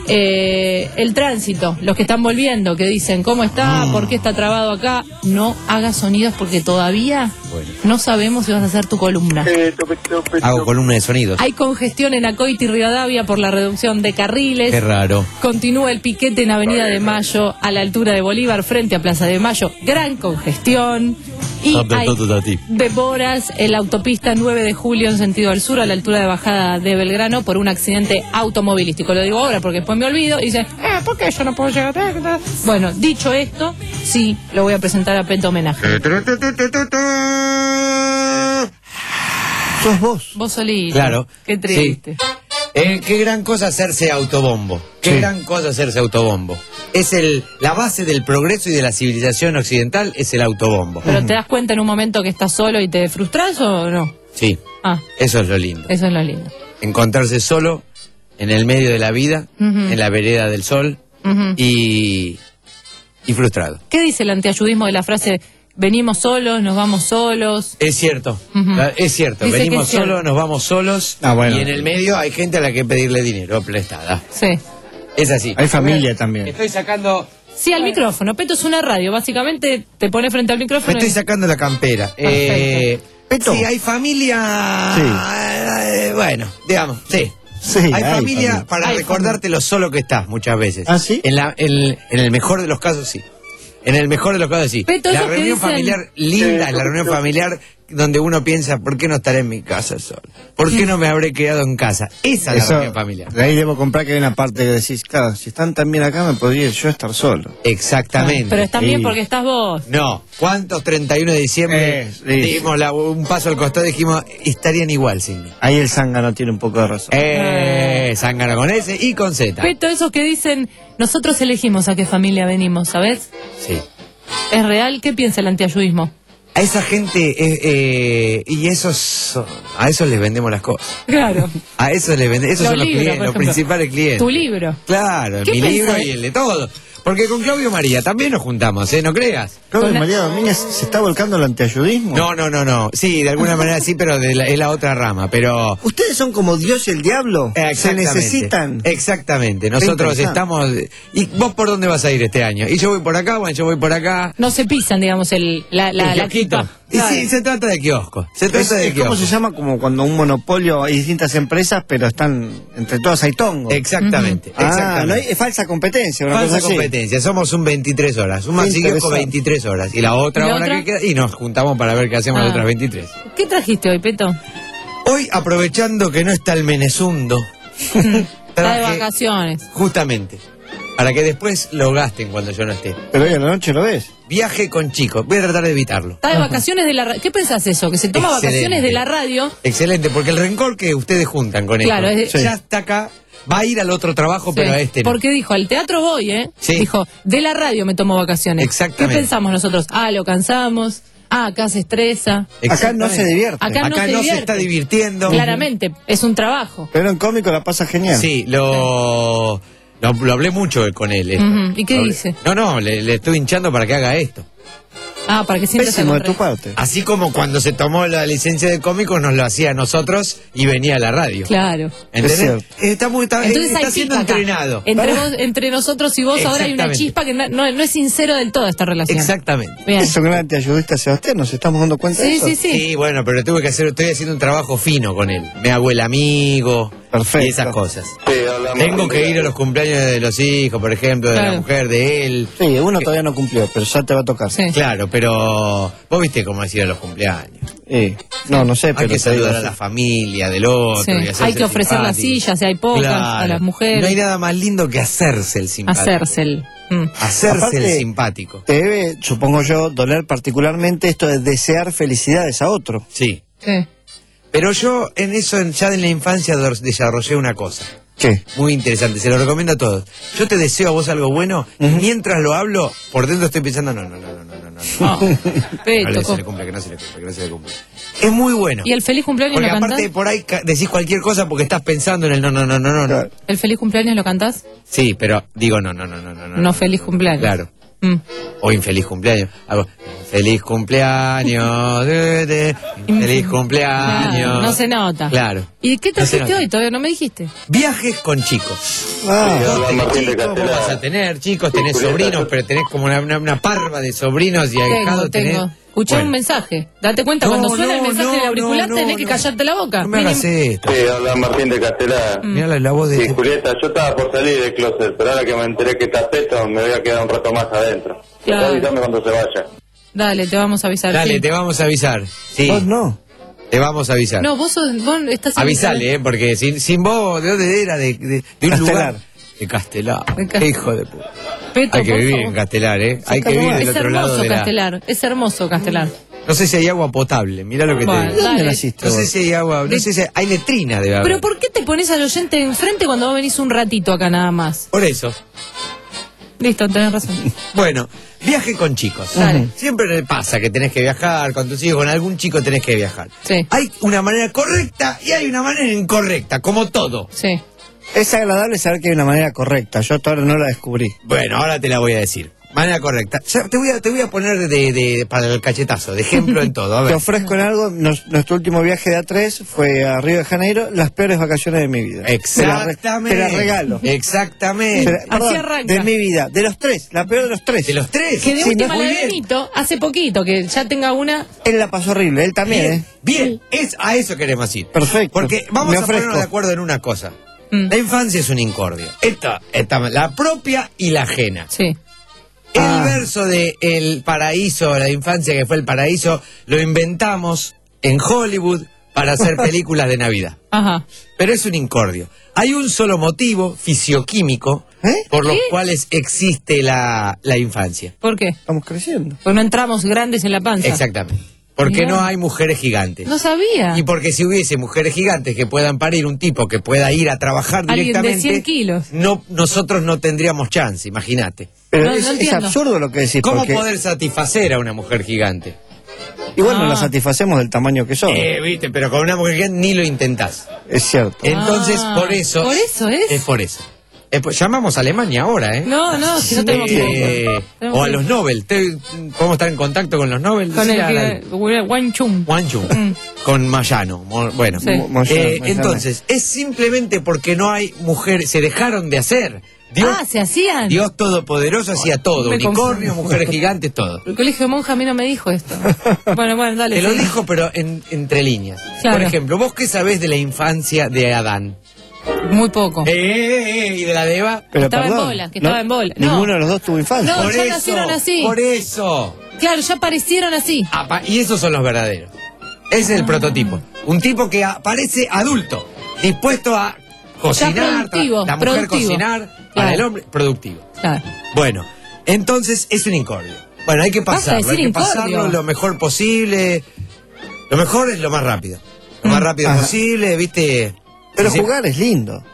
eh, el tránsito, los que están volviendo, que dicen, ¿cómo está? ¿Por qué está trabado acá? No hagas sonidos porque todavía bueno. no sabemos si vas a hacer tu columna. Hago columna de sonidos. Hay congestión en Acoite y Rivadavia por la reducción de carriles. Qué raro. Continúa el piquete en Avenida de Mayo, a la altura de Bolívar, frente a Plaza de Mayo. Gran congestión. Y hay demoras en la autopista nueve de julio en sentido al sur, a la altura de bajada de Belgrano, por un accidente automovilístico. Lo digo ahora porque después me olvido y dicen, eh, ¿por qué yo no puedo llegar? Bueno, dicho esto, sí, lo voy a presentar a Pento Homenaje. ¿Sos vos? Vos solito. Claro. Qué triste. Sí. Eh, qué gran cosa hacerse autobombo. Qué Sí. gran cosa hacerse autobombo. Es el la base del progreso y de la civilización occidental es el autobombo. ¿Pero te das cuenta en un momento que estás solo y te frustras o no? Sí, Ah, eso es lo lindo. eso es lo lindo. Encontrarse solo en el medio de la vida, Ujú. en la vereda del sol Ujú. y, y frustrado. ¿Qué dice el antiayudismo de la frase venimos solos, nos vamos solos? Es cierto, Ujú. es cierto. Dice que Venimos es cierto. solos, nos vamos solos Ah, bueno. y en el medio hay gente a la que pedirle dinero prestada. Sí. Es así. Hay familia también. Estoy sacando... Sí, al micrófono. Peto es una radio. Básicamente te pone frente al Me micrófono. estoy y- sacando la campera. Eh, Peto. sí, hay familia... Sí. eh, bueno, digamos, sí. Sí, hay, hay familia familia. para Hay recordarte lo solo que estás muchas veces. ¿Ah, sí? En, la, en, en el mejor de los casos, sí. En el mejor de los casos, sí. Peto, la esos que reunión dicen- familiar linda, la reunión familiar donde uno piensa, ¿por qué no estaré en mi casa solo? ¿Por qué no me habré quedado en casa? Esa es la Eso, reunión familiar. de ahí debo comprar que hay una parte que decís, claro, si están tan bien acá me podría yo estar solo. Exactamente. Pero está bien Sí. porque estás vos. No, ¿cuántos treinta y uno de diciembre Eh, sí. dimos la- un paso al costado y dijimos, estarían igual sin mí? Ahí el zángano tiene un poco de razón. Eh, zángano con S y con Z. Peto, esos que dicen nosotros elegimos a qué familia venimos, ¿sabes? Sí. ¿Es real? ¿Qué piensa el antiayudismo? A esa gente, eh, eh, y esos, a esos les vendemos las cosas. Claro. A esos les vendemos, esos Los son los, libros, clientes, por los ejemplo. principales clientes. Tu libro. Claro, ¿Qué mi libro pensás? y el de todo. Porque con Claudio María también nos juntamos, ¿eh? ¿No creas? Claudio Con la- María Domínguez se está volcando al antiayudismo. No, no, no, no. Sí, de alguna manera sí, pero de la- es la otra rama. Pero ¿Ustedes son como Dios y el diablo? Se Exactamente. necesitan. Exactamente. Nosotros interesante. estamos. ¿Y vos por dónde vas a ir este año? Y yo voy por acá, bueno, yo voy por acá. No se pisan, digamos, el, la, la, El la kiosquito. equipa. Y sí, se trata de kiosco. Se Es- trata de es ¿Cómo kiosco. se llama? Como cuando un monopolio hay distintas empresas, pero están entre todas hay tongo. Exactamente. Ah, exactamente. no hay, es falsa competencia. Una Falsa cosa así. competencia, somos un veintitrés horas, un masigueco Interesante. veintitrés horas. Y la otra ¿Y la hora otra? que queda, y nos juntamos para ver qué hacemos Ah. las otras veintitrés. ¿Qué trajiste hoy, Peto? Hoy, aprovechando que no está el Menezundo, Está de traje vacaciones. justamente, para que después lo gasten cuando yo no esté. Pero hoy a la noche lo ves. Viaje con chicos, voy a tratar de evitarlo. Está de vacaciones de la radio. ¿Qué pensás eso? Que se toma Excelente. vacaciones de la radio. Excelente, porque el rencor que ustedes juntan con Claro, esto, es- ya está acá, va a ir al otro trabajo, pero Sí. a este no. Porque dijo, al teatro voy, ¿eh? Sí. Dijo, de la radio me tomo vacaciones. Exactamente. ¿Qué pensamos nosotros? Ah, lo cansamos. Ah, acá se estresa. Acá no se divierte. Acá, no, se, se divierte. está divirtiendo. Claramente, es un trabajo. Pero en cómico la pasa genial. Sí, lo, lo, lo hablé mucho con él. esto. Ujú. ¿Y qué Lo hablé- dice? No, no, le, le estoy hinchando para que haga esto. Ah, para que siempre Pésimo de tu parte. Así como cuando se tomó la licencia de cómico nos lo hacía a nosotros y venía a la radio. Claro. ¿Entendés? Es cierto. Está, muy, está, Entonces está hay siendo pica acá. entrenado. Entre, vos- entre nosotros y vos ahora hay una Exactamente. chispa que no, no- no es sincero del todo esta relación. Exactamente. Bien. Es un gran antiayudista, Sebastián, nos estamos dando cuenta de Sí, eso. sí, sí. Sí, bueno, pero tuve que hacer, estoy haciendo un trabajo fino con él. Me hago el amigo Perfecto. y esas cosas. Tengo que ir a los cumpleaños de los hijos, por ejemplo, de la Claro. mujer, de él. Sí, uno todavía no cumplió, pero ya te va a tocar. Sí. Claro, pero vos viste cómo decir a los cumpleaños. Sí. No, no sé, Hay pero que te digo saludar a así. la familia del otro. Sí. y hacerse Hay que ofrecer las simpático. sillas, si hay pocas, Claro. a las mujeres. No hay nada más lindo que hacerse el simpático. Hacerse el. mm. Hacerse Aparte, el simpático. Te debe, supongo yo, doler particularmente esto de desear felicidades a otro. Sí. Sí. Pero yo en eso en- ya en la infancia dor- desarrollé una cosa. ¿Qué? Muy interesante, se lo recomiendo a todos. Yo te deseo a vos algo bueno y mientras lo hablo, por dentro estoy pensando, no, no, no, no, no, no, no. No. No Peto, le- se co- le cumple, que no se le cumple, que no se le cumple. Es muy bueno. ¿Y el feliz cumpleaños Porque lo aparte cantás? por ahí ca- decís cualquier cosa porque estás pensando en el no, no, no, no, no, no. Claro. ¿El feliz cumpleaños lo cantás? Sí, pero digo no, no, no, no, no. No, feliz cumpleaños. Claro. Mm. O infeliz cumpleaños. Hago, feliz cumpleaños, de, de, feliz cumpleaños. Claro, no se nota. Claro. ¿Y qué No se trajiste nota. hoy? Todavía no me dijiste. Viajes con chicos. Ah, Vos tenés chicos, vos vas a tener chicos, tenés sobrinos, pero tenés como una, una, una parva de sobrinos y Tengo, ahijados tenés. tengo. Escuché Bueno. un mensaje. Date cuenta, No, cuando suena el no, mensaje no, del auricular no, tenés no, que no. callarte la boca. No me hagas Mínimo. esto. Sí, habla Martín de Castelar. Mirá la, la voz de Sí, este- Julieta, yo estaba por salir del closet, pero ahora que me enteré que está Peto, me voy a quedar un rato más adentro. Claro. Avísame cuando se vaya. Dale, te vamos a avisar. Dale, sí. te vamos a avisar. Sí, vos no. te vamos a avisar. No, vos, sos, vos estás... en- Avisale, ¿eh? Porque sin, sin vos, ¿de dónde era? De, de, de un Castelar. lugar. De Castelar. De Castelar. Qué hijo de puta. Peto, Hay que por vivir favor. en Castelar, ¿eh? Hay que vivir del Es otro lado hermoso de la... Castelar, es hermoso Castelar. No sé si hay agua potable, mirá lo que Bueno, te digo. dale. ¿Dónde naciste No sé vos? si hay agua, no sé si hay, hay letrina debe haber. Pero ¿por qué te pones al oyente enfrente cuando vos venís un ratito acá nada más? Por eso. Listo, tenés razón. Bueno, viaje con chicos. Dale. Siempre le pasa que tenés que viajar con tus hijos, con algún chico tenés que viajar. Sí. Hay una manera correcta y hay una manera incorrecta, como todo. Sí. Es agradable saber que hay una manera correcta. Yo hasta ahora no la descubrí. Bueno, ahora te la voy a decir. Manera correcta. Ya, te voy a, te voy a poner de, de- para el cachetazo, de ejemplo en todo. A Te ver. ofrezco en algo. Nos- nuestro último viaje de A tres fue a Río de Janeiro, las peores vacaciones de mi vida. Exactamente. Te la, re- te la regalo. Exactamente. Te la- Así perdón, arranca. de mi vida. De los tres. La peor de los tres. De los tres. Que de Sí, última no, la muy de bien. Benito, hace poquito, que ya tenga una. Él la pasó horrible. Él también, Bien, ¿eh? bien, es a eso queremos ir. Perfecto. Porque vamos Me a ponernos ofrezco. de acuerdo en una cosa. Mm. La infancia es un incordio. Esta, esta, la propia y la ajena. Sí. El Ah. verso de El Paraíso, la infancia que fue el paraíso, lo inventamos en Hollywood para hacer películas de Navidad. Ajá. Pero es un incordio. Hay un solo motivo fisioquímico ¿Eh? por los ¿Qué? cuales existe la, la infancia. ¿Por qué? Estamos creciendo. Pues no entramos grandes en la panza. Exactamente. Porque Mirá. no hay mujeres gigantes. No sabía. Y porque si hubiese mujeres gigantes que puedan parir un tipo que pueda ir a trabajar Alguien de directamente, cien kilos. no, nosotros no tendríamos chance, imagínate. Pero No, es, no es entiendo. absurdo lo que decís. ¿Cómo porque poder satisfacer a una mujer gigante? igual no Ah. la satisfacemos del tamaño que son. Eh, viste, pero con una mujer gigante ni lo intentás. Es cierto. Entonces, Ah, por eso... ¿por eso es? Es por eso. Es por- llamamos a Alemania ahora, ¿eh? No, no, si no tenemos Eh, que. tenemos o a que- los Nobel. Te- ¿Podemos estar en contacto con los Nobel? Con Sí, el a- que. Wang Chung. Juan Chung, Mm. con Mayano. Mo- Bueno, Sí. Mo- Moyano, Eh, Moyano. entonces, es simplemente porque no hay mujeres, se dejaron de hacer. Dios, Ah, se hacían. Dios Todopoderoso hacía todo, Me unicornios, confundo. mujeres gigantes, todo. El colegio de monja a mí no me dijo esto. Bueno, bueno, dale. Te lo sí. dijo, pero en- entre líneas. Claro. Por ejemplo, ¿vos qué sabés de la infancia de Adán? Muy poco. Eh, eh, eh, ¿y de la de Eva? Pero estaba en perdón, bola, que no- estaba en bola. No. Ninguno de los dos tuvo infancia. No, por ya eso, nacieron así. por eso. Claro, ya aparecieron así. Apa- y esos son los verdaderos. Ese es el prototipo. Un tipo que aparece adulto, dispuesto a cocinar, productivo, tra- la mujer productivo. cocinar, para Claro. el hombre, productivo. Claro. Bueno, entonces es un incordio. Bueno, hay que Basta de pasarlo, hay decir que incordio. pasarlo lo mejor posible. Lo mejor es lo más rápido. Lo más rápido Ajá. posible, ¿viste? Pero Si se- jugar es lindo.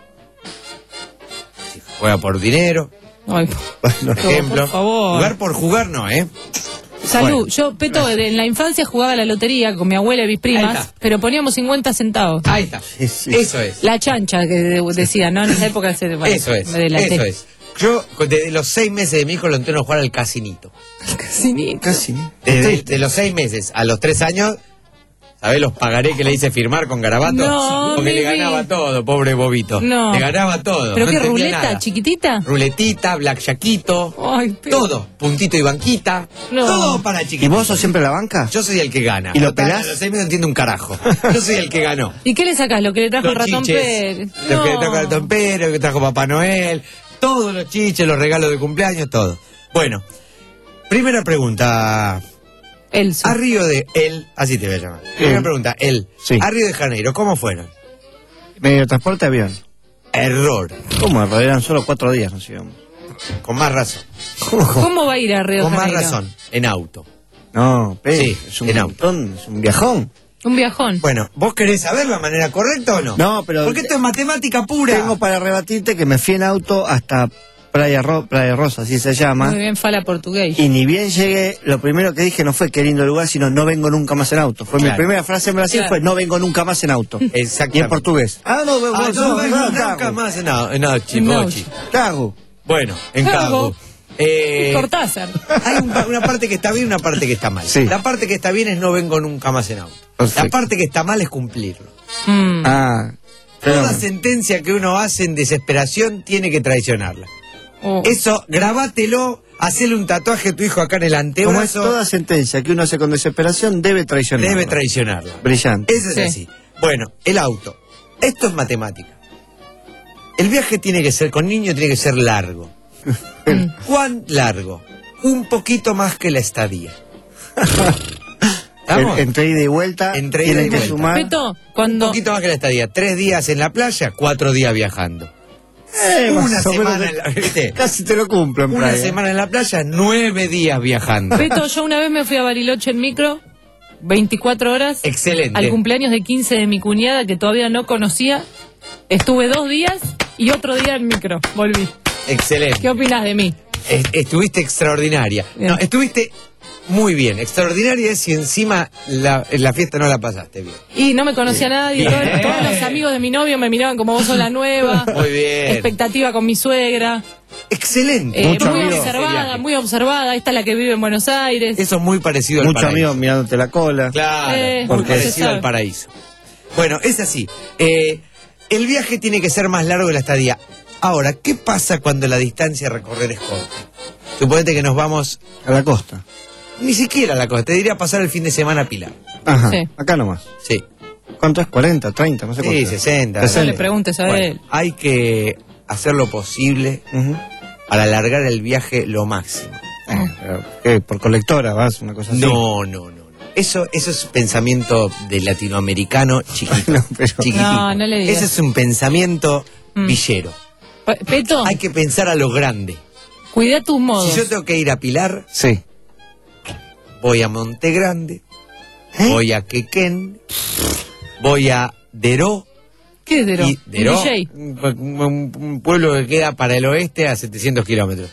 si juega por dinero, Ay, por no, ejemplo. por favor. Jugar por jugar no, ¿eh? salud. Bueno. Yo, Peto, en la infancia jugaba a la lotería con mi abuela y mis Ahí primas, está. pero poníamos cincuenta centavos. Ahí está. Eso es. La chancha que de- decía, ¿no? En esa época se. bueno, Eso es. me delaté. Eso es. Yo, desde los seis meses de mi hijo, lo entreno a jugar al casinito. Casinito. Casi. Desde de los seis meses a los tres años, ¿sabés los pagaré que le hice firmar con Garabato? No, Porque le Mimi. ganaba todo, pobre bobito. No. Le ganaba todo. ¿Pero no qué, entendía ruleta nada. chiquitita? Ruletita, blackjackito, Ay, Peto. todo. Puntito y banquita. No. Todo para chiquitos. ¿Y vos sos siempre la banca? Yo soy el que gana. ¿Y lo Total, pelás? A los seis meses no entiendo un carajo. Yo soy el que ganó. ¿Y qué le sacás? ¿Lo que le trajo Los el ratón chiches, Pérez? Lo que le No. toca el ratón Pérez, lo que trajo Papá Noel, todos los chiches, los regalos de cumpleaños, todo. Bueno, primera pregunta. Elso. A Río de él, así te voy a llamar. Primera pregunta, él. Sí. A Río de Janeiro, ¿cómo fueron? Medio de transporte avión. Error. ¿Cómo? Eran solo cuatro días, nos íbamos. Con más razón. ¿Cómo va a ir a Río de Con más Janeiro? razón. En auto. No, pe, Sí, es un en montón, es un viajón. Un viajón. Bueno, ¿vos querés saber la manera correcta o no? No, pero- Porque esto es matemática pura. Tengo para rebatirte que me fui en auto hasta Playa, Ro- Playa Rosa, así se llama. Muy bien, fala portugués. Y ni bien llegué, lo primero que dije no fue qué lindo lugar, sino no vengo nunca más en auto. Fue Claro. mi primera frase en Brasil, Claro. fue no vengo nunca más en auto. Exactamente. Y en portugués. Ah, no, no, Ah, no, vengo nunca cago. más en au- en Auchi, No. Bochi. Cago. Bueno, en Cago. Cago. Eh, Cortázar. hay un- una parte que está bien y una parte que está mal. Sí. La parte que está bien es no vengo nunca más en auto. Perfecto. La parte que está mal es cumplirlo. Mm. Ah, Toda pero- sentencia que uno hace en desesperación tiene que traicionarla. Oh. Eso, grabátelo, hacele un tatuaje a tu hijo acá en el como es antebrazo. toda sentencia que uno hace con desesperación, debe traicionar. Debe traicionarla. Brillante. Eso es Sí. así. Bueno, el auto. Esto es matemática. El viaje tiene que ser, con niño tiene que ser largo. ¿Cuán largo? Un poquito más que la estadía. ¿Estamos? En- Entre ida y vuelta, Entre ida tienen y que vuelta. sumar. Peto, Un cuando. poquito más que la estadía. Tres días en la playa, cuatro días viajando. Eh, más Una o menos semana te- en la, ¿viste? Casi te lo cumplo en Una playa. semana en la playa, nueve días viajando. Peto, yo una vez me fui a Bariloche en micro veinticuatro horas. Excelente. Al cumpleaños de quince de mi cuñada, que todavía no conocía. Estuve dos días y otro día en micro. Volví. Excelente. ¿Qué opinas de mí? Est- estuviste extraordinaria. Bien. No, estuviste muy bien. Extraordinaria es si encima la, la fiesta no la pasaste bien. Y no me conocía nadie. Bien. Todos, todos los amigos de mi novio me miraban como vos sos la nueva. Muy bien. Expectativa con mi suegra. Excelente. Eh, Mucho muy amigo. observada, muy observada. Esta es la que vive en Buenos Aires. Eso es muy parecido al Muchos paraíso. amigos mirándote la cola. Claro, Eh, muy porque se parecido sabe. al paraíso. Bueno, es así. Eh, el viaje tiene que ser más largo que la estadía. Ahora, ¿qué pasa cuando la distancia a recorrer es corta? Suponete que nos vamos a la costa. Ni siquiera a la costa, te diría pasar el fin de semana a Pilar. Ajá, Sí. acá nomás. Sí. ¿Cuánto es? ¿cuarenta, treinta? No sé Sí, cuánto. sesenta. No le preguntes a Bueno, él. hay que hacer lo posible para alargar el viaje lo máximo. Pero, ¿qué? ¿Por colectora vas? Una cosa así. No, no, no. no. Eso, eso es pensamiento de latinoamericano chiquito. chiquitito. No, no le digas. Ese es un pensamiento Mm. villero. Pe- Peto, Hay que pensar a lo grande. cuida tus modos. Si yo tengo que ir a Pilar, Sí. voy a Monte Grande, ¿Eh? voy a Quequén, voy a Deró. ¿Qué es Deró? Y Deró, D J. un, un- un pueblo que queda para el oeste a setecientos kilómetros.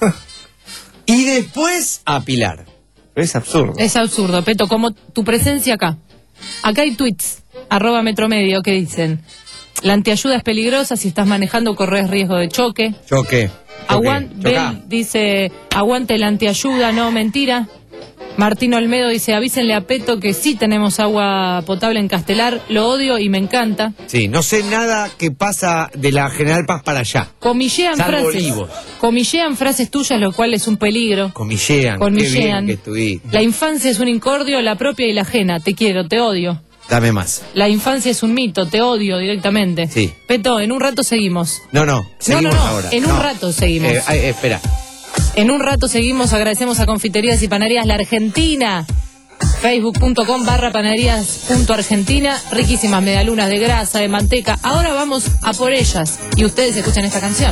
Y después a Pilar. Es absurdo. Es absurdo, Peto, como tu presencia acá. Acá hay tweets, arroba metromedio, que dicen: la antiayuda es peligrosa, si estás manejando corres riesgo de choque. Choque. Aguant, Bel dice: aguante la antiayuda, no, mentira. Martín Olmedo dice: avísenle a Peto que sí tenemos agua potable en Castelar, lo odio y me encanta. Sí, no sé nada que pasa de la General Paz para allá. Comillean Salvo frases. Olivos. Comillean frases tuyas, lo cual es un peligro. Comillean. Comillean. Qué bien que estuviste. La infancia es un incordio, la propia y la ajena. Te quiero, te odio. Dame más. La infancia es un mito, te odio directamente. Sí. Peto, en un rato seguimos. No, no, seguimos no, no, no, ahora. en un rato seguimos. Eh, ay, espera. En un rato seguimos, agradecemos a Confiterías y Panaderías La Argentina. Facebook.com barra panaderías punto argentina. Riquísimas medialunas de grasa, de manteca. Ahora vamos a por ellas. Y ustedes escuchan esta canción.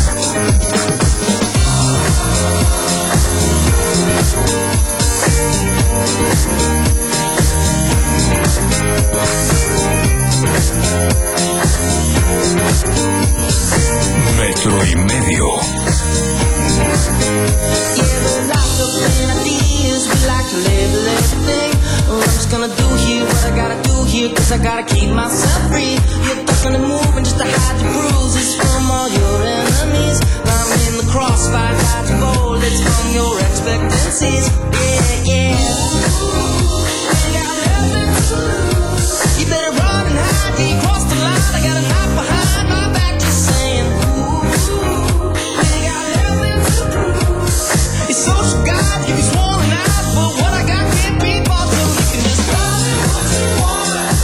Metro y medio. Cause I gotta keep myself free. You're talking and moving just to hide your bruises from all your enemies. I'm in the crossfire, dodging bullets from your expectancies. Yeah, yeah. Ain't got nothing to lose. You better run and hide till you cross the line. I got a knife behind my back just saying, ooh. Ain't got nothing to prove. Your social guide, give you swollen eyes, but what I got can't be bought, so you can just call it what you want.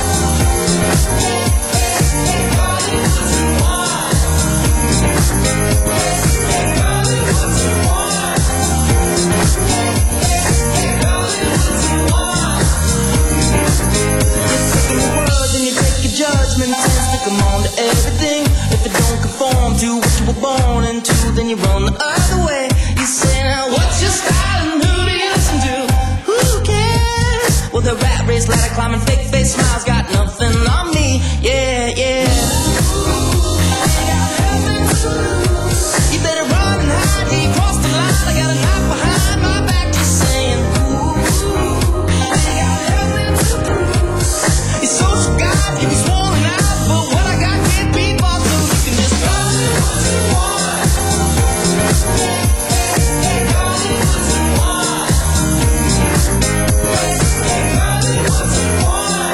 Judgment and stick them on to everything. If it don't conform to what you were born into, then you run the other way. You say, now what's your style and who do you listen to? Who cares? Well, the rat race, ladder climbing, fake face smiles, got nothing on me. Yeah, yeah. Ain't got nothing to lose. You better run and hide till you cross the line. I got a knife behind my back just saying, ooh. Ain't got nothing to prove. Your social guide, give you swollen eyes, but what I got can't be bought, so you can just call it what you want. Call it what you want. Call it what you want.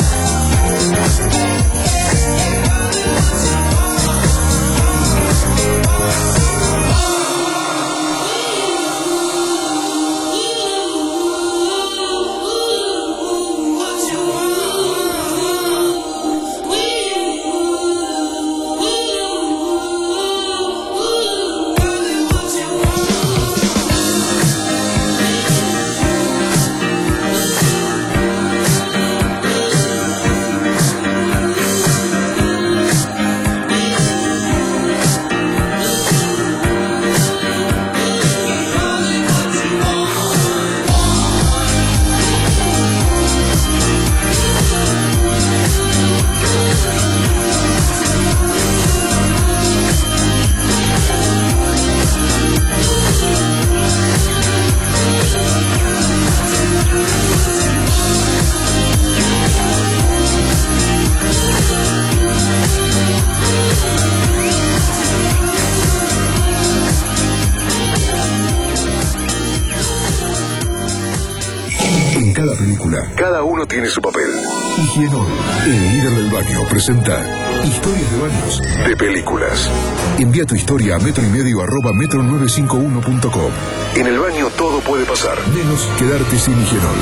película. Cada uno tiene su papel. Higienol, el líder del baño, presenta historias de baños de películas. Envía tu historia a metro y medio arroba metro nueve cinco uno punto com. En el baño todo puede pasar, menos quedarte sin Higienol.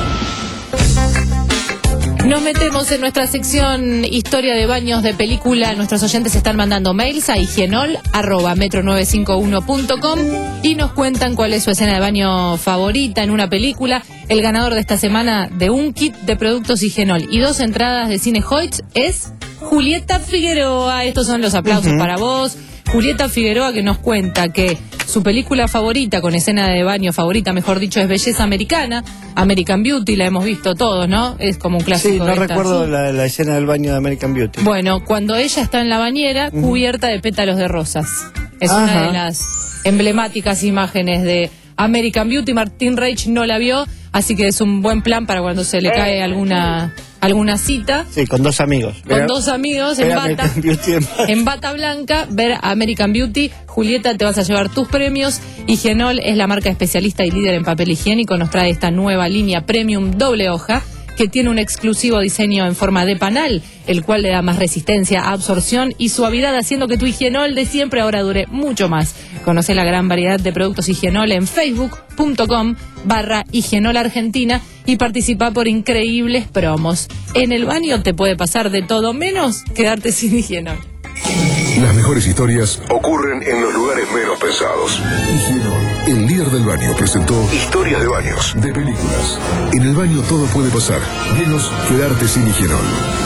Nos metemos en nuestra sección Historia de baños de película. Nuestros oyentes están mandando mails a higienol arroba metro nueve cinco uno punto com y nos cuentan cuál es su escena de baño favorita en una película. El ganador de esta semana de un kit de productos Higienol y dos entradas de Cine Hoyts es Julieta Figueroa. Estos son los aplausos uh-huh. para vos. Julieta Figueroa, que nos cuenta que su película favorita, con escena de baño favorita, mejor dicho, es Belleza Americana, American Beauty, la hemos visto todos, ¿no? Es como un clásico. Sí, no de esta, recuerdo ¿sí? la, la escena del baño de American Beauty. Bueno, cuando ella está en la bañera, uh-huh. cubierta de pétalos de rosas. Es Ajá. una de las emblemáticas imágenes de American Beauty. Martín Reich no la vio, así que es un buen plan para cuando se le cae alguna... alguna cita. Sí, con dos amigos. Con Ver, dos amigos en bata, en bata blanca, ver American Beauty. Julieta, te vas a llevar tus premios. Higienol es la marca especialista y líder en papel higiénico. Nos trae esta nueva línea Premium doble hoja, que tiene un exclusivo diseño en forma de panal, el cual le da más resistencia, absorción y suavidad, haciendo que tu Higienol de siempre ahora dure mucho más. Conoce la gran variedad de productos Higienol en facebook punto com barra Higienol Argentina y participa por increíbles promos. En el baño te puede pasar de todo menos quedarte sin Higienol. Las mejores historias ocurren en los lugares menos pensados. Higienol, el líder del baño, presentó Historias de baños de películas. En el baño todo puede pasar, menos quedarte sin Higienol.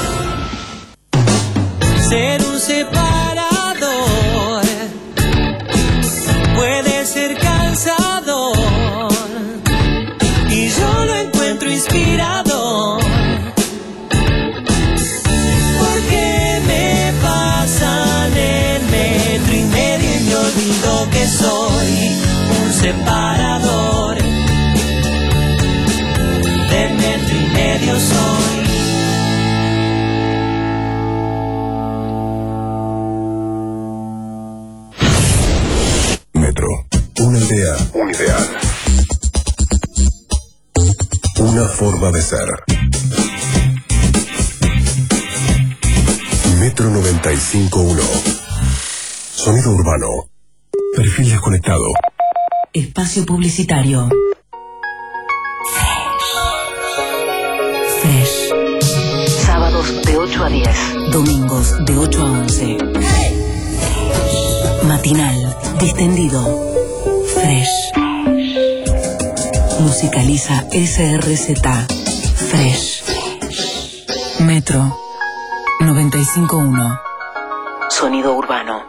Ser un separador puede ser cansador y yo lo encuentro inspirador. Porque me pasan el metro y medio y me olvido que soy un separador. Del metro y medio soy. Metro, una idea, un ideal, una forma de ser. Metro noventa y cinco punto uno. Sonido urbano. Perfil desconectado. Espacio publicitario. Fresh. Sábados de ocho a diez. Domingos de ocho a once. Matinal, distendido. Fresh. Musicaliza S R Z. Fresh. Metro noventa y cinco punto uno. Sonido urbano.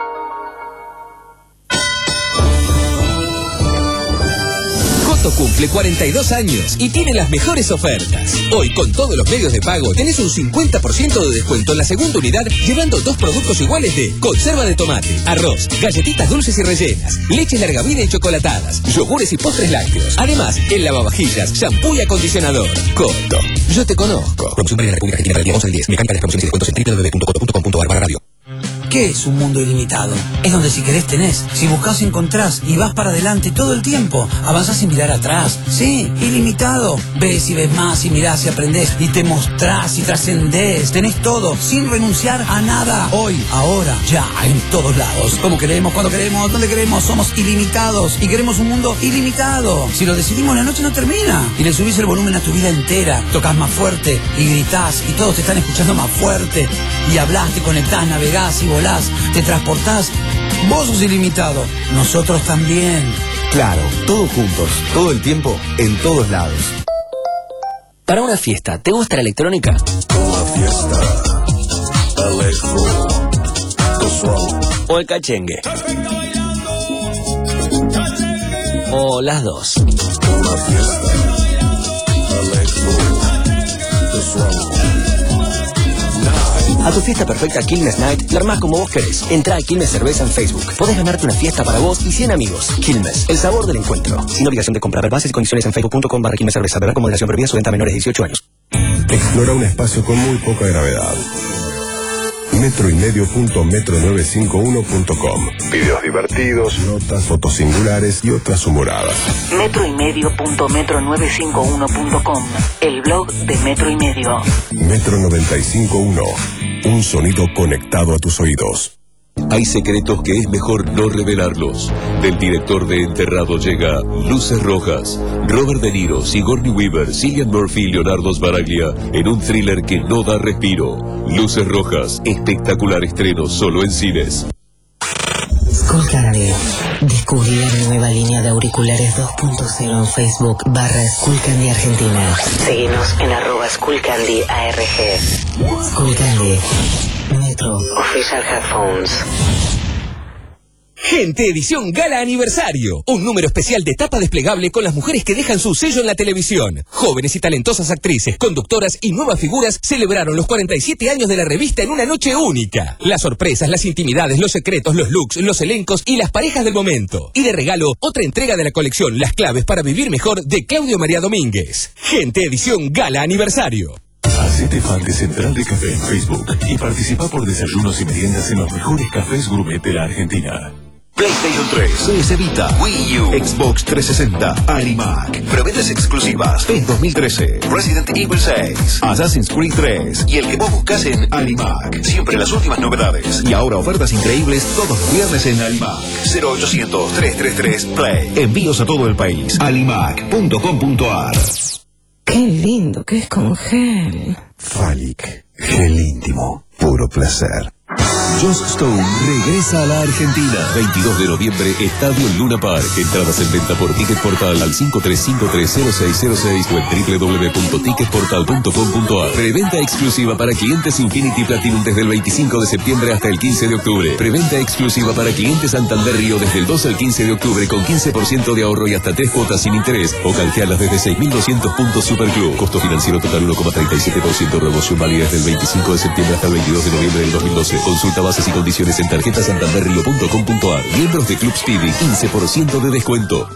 Coto cumple cuarenta y dos años y tiene las mejores ofertas. Hoy, con todos los medios de pago, tenés un cincuenta por ciento de descuento en la segunda unidad, llevando dos productos iguales de conserva de tomate, arroz, galletitas dulces y rellenas, leches larga vida y chocolatadas, yogures y postres lácteos. Además, el lavavajillas, shampoo y acondicionador. Coto, yo te conozco. Promoción válida en la República Argentina del día once al diez. Mecánica de las promociones y descuentos en doble u doble u doble u punto coto punto com punto a r barra radio. ¿Qué es un mundo ilimitado? Es donde si querés tenés, si buscas encontrás y vas para adelante todo el tiempo. Avanzás sin mirar atrás. Sí, ilimitado. Ves y ves más y mirás y aprendés y te mostrás y trascendés. Tenés todo sin renunciar a nada. Hoy, ahora, ya, en todos lados. Como queremos, cuando queremos, donde queremos. Somos ilimitados y queremos un mundo ilimitado. Si lo decidimos, la noche no termina. Y le subís el volumen a tu vida entera. Tocas más fuerte y gritás y todos te están escuchando más fuerte. Y hablás, te conectás, navegás y volás. Te transportás. Vos sos ilimitado. Nosotros también. Claro, todos juntos, todo el tiempo, en todos lados. Para una fiesta, ¿te gusta la electrónica? Una fiesta. Electro. ¿O el cachengue? ¿O las dos? Una fiesta. Electro. A tu fiesta perfecta Quilmes Night, la armás como vos querés. Entrá a Quilmes Cerveza en Facebook. Podés ganarte una fiesta para vos y cien amigos. Quilmes, el sabor del encuentro. Sin obligación de comprar. Bases y condiciones en facebook punto com barra Quilmes Cerveza. Beber con moderación, prohibida su venta a menores de dieciocho años. Explora un espacio con muy poca gravedad. metroymedio punto metro novecientos cincuenta y uno punto com. Videos divertidos, notas, fotos singulares y otras humoradas. metroymedio punto metro novecientos cincuenta y uno punto com, el blog de Metro y Medio. Metro noventa y cinco punto uno, un sonido conectado a tus oídos. Hay secretos que es mejor no revelarlos. Del director de Enterrado llega Luces Rojas. Robert De Niro, Sigourney Weaver, Cillian Murphy y Leonardo Sbaraglia en un thriller que no da respiro. Luces Rojas, espectacular estreno solo en cines. Skullcandy. Descubrí la nueva línea de auriculares dos punto cero en Facebook barra Skullcandy Argentina. Seguinos en arroba Skullcandy A R G. Skullcandy. Metro. Official Headphones. Gente Edición Gala Aniversario. Un número especial de tapa desplegable con las mujeres que dejan su sello en la televisión. Jóvenes y talentosas actrices, conductoras y nuevas figuras celebraron los cuarenta y siete años de la revista en una noche única. Las sorpresas, las intimidades, los secretos, los looks, los elencos y las parejas del momento. Y de regalo, otra entrega de la colección Las Claves para Vivir Mejor de Claudio María Domínguez. Gente Edición Gala Aniversario. Hacete fan de Central de Café en Facebook y participa por desayunos y meriendas en los mejores cafés gourmet de la Argentina. PlayStation tres, P S Vita, Wii U, Xbox trescientos sesenta, Alimac. Preventas exclusivas, PES dos mil trece, Resident Evil seis, Assassin's Creed tres y el que vos buscas en Alimac. Siempre las últimas novedades y ahora ofertas increíbles todos los viernes en Alimac. cero ochocientos, trescientos treinta y tres, Play. Envíos a todo el país. alimac punto com punto ar. Qué lindo que es con gel. Falic, gel íntimo, puro placer. Joss Stone regresa a la Argentina. veintidós de noviembre, Estadio Luna Park. Entradas en venta por Ticket Portal al cinco tres cinco tres cero seis cero seis o en doble u doble u doble u punto ticket portal punto com punto ar. Preventa exclusiva para clientes Infinity Platinum desde el veinticinco de septiembre hasta el quince de octubre. Preventa exclusiva para clientes Santander Río desde el dos al quince de octubre con quince por ciento de ahorro y hasta tres cuotas sin interés. O canjealas desde seis mil doscientos puntos Superclub. Costo financiero total uno coma treinta y siete por ciento. Promoción válida desde el veinticinco de septiembre hasta el veintidós de noviembre del dos mil doce. Consulta bases y condiciones en tarjeta santander río punto com punto ar. Miembros de Club Speedy, quince por ciento de descuento.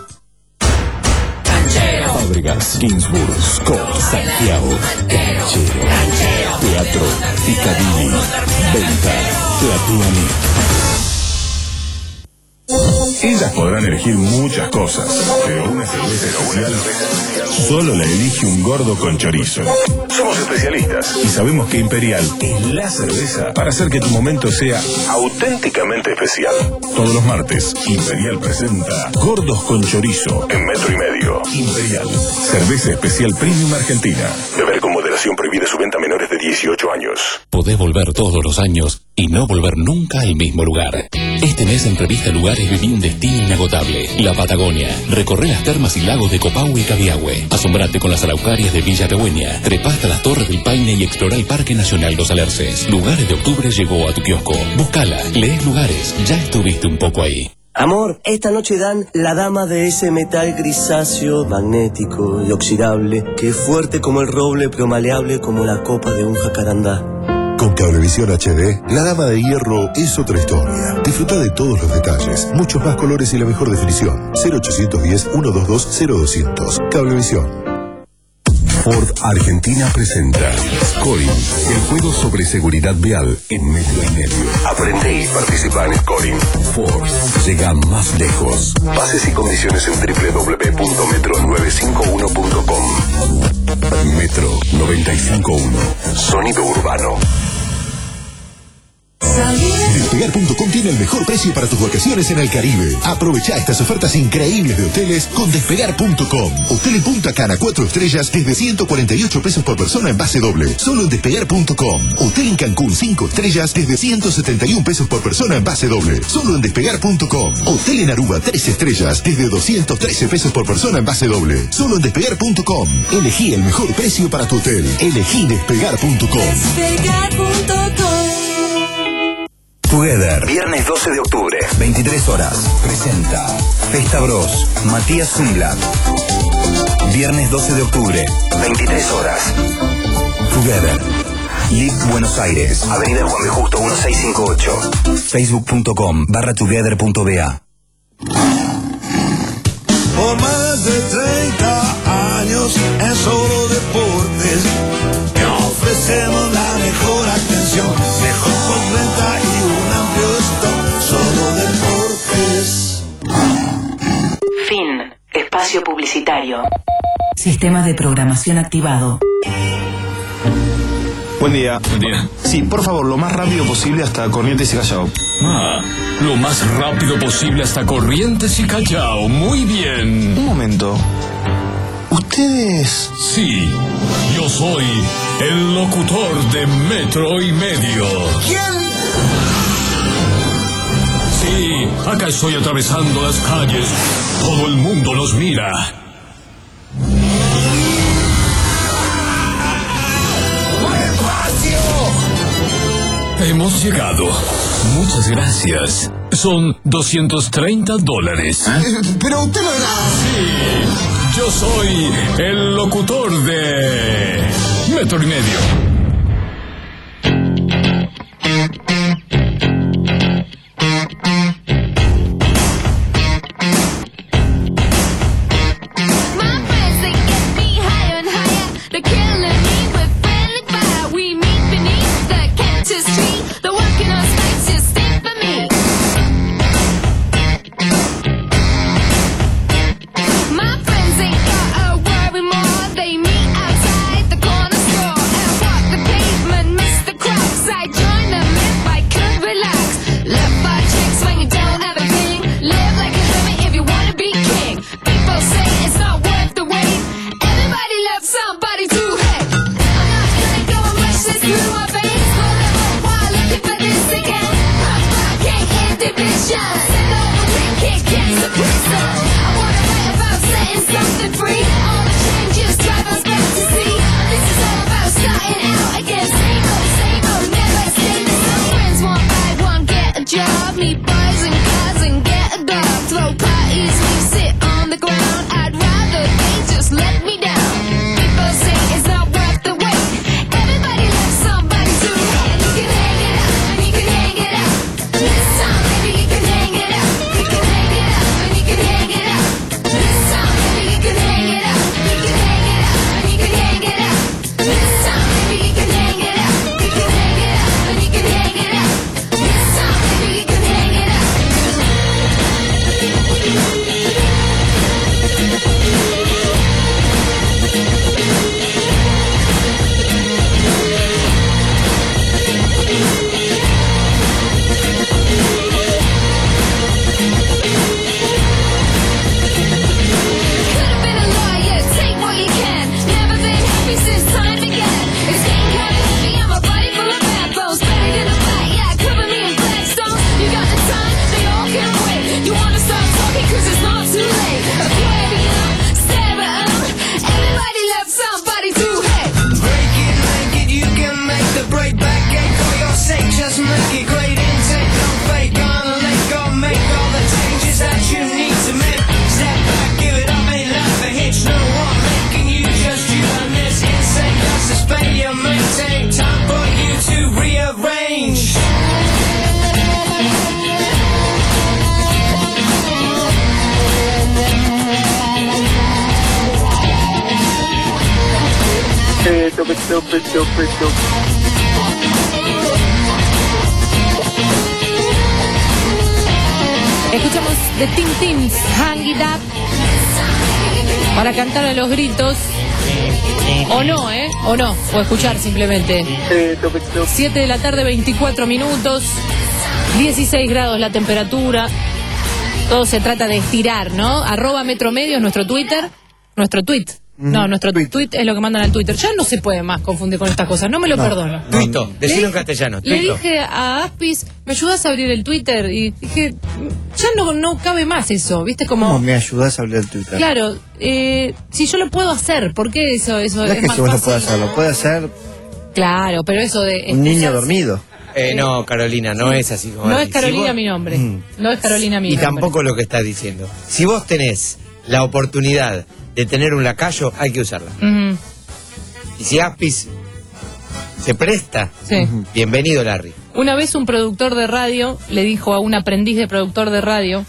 Fábregas, Ginsburg, Scott, Santiago, Canchero, Teatro, Picadilly, Venta, Platiani. Ellas podrán elegir muchas cosas, pero una cerveza especial solo la elige un gordo con chorizo. Somos especialistas y sabemos que Imperial es la cerveza para hacer que tu momento sea auténticamente especial. Todos los martes, Imperial presenta Gordos con Chorizo en Metro y Medio. Imperial, cerveza especial premium argentina. Beber con moderación, prohibida su venta a menores de dieciocho años. Podés volver todos los años y no volver nunca al mismo lugar. Este mes en Revista Lugares viví un destino inagotable, la Patagonia. Recorré las termas y lagos de Copahue y Cabiahue. Asombrate con las araucarias de Villa Pegüeña. Trepá hasta las Torres del Paine y explorá el Parque Nacional Los Alerces. Lugares de Octubre llegó a tu kiosco. Búscala, lees Lugares, ya estuviste un poco ahí. Amor, esta noche dan la dama de ese metal grisáceo, magnético y oxidable, que es fuerte como el roble pero maleable como la copa de un jacarandá. Con Cablevisión H D, la dama de hierro es otra historia. Disfruta de todos los detalles, muchos más colores y la mejor definición. cero ochocientos diez, ciento veintidós, cero doscientos. Cablevisión. Ford Argentina presenta Scoring, el juego sobre seguridad vial en Metro y Medio. Aprende y participa en Scoring. Ford llega más lejos. Bases y condiciones en doble u doble u doble u punto metro novecientos cincuenta y uno punto com. Metro noventa y cinco punto uno. Sonido urbano. Despegar punto com tiene el mejor precio para tus vacaciones en el Caribe. Aprovecha estas ofertas increíbles de hoteles con Despegar punto com. Hotel en Punta Cana cuatro estrellas desde ciento cuarenta y ocho pesos por persona en base doble. Solo en Despegar punto com. Hotel en Cancún cinco estrellas desde ciento setenta y un pesos por persona en base doble. Solo en Despegar punto com. Hotel en Aruba tres estrellas desde doscientos trece pesos por persona en base doble. Solo en Despegar punto com. Elegí el mejor precio para tu hotel. Elegí Despegar punto com. Despegar punto com. Together, viernes doce de octubre, veintitrés horas, presenta Festa Bros, Matías Zumlack. Viernes doce de octubre, veintitrés horas. Together, Live Buenos Aires, Avenida Juan B. Justo dieciséis cincuenta y ocho. Facebook punto com barra together punto b a. Por más de treinta años en Solo Deportes, te ofrecemos la mejor atención. televisión, mejor postventa y un amplio stock solo deportes. Fin. Espacio publicitario. Sistema de programación activado. Buen día. Buen día. Sí, por favor, lo más rápido posible hasta Corrientes y Callao. Ah, lo más rápido posible hasta Corrientes y Callao. Muy bien. Un momento. ¿Ustedes? Sí, yo soy el locutor de Metro y Medio. ¿Quién? Sí, acá estoy atravesando las calles. Todo el mundo nos mira. Hemos llegado. Muchas gracias. Son doscientos treinta dólares. ¿Eh? Pero usted no era... Sí, yo soy el locutor de Metro y Medio. Escuchamos The Tim Tims, Hang It Up, para cantar a los gritos. O no, ¿eh? O no, o escuchar simplemente. siete de la tarde, veinticuatro minutos, dieciséis grados la temperatura. Todo se trata de estirar, ¿no? Arroba Metro Medio es nuestro Twitter, nuestro tweet. No, nuestro tweet es lo que mandan al Twitter. Ya no se puede más confundir con estas cosas, no me lo no. perdono. Tuito, decilo en castellano. Le dije a Aspis, ¿me ayudas a abrir el Twitter? Y dije, ya no, no cabe más eso, ¿viste? Como... ¿Cómo me ayudas a abrir el Twitter? Claro, eh, si yo lo puedo hacer, ¿por qué eso, eso no es, es que más si vos fácil? lo puedes hacer, lo puede hacer... Claro, pero eso de... Un niño dormido. Eh, no, Carolina, no sí. es así como... No es Carolina si vos... mi nombre, mm. no es Carolina mi y nombre. Y tampoco lo que estás diciendo. Si vos tenés la oportunidad de tener un lacayo, hay que usarla. Uh-huh. Y si Aspis se presta, sí. bienvenido Larry. Una vez un productor de radio le dijo a un aprendiz de productor de radio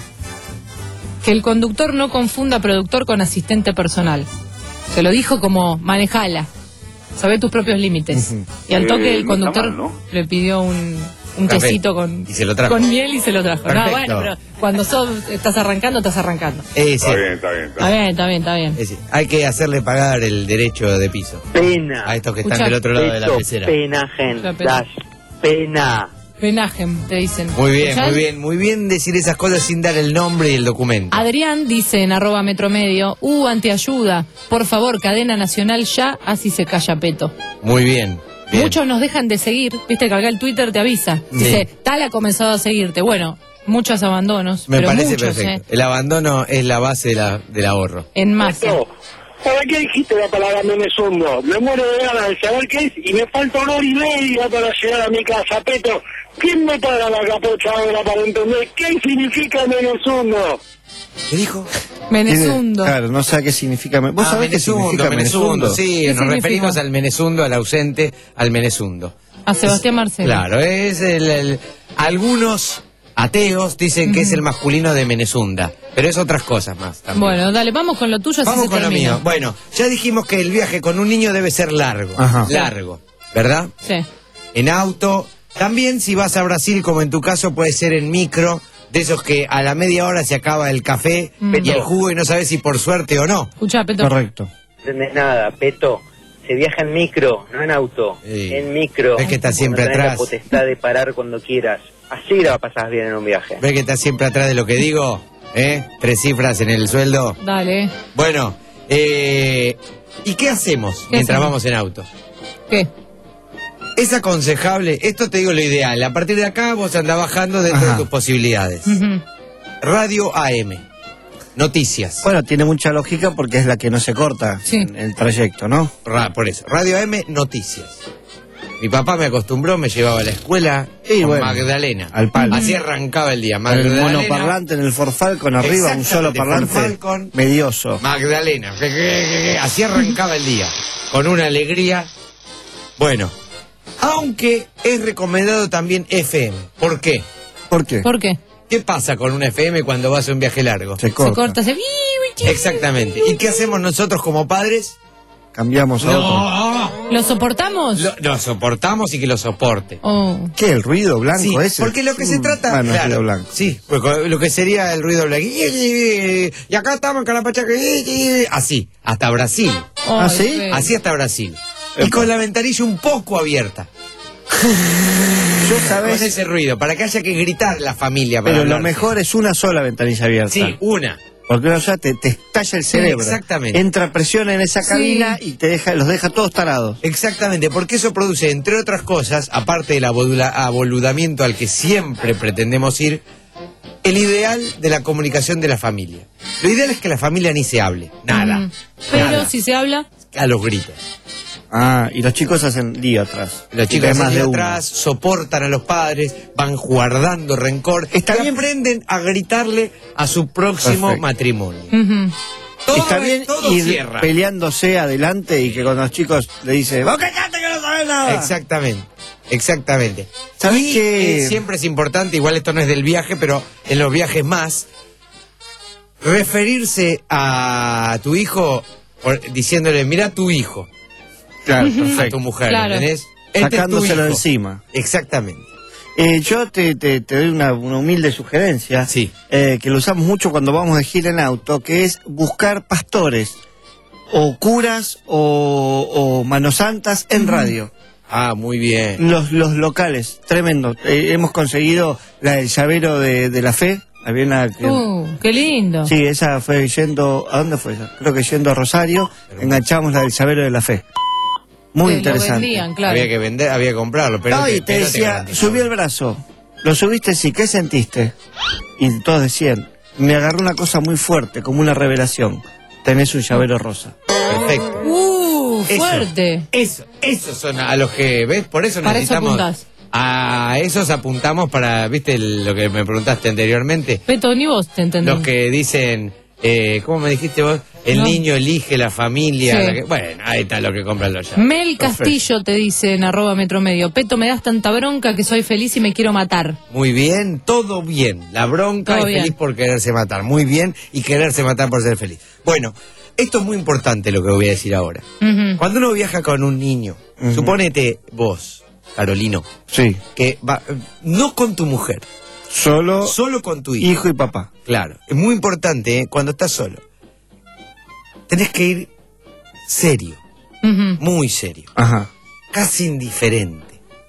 que el conductor no confunda productor con asistente personal. Se lo dijo como manejala. Sabés tus propios límites. Y al toque Eh, el no está conductor mal, ¿no? le pidió un, un Café. tecito con, Y se lo trajo. con miel y se lo trajo. No, Perfecto. bueno, pero cuando sos, estás arrancando, estás arrancando. Eh, sí. Está bien, está bien. Está bien, está bien, está bien. Eh, sí. Hay que hacerle pagar el derecho de piso Pena. a estos que Escucha, están del otro lado de la Peto, pecera. Penagen. Escucha, Peto. Dash. Pena. Penajem, te dicen. Muy bien, ¿Escuchás? muy bien, muy bien decir esas cosas sin dar el nombre y el documento. Adrián dice en arroba metromedio, uh, antiayuda, por favor, cadena nacional ya, así se calla Peto. Muy bien. bien. Muchos nos dejan de seguir, viste que acá el Twitter te avisa. Sí. Dice, tal ha comenzado a seguirte. Bueno, muchos abandonos, Me pero parece muchos, perfecto. eh, El abandono es la base de la, del ahorro. en masa. ¿Para qué dijiste la palabra Menesundo? Me muero de ganas de saber qué es y me falta una hora y media para llegar a mi casa, Peto. ¿Quién me paga la capocha ahora para entender qué significa Menesundo? ¿Qué dijo? Menesundo. Claro, no sabe qué significa. ¿Vos Ah, sabés qué significa Menesundo, Menesundo? sí, ¿Qué nos significa? referimos al Menesundo, al ausente, al Menesundo. A Sebastián Marcelo. Claro, es el, el- algunos ateos dicen que es el masculino de Menesunda, pero es otras cosas más también. Bueno, dale, vamos con lo tuyo, así Vamos se con lo termina. mío. Bueno, ya dijimos que el viaje con un niño debe ser largo, Ajá. largo, ¿verdad? Sí. En auto. También si vas a Brasil, como en tu caso, puede ser en micro, de esos que a la media hora se acaba el café Mm. y el jugo y no sabes si por suerte o no. Escucha, Peto. Correcto. No entendés nada, Peto. Se viaja en micro, no en auto. Sí. En micro. Ves que está siempre Cuando tenés atrás. la potestad de parar cuando quieras. Así la pasás bien en un viaje. ¿Ves que estás siempre atrás de lo que digo? ¿Eh? Tres cifras en el sueldo. Dale. Bueno, eh, ¿y qué hacemos ¿Qué mientras hacemos? vamos en auto? ¿Qué? Es aconsejable, esto te digo lo ideal, a partir de acá vos andás bajando dentro Ajá. de tus posibilidades. Ujú. Radio A M, noticias. Bueno, tiene mucha lógica porque es la que no se corta Sí. en el trayecto, ¿no? Ra- por eso, Radio A M, noticias. Mi papá me acostumbró, me llevaba a la escuela Y con bueno, Magdalena. al palo. Así arrancaba el día. El Magdalena. monoparlante en el Ford Falcon arriba, un solo Exactamente, parlante Ford Falcon. medioso. Magdalena. Así arrancaba el día. Con una alegría. Bueno, aunque es recomendado también F M. ¿Por qué? ¿Por qué? ¿Por qué? ¿Qué pasa con un F M cuando vas a un viaje largo? Se Se corta. corta, se... Exactamente. ¿Y qué hacemos nosotros como padres? Cambiamos a otro. No. ¿Lo soportamos? Lo, lo soportamos y que lo soporte. Oh. ¿Qué? ¿El ruido blanco Sí, ese? porque lo que se Mm, trata, Bueno, el claro, ruido blanco. sí, pues con lo que sería el ruido blanco. Y acá estamos en Calapachaca, así, hasta Brasil. ¿Ah, Ay, sí? qué- Así hasta Brasil. Y con la ventanilla un poco abierta. Yo Con sabés, ese ruido, para que haya que gritar la familia. Para pero lo hablarse. mejor es una sola ventanilla abierta. Sí, una. Porque uno ya te, te estalla el cerebro. exactamente. Entra presión en esa Sí. cabina y te deja, los deja todos tarados. Exactamente, porque eso produce, entre otras cosas, aparte del abodula- aboludamiento al que siempre pretendemos ir, el ideal de la comunicación de la familia. Lo ideal es que la familia ni se hable, nada. Mm. Pero nada. si se habla, A los gritos. Ah, y los chicos hacen lío atrás. Los Y chicos hay más hacen de de uno. atrás, soportan a los padres, van guardando rencor Está y bien. aprenden a gritarle a su próximo Perfecto. matrimonio. ujú. Todo, Está bien todo ir cierra. peleándose adelante y que cuando los chicos le dicen, ¡vos callate que no sabés nada! Exactamente, exactamente. ¿Sabés Y qué? eh, siempre es importante, igual esto no es del viaje, pero en los viajes más, referirse a tu hijo por- diciéndole, mira tu hijo, Claro, a tu perfecto. mujer, Claro. ¿entendés? Este es tu Sacándoselo hijo. encima. Exactamente. Eh, yo te, te, te doy una, una humilde sugerencia, Sí. eh, que lo usamos mucho cuando vamos de gira en auto, que es buscar pastores, o curas, o, o manosantas en radio. Ah, muy bien. Los, los locales, tremendo. Eh, hemos conseguido la del llavero de, de la fe. Había una que- Uh, qué lindo. Sí, esa fue yendo... ¿A dónde fue esa? Creo que yendo a Rosario, enganchamos la del llavero de la fe. Muy Que interesante. Lo vendían, claro. Había que vender, había que comprarlo, pero No, te- y te pero decía, garantizaba. subí el brazo. Lo subiste, sí, ¿qué sentiste? Y todos decían, me agarró una cosa muy fuerte, como una revelación. Tenés un llavero rosa. Perfecto. Uh, Eso. fuerte. Eso, esos son a los que, ¿ves? Por eso Para eso necesitamos... apuntás. A esos apuntamos para, ¿viste el- lo que me preguntaste anteriormente? Peto, ni vos te entendés. Los que dicen, eh, ¿cómo me dijiste vos? El No. niño elige la familia. Sí. la que- bueno, ahí está lo que compran los ya. Mel Castillo te dice en arroba metromedio, Peto, me das tanta bronca que soy feliz y me quiero matar. Muy bien, todo bien. La bronca Todo y bien. feliz por quererse matar. Muy bien, y quererse matar por ser feliz. Bueno, esto es muy importante lo que voy a decir ahora. Ujú. Cuando uno viaja con un niño, Ujú. suponete vos, Carolino, Sí. que va, no con tu mujer, Solo solo con tu hijo. hijo y papá. Claro, es muy importante, ¿eh? Cuando estás solo. Tenés que ir serio, Ujú. muy serio, Ajá. casi indiferente.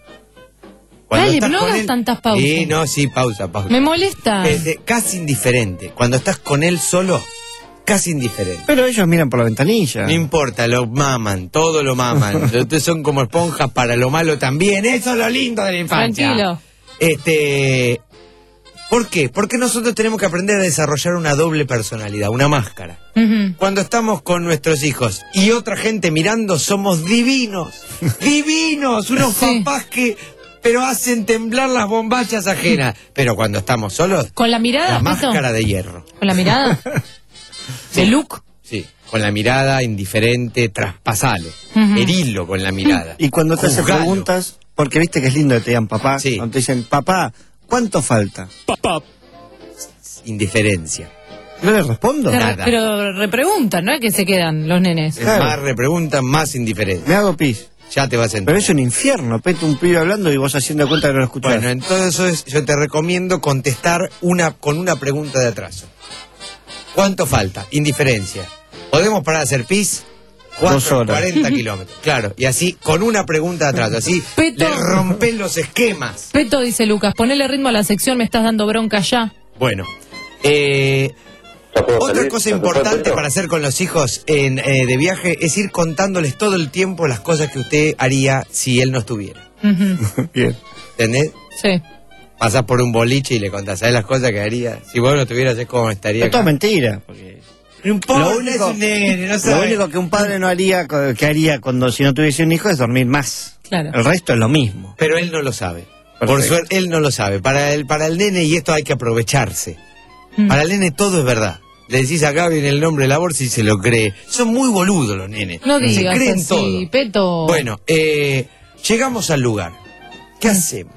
Dale, estás no con hagas él- tantas pausas. Sí, no, sí, pausa, pausa. Me molesta. Eh, de- casi indiferente. Cuando estás con él solo, casi indiferente. Pero ellos miran por la ventanilla. No importa, lo maman, todo lo maman. Ustedes son como esponjas para lo malo también. Eso es lo lindo de la infancia. Tranquilo. Este, ¿por qué? Porque nosotros tenemos que aprender a desarrollar una doble personalidad, una máscara. Ujú. Cuando estamos con nuestros hijos y otra gente mirando, somos divinos. Divinos, unos Sí. papás que pero hacen temblar las bombachas ajenas. Pero cuando estamos solos, Con la mirada, la Peto. máscara de hierro. Con la mirada. De look. Sí, con la mirada indiferente, traspasalo, Ujú. herilo con la mirada. Y cuando te hacen Juzgalo. preguntas, porque viste que es lindo que te digan papá, Sí. cuando te dicen, papá, ¿cuánto falta? Indiferencia. ¿No le respondo? Pero, Nada. pero repreguntan, ¿no es que se quedan los nenes? Es Claro. más repreguntan, más indiferencia. Me hago pis. Ya te vas a Pero enterar. es un infierno, Peto, un pibe hablando y vos haciendo cuenta que no lo escuchás. Bueno, entonces yo te recomiendo contestar una con una pregunta de atraso. ¿Cuánto falta? Indiferencia. ¿Podemos parar de hacer pis? Dos horas. cuarenta kilómetros. Claro, y así con una pregunta de atraso. Así Peto. le rompes los esquemas. Peto, dice Lucas, ponele ritmo a la sección, me estás dando bronca ya. Bueno, eh, otra cosa importante para hacer con los hijos en, eh, de viaje es ir contándoles todo el tiempo las cosas que usted haría si él no estuviera. Ujú. Bien. ¿Entendés? Sí. Pasás por un boliche y le contás, ¿sabes las cosas que haría? Si vos no estuvieras, es como estaría Es toda acá. mentira. Porque No importa, Lo único- es un nene, no lo sabe. único que un padre no haría, que haría cuando si no tuviese un hijo es dormir más. Claro. El resto es lo mismo. Pero él no lo sabe. Por Perfecto. suerte, él no lo sabe. Para el, para el nene, y esto hay que aprovecharse. Mm. Para el nene todo es verdad. Le decís acá viene el nombre de la bolsa y se lo cree. Son muy boludos los nenes. No se digas creen así, todo. Peto. Bueno, eh, llegamos al lugar. ¿Qué hacemos?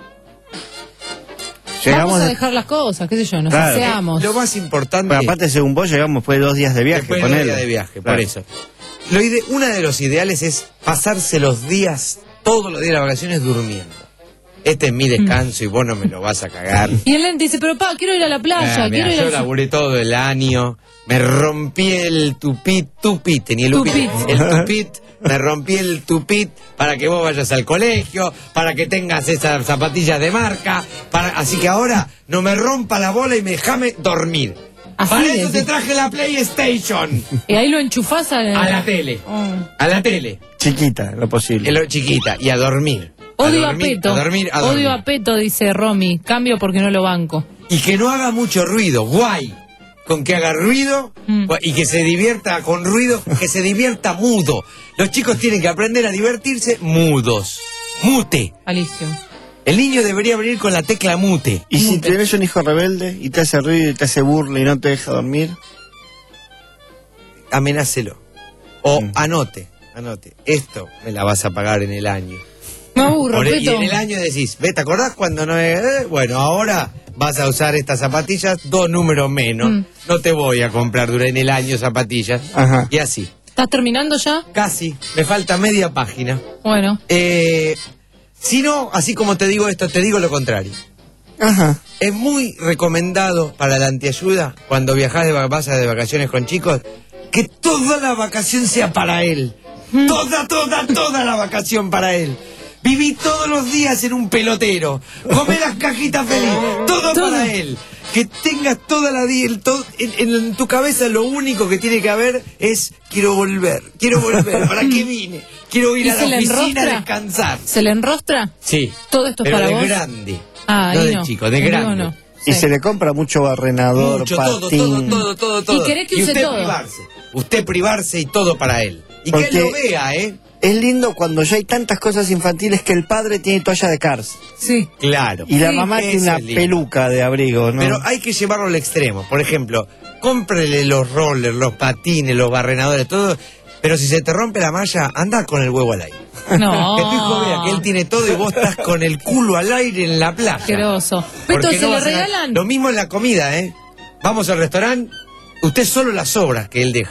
Vamos a dejar las cosas, qué sé yo, nos Claro. paseamos. Lo más importante. Pero aparte, según vos, llegamos después de dos días de viaje. Después de ponele. un día de viaje, Claro. por eso. Lo ide- una de los ideales es pasarse los días, todos los días de las vacaciones durmiendo. Este es mi descanso y vos no me lo vas a cagar. Y el nene dice, pero pa, quiero ir a la playa, Ah, mirá, quiero ir yo al... laburé todo el año, me rompí el tupit, tupit, tenía el upit, Tupit. el tupit, me rompí el tupit para que vos vayas al colegio, para que tengas esas zapatillas de marca, para, así que ahora no me rompa la bola y me déjame dormir. Así Para es. eso te traje la PlayStation. Y ahí lo enchufás a... A la tele. Oh. A la tele. Chiquita, lo posible. En lo chiquita. Y a dormir. Odio a, dormir, Peto. A dormir, a dormir. Odio a Peto, dice Romy. Cambio porque no lo banco. Y que no haga mucho ruido. Guay. Con que haga ruido Mm. y que se divierta con ruido, que se divierta mudo. Los chicos tienen que aprender a divertirse mudos. Mute. Alicio. El niño debería venir con la tecla mute. Y si tenés un hijo rebelde y te hace ruido y te hace burla y no te deja dormir, Amenácelo. O Mm. anote, anote. Esto me la vas a pagar en el año. Me aburro, Por- y Peto. en el año decís, ¿ve, te acordás cuando no es? eh? Bueno, ahora vas a usar estas zapatillas, dos números menos. Mm. No te voy a comprar durante el año zapatillas. Ajá. Y así. ¿Estás terminando ya? Casi. Me falta media página. Bueno. Eh, si no, así como te digo esto, te digo lo contrario. Ajá. Es muy recomendado para la antiayuda, cuando viajás de, va- vas de vacaciones con chicos, que toda la vacación sea para él. Toda, toda, toda la vacación para él. Viví todos los días en un pelotero. Comé las cajitas feliz. Todo, Todo. para él. Que tengas toda la día, el to- en, en tu cabeza lo único que tiene que haber es quiero volver, quiero volver. ¿Para qué vine? Quiero ir ¿Y a se la le oficina a enrostra? descansar. ¿Se le enrostra? Sí. ¿Todo esto es Pero para de vos? grande. Ah, no ahí de no. chico, de Conmigo grande. no. Y Sí. se le compra mucho barrenador, Mucho, todo, patín. todo, todo, todo, todo. Y querés que use usted todo. privarse. Usted privarse y todo para él. Y Porque- que él lo vea, ¿eh? Es lindo cuando ya hay tantas cosas infantiles que el padre tiene toalla de Cars. Sí. Claro. Y la Sí, mamá eso tiene una es lindo. peluca de abrigo, ¿no? Pero hay que llevarlo al extremo. Por ejemplo, cómprele los rollers, los patines, los barrenadores, todo. Pero si se te rompe la malla, anda con el huevo al aire. No. Que tu hijo vea que él tiene todo y vos estás con el culo al aire en la playa. Asqueroso. Peto, Porque ¿se no le vas a- regalan? Lo mismo en la comida, ¿eh? Vamos al restaurante, usted solo las sobras que él deja.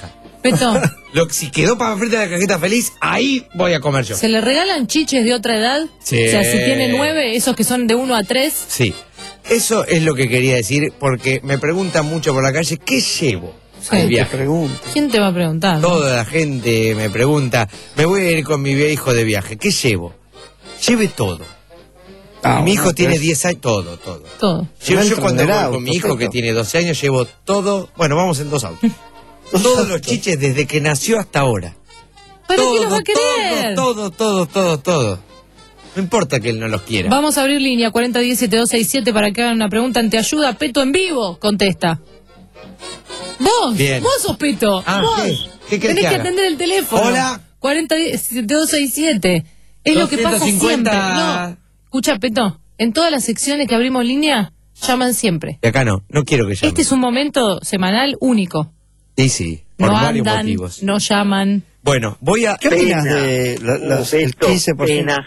Peto, Lo, si quedó papa frita de la cajita feliz, ahí voy a comer yo. ¿se le regalan chiches de otra edad? Sí. O sea, si tiene nueve, esos que son de uno a tres. Sí. Eso es lo que quería decir, porque me preguntan mucho por la calle, ¿qué llevo Sí. al viaje? ¿Quién te va a preguntar? Toda la gente me pregunta, me voy a ir con mi hijo de viaje, ¿qué llevo? Lleve todo. Ah, mi hijo bueno, tiene pero es- diez años, todo, todo. Todo. Yo, yo Dentro cuando del voy auto, con mi hijo Peto. que tiene doce años, llevo todo, bueno, vamos en dos autos. Todos los chiches desde que nació hasta ahora. ¿Para todo, qué los va a querer? todo, todo, todo, todo. No importa que él no los quiera. Vamos a abrir línea cuarenta diez setenta y dos sesenta y siete para que hagan una pregunta. ¿Te ayuda Peto en vivo? Contesta. Vos, Bien. vos sos Peto. Ah, vos. ¿qué? ¿Qué querés Tenés que que haga? atender el teléfono. Hola. cuarenta diez setenta y dos sesenta y siete. Es lo que pasa doscientos cincuenta. siempre. No, escucha, Peto. En todas las secciones que abrimos línea, llaman siempre. Y acá no, no quiero que llame. Este es un momento semanal único. Sí, sí, por No varios andan, motivos. no llaman. Bueno, voy a... ¿Qué opinas de la- las- el quince por ciento?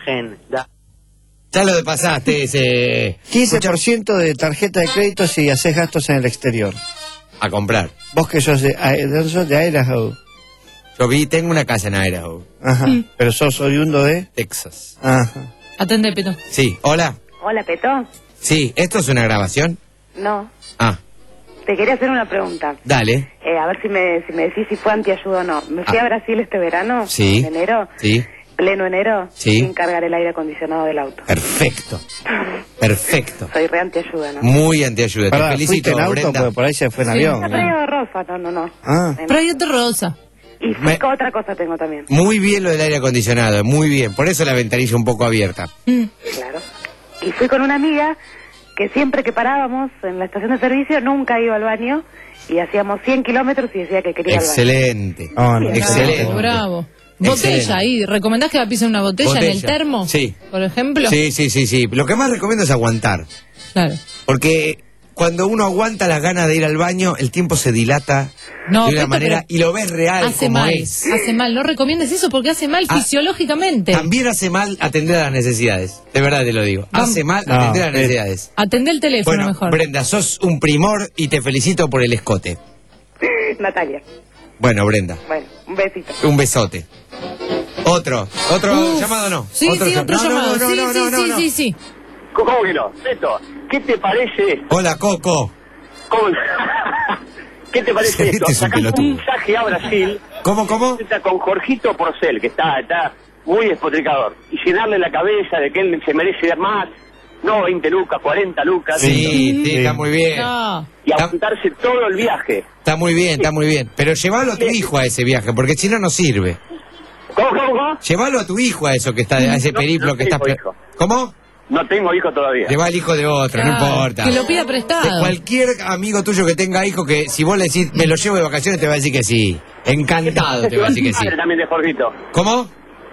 Ya lo pasaste ese... quince por ciento de tarjeta de crédito si haces gastos en el exterior. A comprar. Vos que sos de, ¿de dónde sos? De Idaho. Yo vi, tengo una casa en Idaho, Ajá. Pero sos oriundo de Texas. Ajá. Atende, Peto. Sí, hola. Hola, Peto. Sí, ¿esto es una grabación? No, Ah, te quería hacer una pregunta. dale. Eh, a ver si me, si me decís si fue antiayuda o no. Me fui Ah. a Brasil este verano, Sí. en enero, Sí, pleno enero, Sí. sin cargar el aire acondicionado del auto. perfecto. Perfecto. Soy re antiayuda, ¿no? Muy antiayuda. Pará, Te ¿fuiste felicito, en auto? Brenda. Porque por ahí se fue en Sí. avión. No ¿no? traigo rosa, no, no, no. Ah. Proyecto Rosa. Y Me- otra cosa tengo también. Muy bien lo del aire acondicionado, muy bien. Por eso la ventanilla un poco abierta. Claro. Y fui con una amiga que siempre que parábamos en la estación de servicio nunca iba al baño y hacíamos cien kilómetros y decía que quería ir al baño. Excelente. Ah, no, Excelente. Bravo, bravo. Excelente. Botella ahí. ¿Recomendás que la pisen una botella, en el Botella. termo? Sí. Por ejemplo. Sí, sí, sí, sí. Lo que más recomiendo es aguantar. Claro. Porque cuando uno aguanta las ganas de ir al baño, el tiempo se dilata No, de una Peto, manera pero y lo ves real Hace como mal. es. Hace mal. No recomiendes eso porque hace mal Ah, fisiológicamente. También hace mal atender a las necesidades. De verdad te lo digo. Vamos. Hace mal No, atender a las eh, necesidades. Atendé el teléfono Bueno, mejor. Brenda, sos un primor y te felicito por el escote. Natalia. Bueno, Brenda, Bueno, un besito. un besote. Otro, otro Uf. llamado no. Sí, sí, llam- otro no, no, llamado. no, sí, no, sí, no, no, sí, no. sí, sí. ¿Cómo que no? Beto, ¿qué te parece esto? Hola, Coco. ¿Cómo- ¿Qué te parece Este esto? es un Sacar un pelotudo. mensaje a Brasil. ¿Cómo, cómo? Está con Jorgito Porcel, que está, está muy despotricador. Y llenarle la cabeza de que él se merece más. No veinte lucas, cuarenta lucas. Sí, sí, está muy bien. No. Y aguantarse todo el viaje. Está muy bien, está muy bien. Pero llévalo a tu hijo a ese viaje, porque si no, no sirve. ¿Cómo, cómo, cómo? Llévalo a tu hijo a eso que está, a ese No, periplo no que está. tengo hijo. ¿Cómo? No tengo hijo todavía. Lleva al hijo de otro, no Claro, importa. que lo pida prestado. De cualquier amigo tuyo que tenga hijo, que si vos le decís, me lo llevo de vacaciones, te va a decir que sí. Encantado te va a decir que sí. Madre también de Jorgito. ¿Cómo?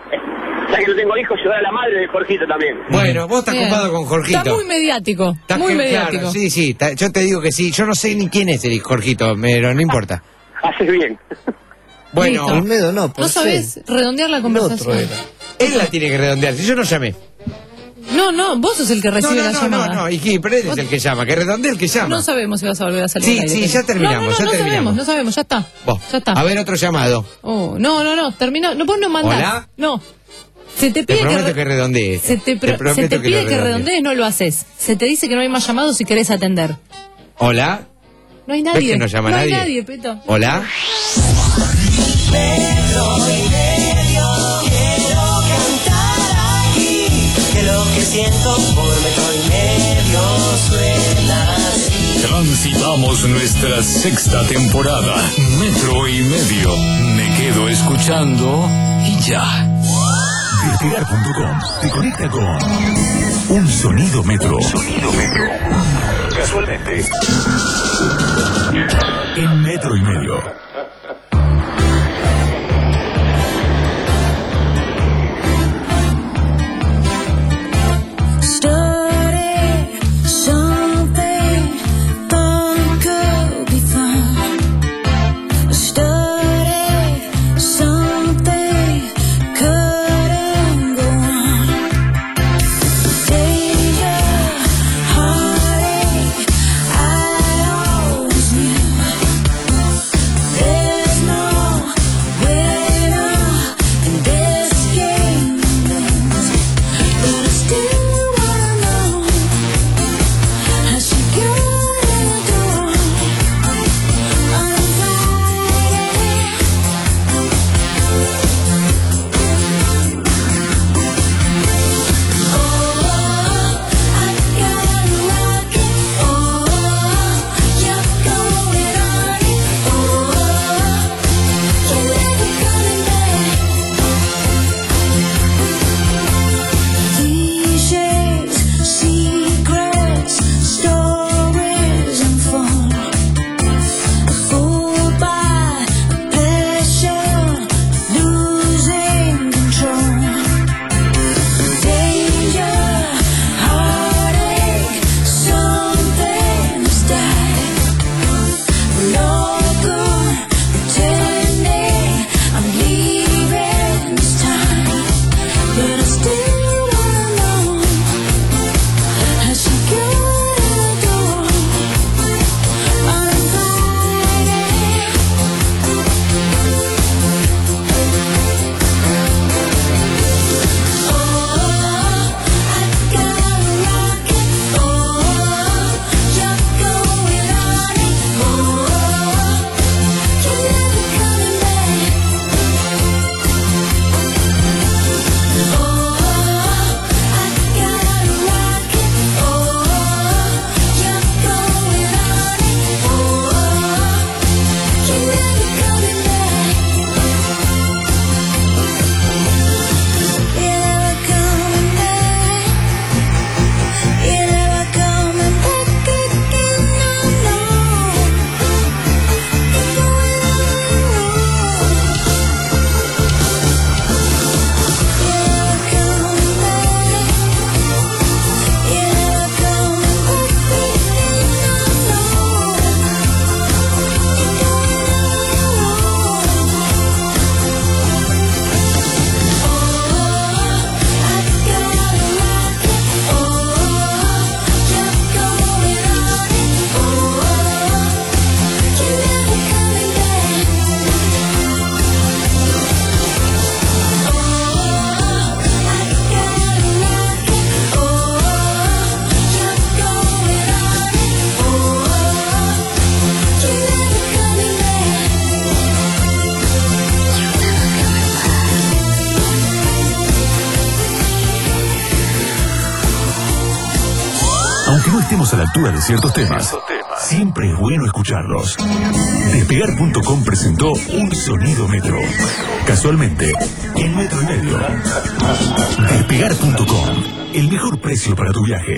Ya que no tengo hijos, llevar a la madre de Jorgito también. Bueno, vos estás Bien. ocupado con Jorgito. Está muy mediático. Estás muy que- mediático. claro, sí, sí, ta- yo te digo que sí. Yo no sé ni quién es el Jorgito, pero no importa. Haces bien. Bueno, Listo. Olmedo no, por No sabés redondear la conversación. él la tiene que redondear. Si yo no llamé. No, no, vos sos el que No, recibe no, la no, llamada. no, no, y que- pero él es el que llama, que redondee el que llama. No sabemos si vas a volver a salir Sí, al aire. sí, Peto. ya terminamos, No, no, no, ya no terminamos. sabemos, no sabemos, ya está. Vos. Ya está. A ver, otro llamado. Oh, no, no, no, terminó. No, vos no mandás. ¿Hola? No. Se te Te pide prometo que, que redondees. se te, pro- Te prometo se te que pide lo que redondees. redondees, no lo haces. Se te dice que no hay más llamados si querés atender. ¿Hola? No hay ¿Ves nadie. que no llama no nadie? hay nadie, Peto. ¿Hola? Que lo que siento por metro y medio suena así. Transitamos nuestra sexta temporada. Metro y medio. Me quedo escuchando y ya. Despegar punto com te conecta con un sonido metro. Sonido metro. Casualmente. En metro y medio. Started something thought could be fun. Started something couldn't go on. Danger, heartache, I always knew. estamos a la altura de ciertos temas, siempre es bueno escucharlos. Despegar punto com presentó Un Sonido Metro. Casualmente, en Metro y Medio. Despegar punto com, el mejor precio para tu viaje.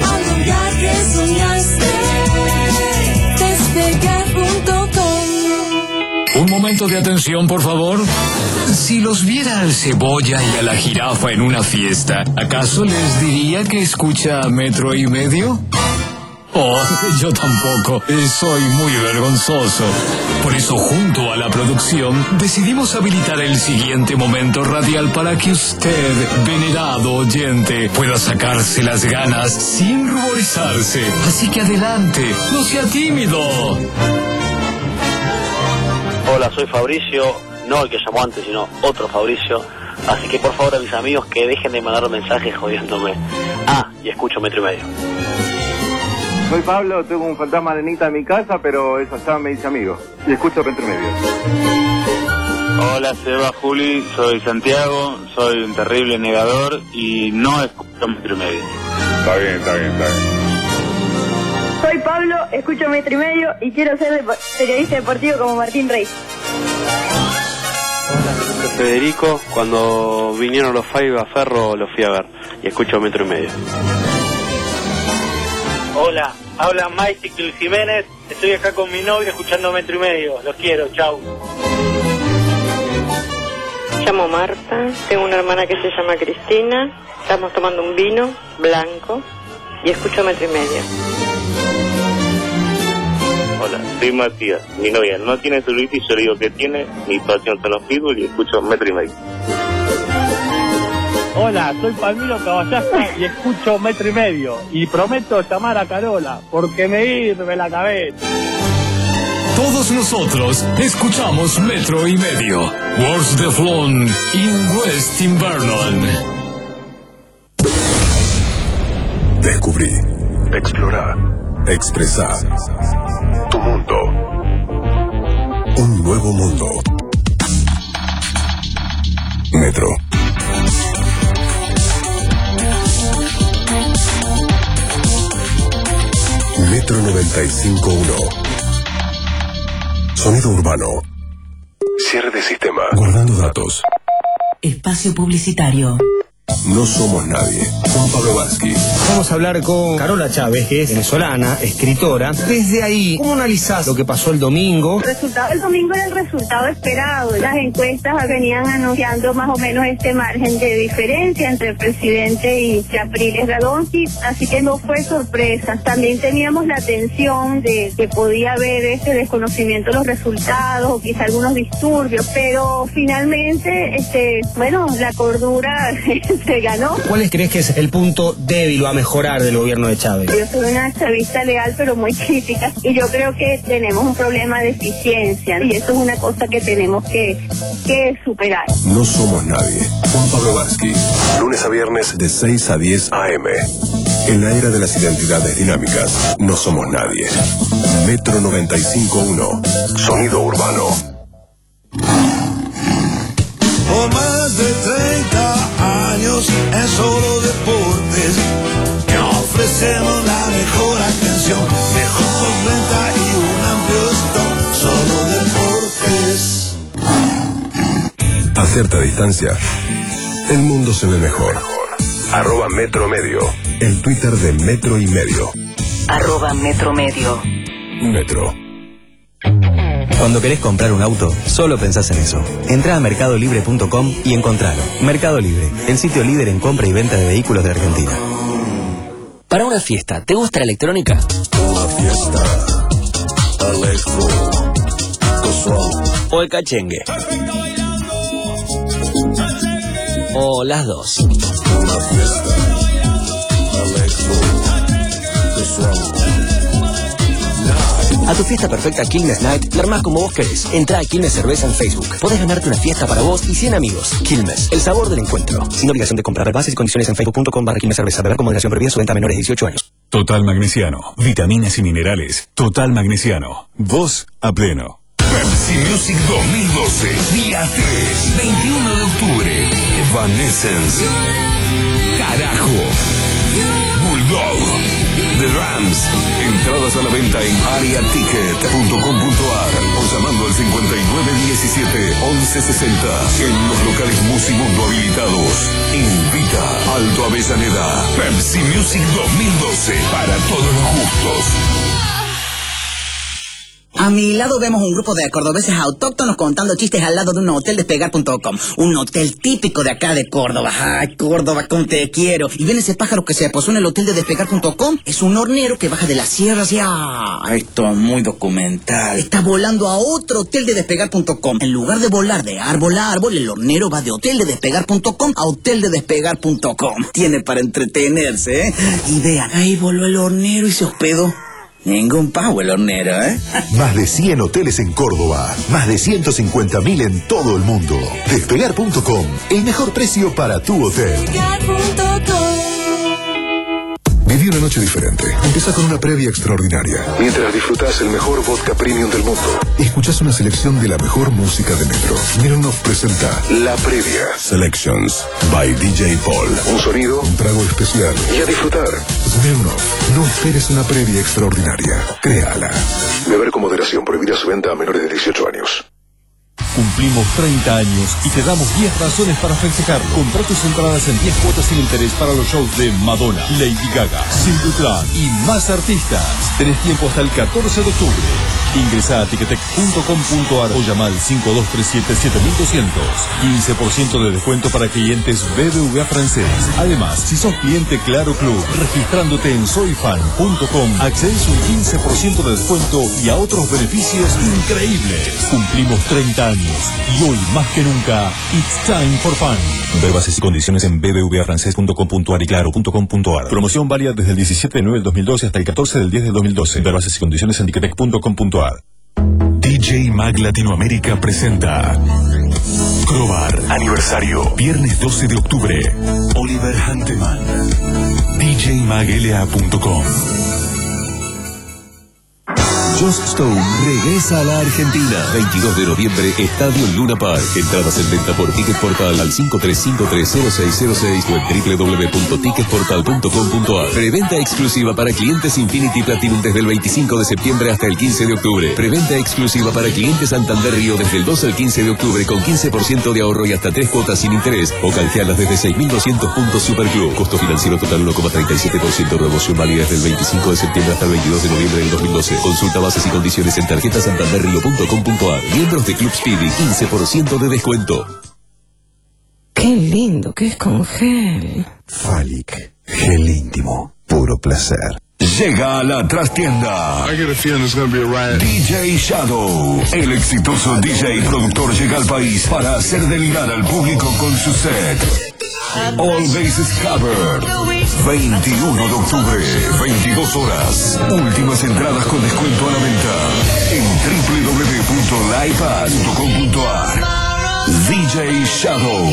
Despegar punto com. Un momento de atención, por favor. Si los viera al Cebolla y a la Jirafa en una fiesta, ¿acaso les diría que escucha Metro y Medio? Oh, yo tampoco. Eh, Soy muy vergonzoso. Por eso, junto a la producción, decidimos habilitar el siguiente momento radial para que usted, venerado oyente, pueda sacarse las ganas sin ruborizarse. Así que adelante, no sea tímido. Hola, soy Fabricio. No el que llamó antes, sino otro Fabricio. Así que por favor a mis amigos que dejen de mandar mensajes jodiéndome. Ah, y escucho Metro y Medio. Soy Pablo, tengo un fantasma de Nita en mi casa, pero eso ya me dice amigo. Y escucho Metro y Medio. Hola, Seba, Juli, soy Santiago, soy un terrible negador y no escucho Metro y Medio. Está bien, está bien, está bien. Soy Pablo, escucho Metro y Medio y quiero ser de- periodista deportivo como Martín Rey. Soy Federico, cuando vinieron los Five a Ferro los fui a ver y escucho Metro y Medio. Hola, habla Michael Jiménez, estoy acá con mi novio escuchando Metro y Medio, los quiero, chau. Llamo Marta, tengo una hermana que se llama Cristina, estamos tomando un vino blanco y escucho Metro y Medio. Hola, soy Matías, mi novia no tiene celulitis, yo le digo que tiene, mi pasión son los pitbull y escucho Metro y Medio. Hola, soy Palmiro Caballasca y escucho Metro y Medio. Y prometo llamar a Carola, porque me hirve la cabeza. Todos nosotros escuchamos Metro y Medio. Wars de Flon in West Invernon. Descubrí, explorar, expresar. Tu mundo. Un nuevo mundo. Metro. Metro noventa y cinco punto uno. Sonido urbano. Cierre de sistema. Guardando datos. Espacio publicitario. No somos nadie. Juan Pablo Vázquez. Vamos a hablar con Carola Chávez, que es venezolana, escritora. Desde ahí, ¿cómo analizás lo que pasó el domingo? El resultado del domingo era el resultado esperado. Las encuestas venían anunciando más o menos este margen de diferencia entre el presidente y Capriles Radonski, así que no fue sorpresa. También teníamos la tensión de que podía haber este desconocimiento de los resultados o quizá algunos disturbios, pero finalmente, este, bueno, la cordura se ganó. ¿Cuál crees que es el punto débil o a mejorar del gobierno de Chávez? Yo soy una chavista leal pero muy crítica y yo creo que tenemos un problema de eficiencia y eso es una cosa que tenemos que, que superar. No somos nadie. Juan Pablo Vázquez. Lunes a viernes de seis a diez a eme. En la era de las identidades dinámicas, no somos nadie. Metro noventa y cinco punto uno. Sonido urbano. Por más de treinta años en solo deportes que ofrecemos la mejor atención, mejor venta y un amplio stock. Solo deportes. A cierta distancia, el mundo se ve mejor. Arroba Metro Medio. El Twitter de Metro y Medio. Arroba Metro Medio. Metro. Cuando querés comprar un auto, solo pensás en eso. Entrá a mercado libre punto com y encontralo. Mercado Libre, el sitio líder en compra y venta de vehículos de Argentina. Para una fiesta, ¿te gusta la electrónica? Una fiesta. Electro. Casual. ¿O el cachengue? ¿O las dos? Una fiesta. Electro. Casual. A tu fiesta perfecta Quilmes Night, la armás como vos querés. Entrá a Quilmes Cerveza en Facebook. Podés ganarte una fiesta para vos y cien amigos. Quilmes, el sabor del encuentro. Sin obligación de comprar. Bases y condiciones en facebook punto com barra Quilmes Cerveza. Beber con moderación, prohibida su venta a menores de dieciocho años. Total Magnesiano. Vitaminas y minerales. Total Magnesiano. Vos a pleno. Pepsi Music dos mil doce, día tres, veintiuno de octubre. Evanescence. Carajo. Bulldog. The Drums. Entradas a la venta en area ticket punto com punto a r o llamando al cincuenta y nueve diecisiete once sesenta. En los locales Musimundo habilitados. Invita Alto Avellaneda. Pepsi Music dos mil doce. Para todos los gustos. A mi lado vemos un grupo de cordobeses autóctonos contando chistes al lado de un hotel despegar punto com. Un hotel típico de acá de Córdoba. Ay, Córdoba, cómo te quiero. Y ven ese pájaro que se posó en el hotel de despegar punto com. Es un hornero que baja de la sierra hacia... Esto es muy documental. Está volando a otro hotel de despegar punto com. En lugar de volar de árbol a árbol, el hornero va de hotel de despegar punto com a hotel de despegar punto com. Tiene para entretenerse, ¿eh? Y vean, ahí voló el hornero y se hospedó. Ningún pavo el hornero, ¿eh? Más de cien hoteles en Córdoba. Más de ciento cincuenta mil en todo el mundo. Despegar punto com. El mejor precio para tu hotel. Viví una noche diferente. Empieza con una previa extraordinaria. Mientras disfrutás el mejor vodka premium del mundo. Escuchás una selección de la mejor música de Metro. Smirnoff presenta La Previa Selections by D J Paul. Un sonido, un trago especial y a disfrutar. Smirnoff, no esperes una previa extraordinaria. Créala. Beber con moderación. Prohibida su venta a menores de dieciocho años. Cumplimos treinta años y te damos diez razones para festejarlo. Comprá tus entradas en diez cuotas sin interés para los shows de Madonna, Lady Gaga, Simple Plan y más artistas. Tenés tiempo hasta el catorce de octubre. Ingresa a ticketek punto com punto a r o llama al cinco dos tres siete siete mil doscientos. quince por ciento de descuento para clientes B B V A francés. Además, si sos cliente Claro Club, registrándote en soyfan punto com, accedes un quince por ciento de descuento y a otros beneficios increíbles. Cumplimos treinta años y hoy más que nunca, it's time for fun. Ver bases y condiciones en b b v a francés punto com punto a r y claro punto com punto a r. Promoción válida desde el diecisiete de nueve del dos mil doce hasta el catorce del diez del dos mil doce. Ver bases y condiciones en ticketek punto com punto a r. D J Mag Latinoamérica presenta Crobar Aniversario, viernes doce de octubre. Oliver Hanteman. D J mag l a punto com. Joss Stone regresa a la Argentina. veintidós de noviembre, Estadio Luna Park. Entradas en venta por Ticket Portal al cinco tres cinco tres cero seis cero seis o en doble u doble u doble u punto ticket portal punto com punto a r. Preventa exclusiva para clientes Infinity Platinum desde el veinticinco de septiembre hasta el quince de octubre. Preventa exclusiva para clientes Santander Río desde el dos al quince de octubre con quince por ciento de ahorro y hasta tres cuotas sin interés. O canjealas desde seis mil doscientos puntos Superclub. Costo financiero total uno coma treinta y siete por ciento. Promoción válida desde el veinticinco de septiembre hasta el veintidós de noviembre del dos mil doce. Consulta bases y condiciones en tarjeta santander río punto com punto a r. Miembros de Club Speedy, quince por ciento de descuento. Qué lindo que es con gel. Falic, gel íntimo, puro placer. Llega a la trastienda D J Shadow. El exitoso D J y productor llega al país para hacer delirar al público con su set All Bases Covered. veintiuno de octubre, veintidós horas. Últimas entradas con descuento a la venta en doble u doble u doble u punto livepass punto com punto a r. D J Shadow.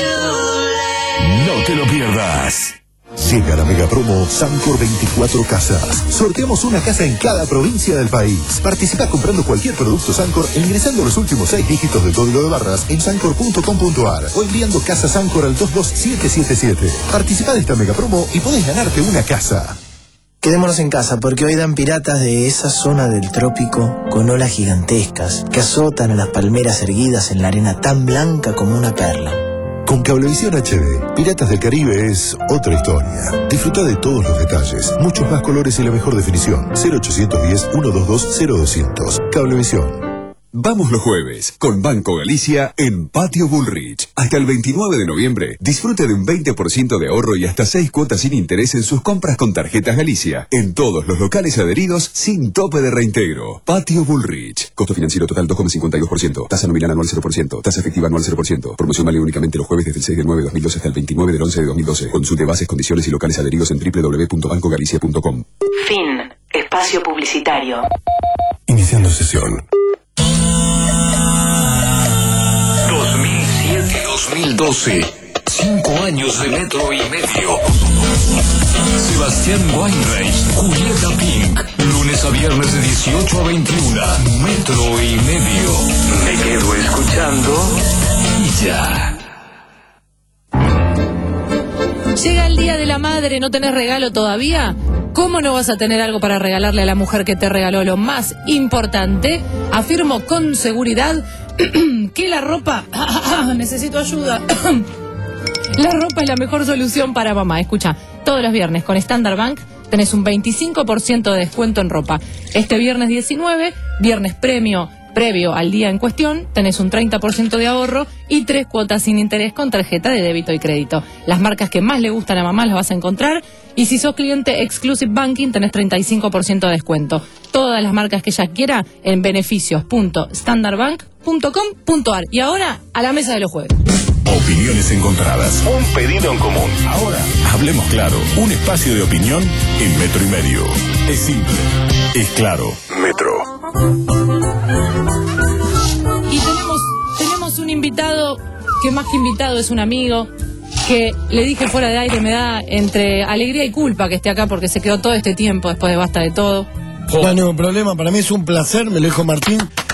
No te lo pierdas. Llega la mega promo Sancor veinticuatro Casas. Sorteamos una casa en cada provincia del país. Participa comprando cualquier producto Sancor e ingresando los últimos seis dígitos del código de barras en sancor punto com punto a r o enviando casa Sancor al dos dos siete siete siete. Participa de esta mega promo y podés ganarte una casa. Quedémonos en casa porque hoy dan piratas de esa zona del trópico con olas gigantescas que azotan a las palmeras erguidas en la arena tan blanca como una perla. Con Cablevisión H D, Piratas del Caribe es otra historia. Disfruta de todos los detalles, muchos más colores y la mejor definición. cero ochocientos diez, ciento veintidós, cero doscientos. Cablevisión. Vamos los jueves con Banco Galicia en Patio Bullrich. Hasta el veintinueve de noviembre, disfrute de un veinte por ciento de ahorro y hasta seis cuotas sin interés en sus compras con tarjetas Galicia. En todos los locales adheridos sin tope de reintegro. Patio Bullrich. Costo financiero total dos coma cincuenta y dos por ciento. Tasa nominal anual cero por ciento. Tasa efectiva anual cero por ciento. Promoción vale únicamente los jueves desde el seis de nueve de dos mil doce hasta el veintinueve del once de dos mil doce. Consulte bases, condiciones y locales adheridos en doble u doble u doble u punto banco galicia punto com. Fin. Espacio publicitario. Iniciando sesión. dos mil siete dos mil doce. Cinco años de metro y medio. Sebastián Weinreich, Julieta Pink. Lunes a viernes de dieciocho a veintiuno. Metro y medio. Me quedo escuchando y ya. Llega el Día de la Madre, ¿no tenés regalo todavía? ¿Cómo no vas a tener algo para regalarle a la mujer que te regaló lo más importante? Afirmo con seguridad que la ropa... Necesito ayuda. La ropa es la mejor solución para mamá. Escucha, todos los viernes con Standard Bank tenés un veinticinco por ciento de descuento en ropa. Este viernes diecinueve, viernes premio previo al día en cuestión, tenés un treinta por ciento de ahorro y tres cuotas sin interés con tarjeta de débito y crédito. Las marcas que más le gustan a mamá las vas a encontrar, y si sos cliente Exclusive Banking tenés treinta y cinco por ciento de descuento. Todas las marcas que ella quiera en beneficios punto standard bank punto com punto a r. Y ahora, a la mesa de los jueves. Opiniones encontradas. Un pedido en común. Ahora, hablemos claro. Un espacio de opinión en metro y medio. Es simple. Es claro. Metro. Y tenemos, tenemos un invitado, que más que invitado es un amigo, que le dije fuera de aire, me da entre alegría y culpa que esté acá porque se quedó todo este tiempo después de Basta de Todo. No hay ningún problema, para mí es un placer, me lo dijo Martín.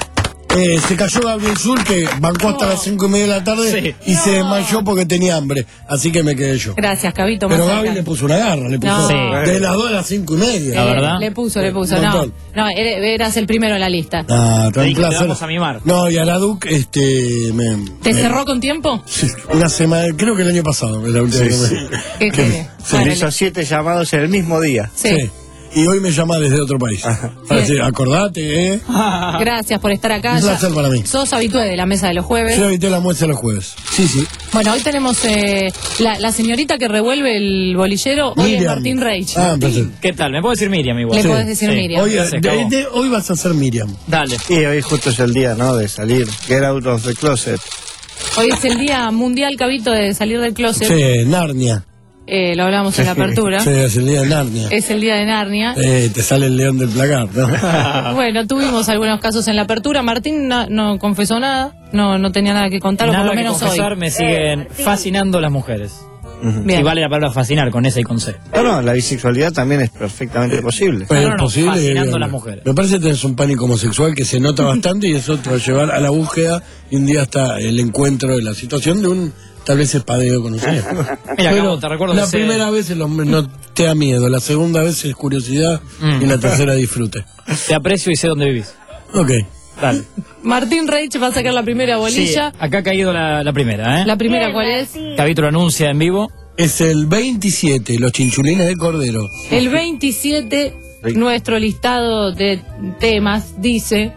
Eh, se cayó Gabriel Zul, que bancó hasta las cinco y media de la tarde, sí, y no. se desmayó porque tenía hambre, así que me quedé yo. Gracias, Cabito. Pero Gaby le puso una garra, le puso no. sí. de sí. las dos a las cinco y media. La verdad. Le puso, le puso, no, no, eras el primero en la lista. Ah, te un placer. vamos a mimar. No, y a la Duc, este, me... ¿Te me, cerró con tiempo? Sí, una semana, creo que el año pasado, la última sí, vez sí. que me... ¿Qué sí. Se le hizo siete llamados en el mismo día. Sí. sí. Y hoy me llama desde otro país. Para decir, acordate, ¿eh? Gracias por estar acá. Un placer para mí. Sos habitué de la mesa de los jueves. Soy habitué de la mesa de los jueves. Sí, sí. Bueno, hoy tenemos eh, la, la señorita que revuelve el bolillero. Hoy Miriam. Es Martín Reich. Ah, perfecto. ¿Qué tal? ¿Me puedo decir Miriam igual? Le sí. podés decir sí. Miriam. Hoy, de, de, hoy vas a ser Miriam. Dale. Y hoy justo es el día, ¿no? De salir. Get out of the closet. Hoy es el día mundial, Cabito, de salir del closet. Sí, Narnia. Eh, lo hablamos en la apertura. Sí, es el día de Narnia. Es el día de Narnia. Eh, te sale el león del placar, ¿no? Bueno, tuvimos algunos casos en la apertura. Martín no, no confesó nada, no no tenía nada que contar, nada o por lo menos que confesar, hoy. Me siguen eh, fascinando las mujeres. Uh-huh. Y vale la palabra fascinar con esa y con C. No, no, la bisexualidad también es perfectamente posible. Pero no, no, es posible. Fascinando eh, las mujeres. Me parece que tenés un pánico homosexual que se nota bastante y eso te va a llevar a la búsqueda y un día hasta el encuentro de la situación de un tal vez espadeo con ustedes. Mira, Pero te recuerdo la que primera se... vez el hombre no te da miedo, la segunda vez es curiosidad mm. y la tercera disfrute. Te aprecio y sé dónde vivís. Ok. Dale. Martín Reich va a sacar la primera bolilla. Sí, acá ha caído la, la primera, ¿eh? ¿La primera cuál es? Cabito lo anuncia en vivo. Es el veintisiete, los chinchulines de Cordero. El veintisiete, nuestro listado de temas dice: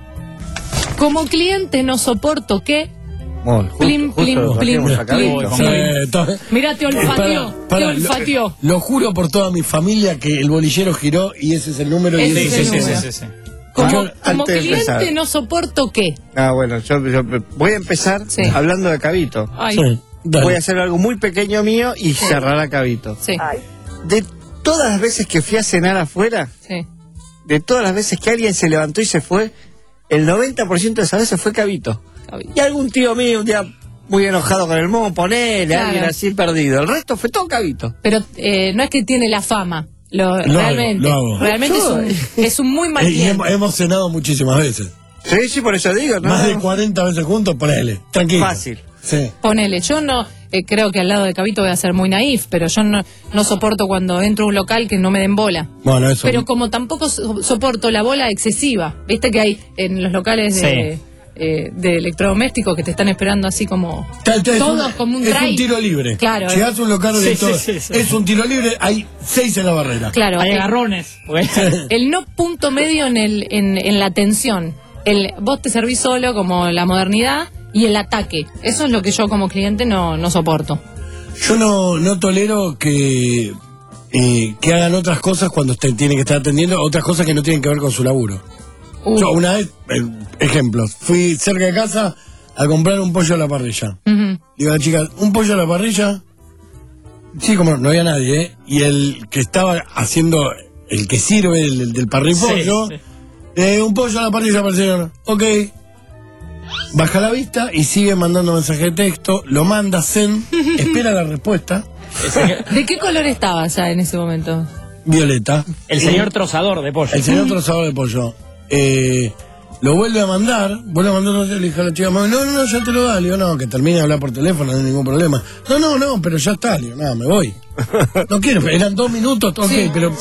como cliente no soporto que... Bueno, justo, plim, justo plim, plim, plim, sí, to- Mira, te olfateó, te olfateó. Lo, lo juro por toda mi familia que el bolillero giró y ese es el número. Ese y ese es es el el número. sí, sí, sí, sí. Como, como cliente no soporto qué. Ah, bueno, yo, yo voy a empezar sí. hablando de Cabito. Ay. Sí, voy a hacer algo muy pequeño mío y sí. cerrar a Cabito. Sí. De todas las veces que fui a cenar afuera, sí. de todas las veces que alguien se levantó y se fue, el noventa por ciento de esas veces fue Cabito. Cabito. Y algún tío mío un día muy enojado con el momo, ponele, claro. alguien así perdido. El resto fue todo Cabito. Pero eh, no es que tiene la fama. Lo, lo realmente, hago, lo hago. realmente es un, es un muy mal eh, y cliente. hemos, hemos cenado muchísimas veces. Sí, sí, por eso digo, ¿no? Más de cuarenta veces juntos, ponele. Tranquilo. Fácil. Sí. Ponele, yo no, eh, creo que al lado de Cabito voy a ser muy naif, pero yo no, no soporto cuando entro a un local que no me den bola. Bueno, eso. Pero como tampoco so, soporto la bola excesiva, viste que hay en los locales de... Sí. Eh, de electrodomésticos que te están esperando así como tal, tal, todos un, como un es drive. un tiro libre. Claro. Llegás a un local de sí, todo, sí, sí, sí. es un tiro libre, hay seis en la barrera. Claro. Hay el, agarrones. El no punto medio en el en, en la atención. El vos te servís solo como la modernidad y el ataque. Eso es lo que yo como cliente no, no soporto. Yo no, no tolero que eh, que hagan otras cosas cuando te tienen que estar atendiendo, otras cosas que no tienen que ver con su laburo. Uh. Yo una vez, eh, ejemplos, fui cerca de casa a comprar un pollo a la parrilla. Uh-huh. Digo a la chica, ¿un pollo a la parrilla? Sí, como no había nadie, ¿eh? Y el que estaba haciendo, el que sirve del, del parripollo, sí, sí. Eh, un pollo a la parrilla para el señor. Ok. Baja la vista y sigue mandando mensaje de texto, lo manda, zen, espera la respuesta. ¿De qué color estaba ya en ese momento? Violeta. El señor trozador de pollo. El señor trozador de pollo. Eh, lo vuelve a mandar, vuelve a mandar, no sé, le dije a la chica, no, no, no, ya te lo da, le digo, no, que termine de hablar por teléfono, no hay ningún problema. No, no, no, pero ya está, le digo, nada, me voy. No quiero, eran dos minutos, ok, Sí. pero...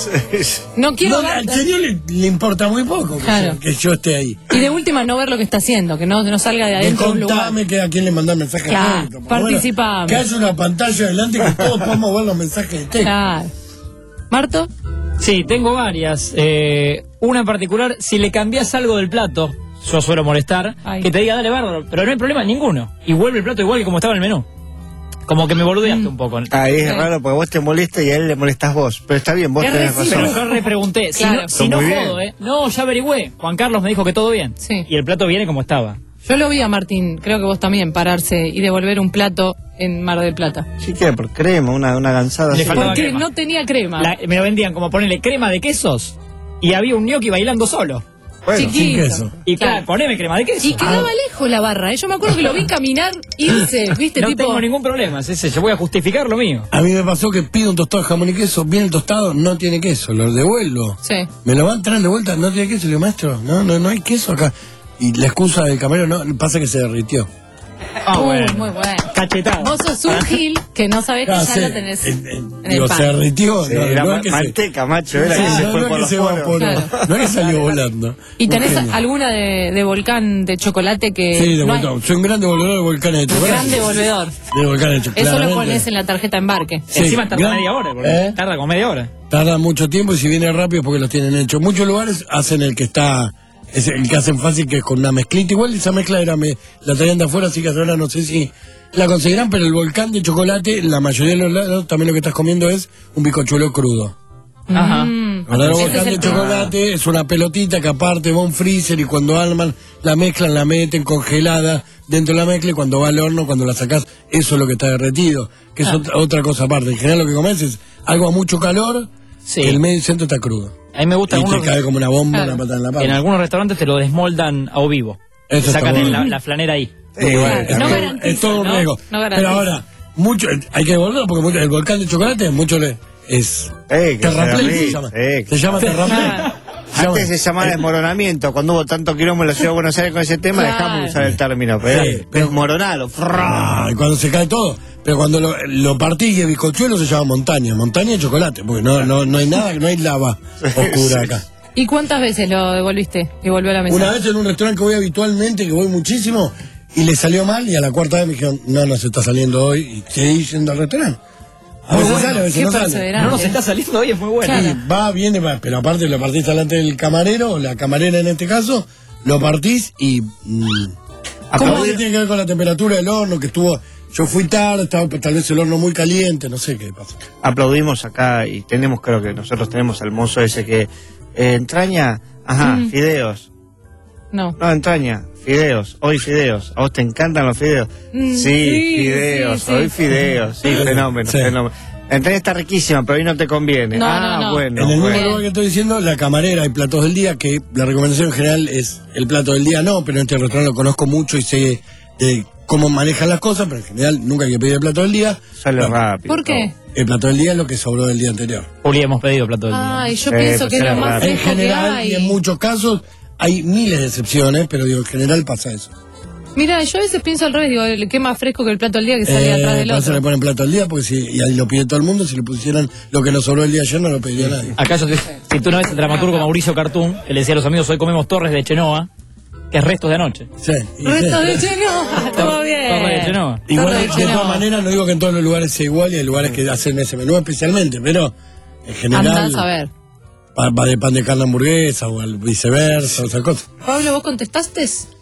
No quiero No, ver- al señor le, le importa muy poco que, Claro. yo, que yo esté ahí. Y de última no ver lo que está haciendo, que no, no salga de adentro de un lugar. Contame que a quién le mandar mensajes Claro, de texto. Pero participame. que haya una pantalla adelante que todos podamos ver los mensajes de texto. Claro. ¿Marto? Sí, tengo varias. Eh, una en particular, si le cambias algo del plato, yo suelo molestar, Ay. que te diga, dale bárbaro, pero no hay problema ninguno. Y vuelve el plato igual que como estaba en el menú. Como que me boludeaste un poco. Ahí es raro porque vos te molestas y a él le molestás vos. Pero está bien, vos Es tenés recíproco. razón. Pero yo le pregunté, si Claro. no, si no Muy bien. jodo, ¿eh? No, ya averigüé. Juan Carlos me dijo que todo bien. Sí. Y el plato viene como estaba. Yo lo vi a Martín, creo que vos también, pararse y devolver un plato en Mar del Plata. Sí, que por crema, una, una gansada Le así. faltaba Porque crema. no tenía crema. La- me lo vendían como ponerle crema de quesos y había un gnocchi bailando solo. Bueno, Chiquito. sin queso. Y claro, Claro. poneme crema de queso. Y quedaba lejos la barra, ¿eh? Yo me acuerdo que lo vi caminar, irse, ¿viste? No tipo... tengo ningún problema, es ese, yo voy a justificar lo mío. A mí me pasó que pido un tostado de jamón y queso, viene el tostado, no tiene queso, lo devuelvo. Sí. Me lo van a traer de vuelta, no tiene queso, le digo, maestro, no, no, no hay queso acá. Y la excusa del camarero, no, pasa que se derritió. Ah, Uh, bueno. muy bueno. Cachetado. Vos sos un gil que no sabés que Ah, ya sí, lo tenés en- en- en el digo, pan. se derritió, Sí, no, era no ma- es que se- manteca, macho, era Sí, que se no, fue no es por que los se poros. evaporó, Claro. no es que salió volando. ¿Y Un tenés genio. alguna de, de volcán de chocolate que... Sí, de no hay- volcán. Soy un gran devolvedor de volcanes de un chocolate. gran devolvedor. De volcanes de chocolate. Eso lo claramente. pones en la tarjeta embarque. Sí, Encima tarda gran- media hora, porque ¿Eh? tarda como media hora. Tarda mucho tiempo y si viene rápido es porque los tienen hechos. Muchos lugares hacen el que está, es el que hacen fácil, que es con una mezclita. Igual esa mezcla era me, la traían de afuera, así que ahora no sé si la conseguirán, pero el volcán de chocolate, la mayoría de los lados, también lo que estás comiendo es un bizcochuelo crudo. Ajá. Mm. Ahora el Ese volcán es de el- chocolate es una pelotita que aparte va a un freezer y cuando arman, la mezclan, la meten congelada dentro de la mezcla y cuando va al horno, cuando la sacás, eso es lo que está derretido, que es Ah. otra, otra cosa aparte. En general lo que comes es algo a mucho calor, Sí. que el medio centro está crudo. A mí me gusta Y te algunos- cae como una bomba, Claro. una patada en la En panza. algunos restaurantes te lo desmoldan a o vivo. Eso Te sacan está el- bueno. la, la flanera ahí. Sí, bueno, es, No todo- garantiza, es todo un ¿no? riesgo. No garantiza. Pero ahora, mucho, hay que devolverlo porque mucho- el volcán de chocolate, mucho le, es Eh, que terraplén, se se derrite, llama. eh, Se llama terraplén. Se llama- Antes se llamaba desmoronamiento, cuando hubo tanto quilombo en la ciudad de Buenos Aires con ese tema, Claro. dejamos de usar el término, pero Sí, era pero- desmoronado. Ah, y cuando se cae todo. Pero cuando lo, lo partís y el bizcochuelo se llama montaña. Montaña de chocolate, porque no, no, no hay nada, no hay lava oscura acá. ¿Y cuántas veces lo devolviste y volvió a la mesa? Una vez en un restaurante que voy habitualmente, que voy muchísimo, y le salió mal, y a la cuarta vez me dijeron, no, no se está saliendo hoy, y seguí yendo al restaurante. A Muy veces bueno, sale, a veces qué no sale. perseverante. No nos está saliendo hoy, es muy bueno. Claro. Y va, viene, va, pero aparte lo partís delante del camarero, o la camarera en este caso, lo partís y... Mm, ¿Cómo que tiene que ver con la temperatura del horno? Que estuvo... Yo fui tarde, estaba tal vez el horno muy caliente, no sé qué pasa. Aplaudimos acá y tenemos, creo que nosotros tenemos al mozo ese que eh, entraña, ajá, Mm. fideos. No. No, entraña, fideos, hoy fideos. ¿A vos te encantan los fideos? Mm, sí, sí, fideos, sí, sí. hoy fideos, sí, fenómeno, Sí. fenómeno. Entraña está riquísima, pero hoy no te conviene. No, ah, no, no. bueno. en el mismo bueno. lugar que estoy diciendo, la camarera y platos del día, que la recomendación en general es el plato del día, no, pero en este restaurante lo conozco mucho y sé eh, cómo manejan las cosas, pero en general nunca hay que pedir el plato del día. Sale No, rápido. ¿Por qué? El plato del día es lo que sobró del día anterior. Juli, hemos pedido plato del día. Ay, yo Eh, pienso pues que es era lo más raro. En fresco que general hay. y en muchos casos hay miles de excepciones, pero digo, en general pasa eso. Mira, yo a veces pienso al revés, digo, qué más fresco que el plato del día que sale Eh, atrás del por eso otro. le ponen plato al día, porque si y ahí lo pide todo el mundo, si le pusieran lo que nos sobró el día ayer, no lo pediría nadie. Acá yo te, si tú no ves el dramaturgo Mauricio Cartún, que le decía a los amigos, hoy comemos torres de Chenoa, que es restos de anoche. Sí, y Resto sí. de Chenoa, todo bien. Torres de Chenoa. Igual, Torre de, de de Chenoa. todas maneras, no digo que en todos los lugares sea igual y hay lugares que hacen ese menú especialmente, pero en general Andás a ver. va, va de pan de carne a hamburguesa o al viceversa, o esa cosa. Pablo, ¿vos contestaste?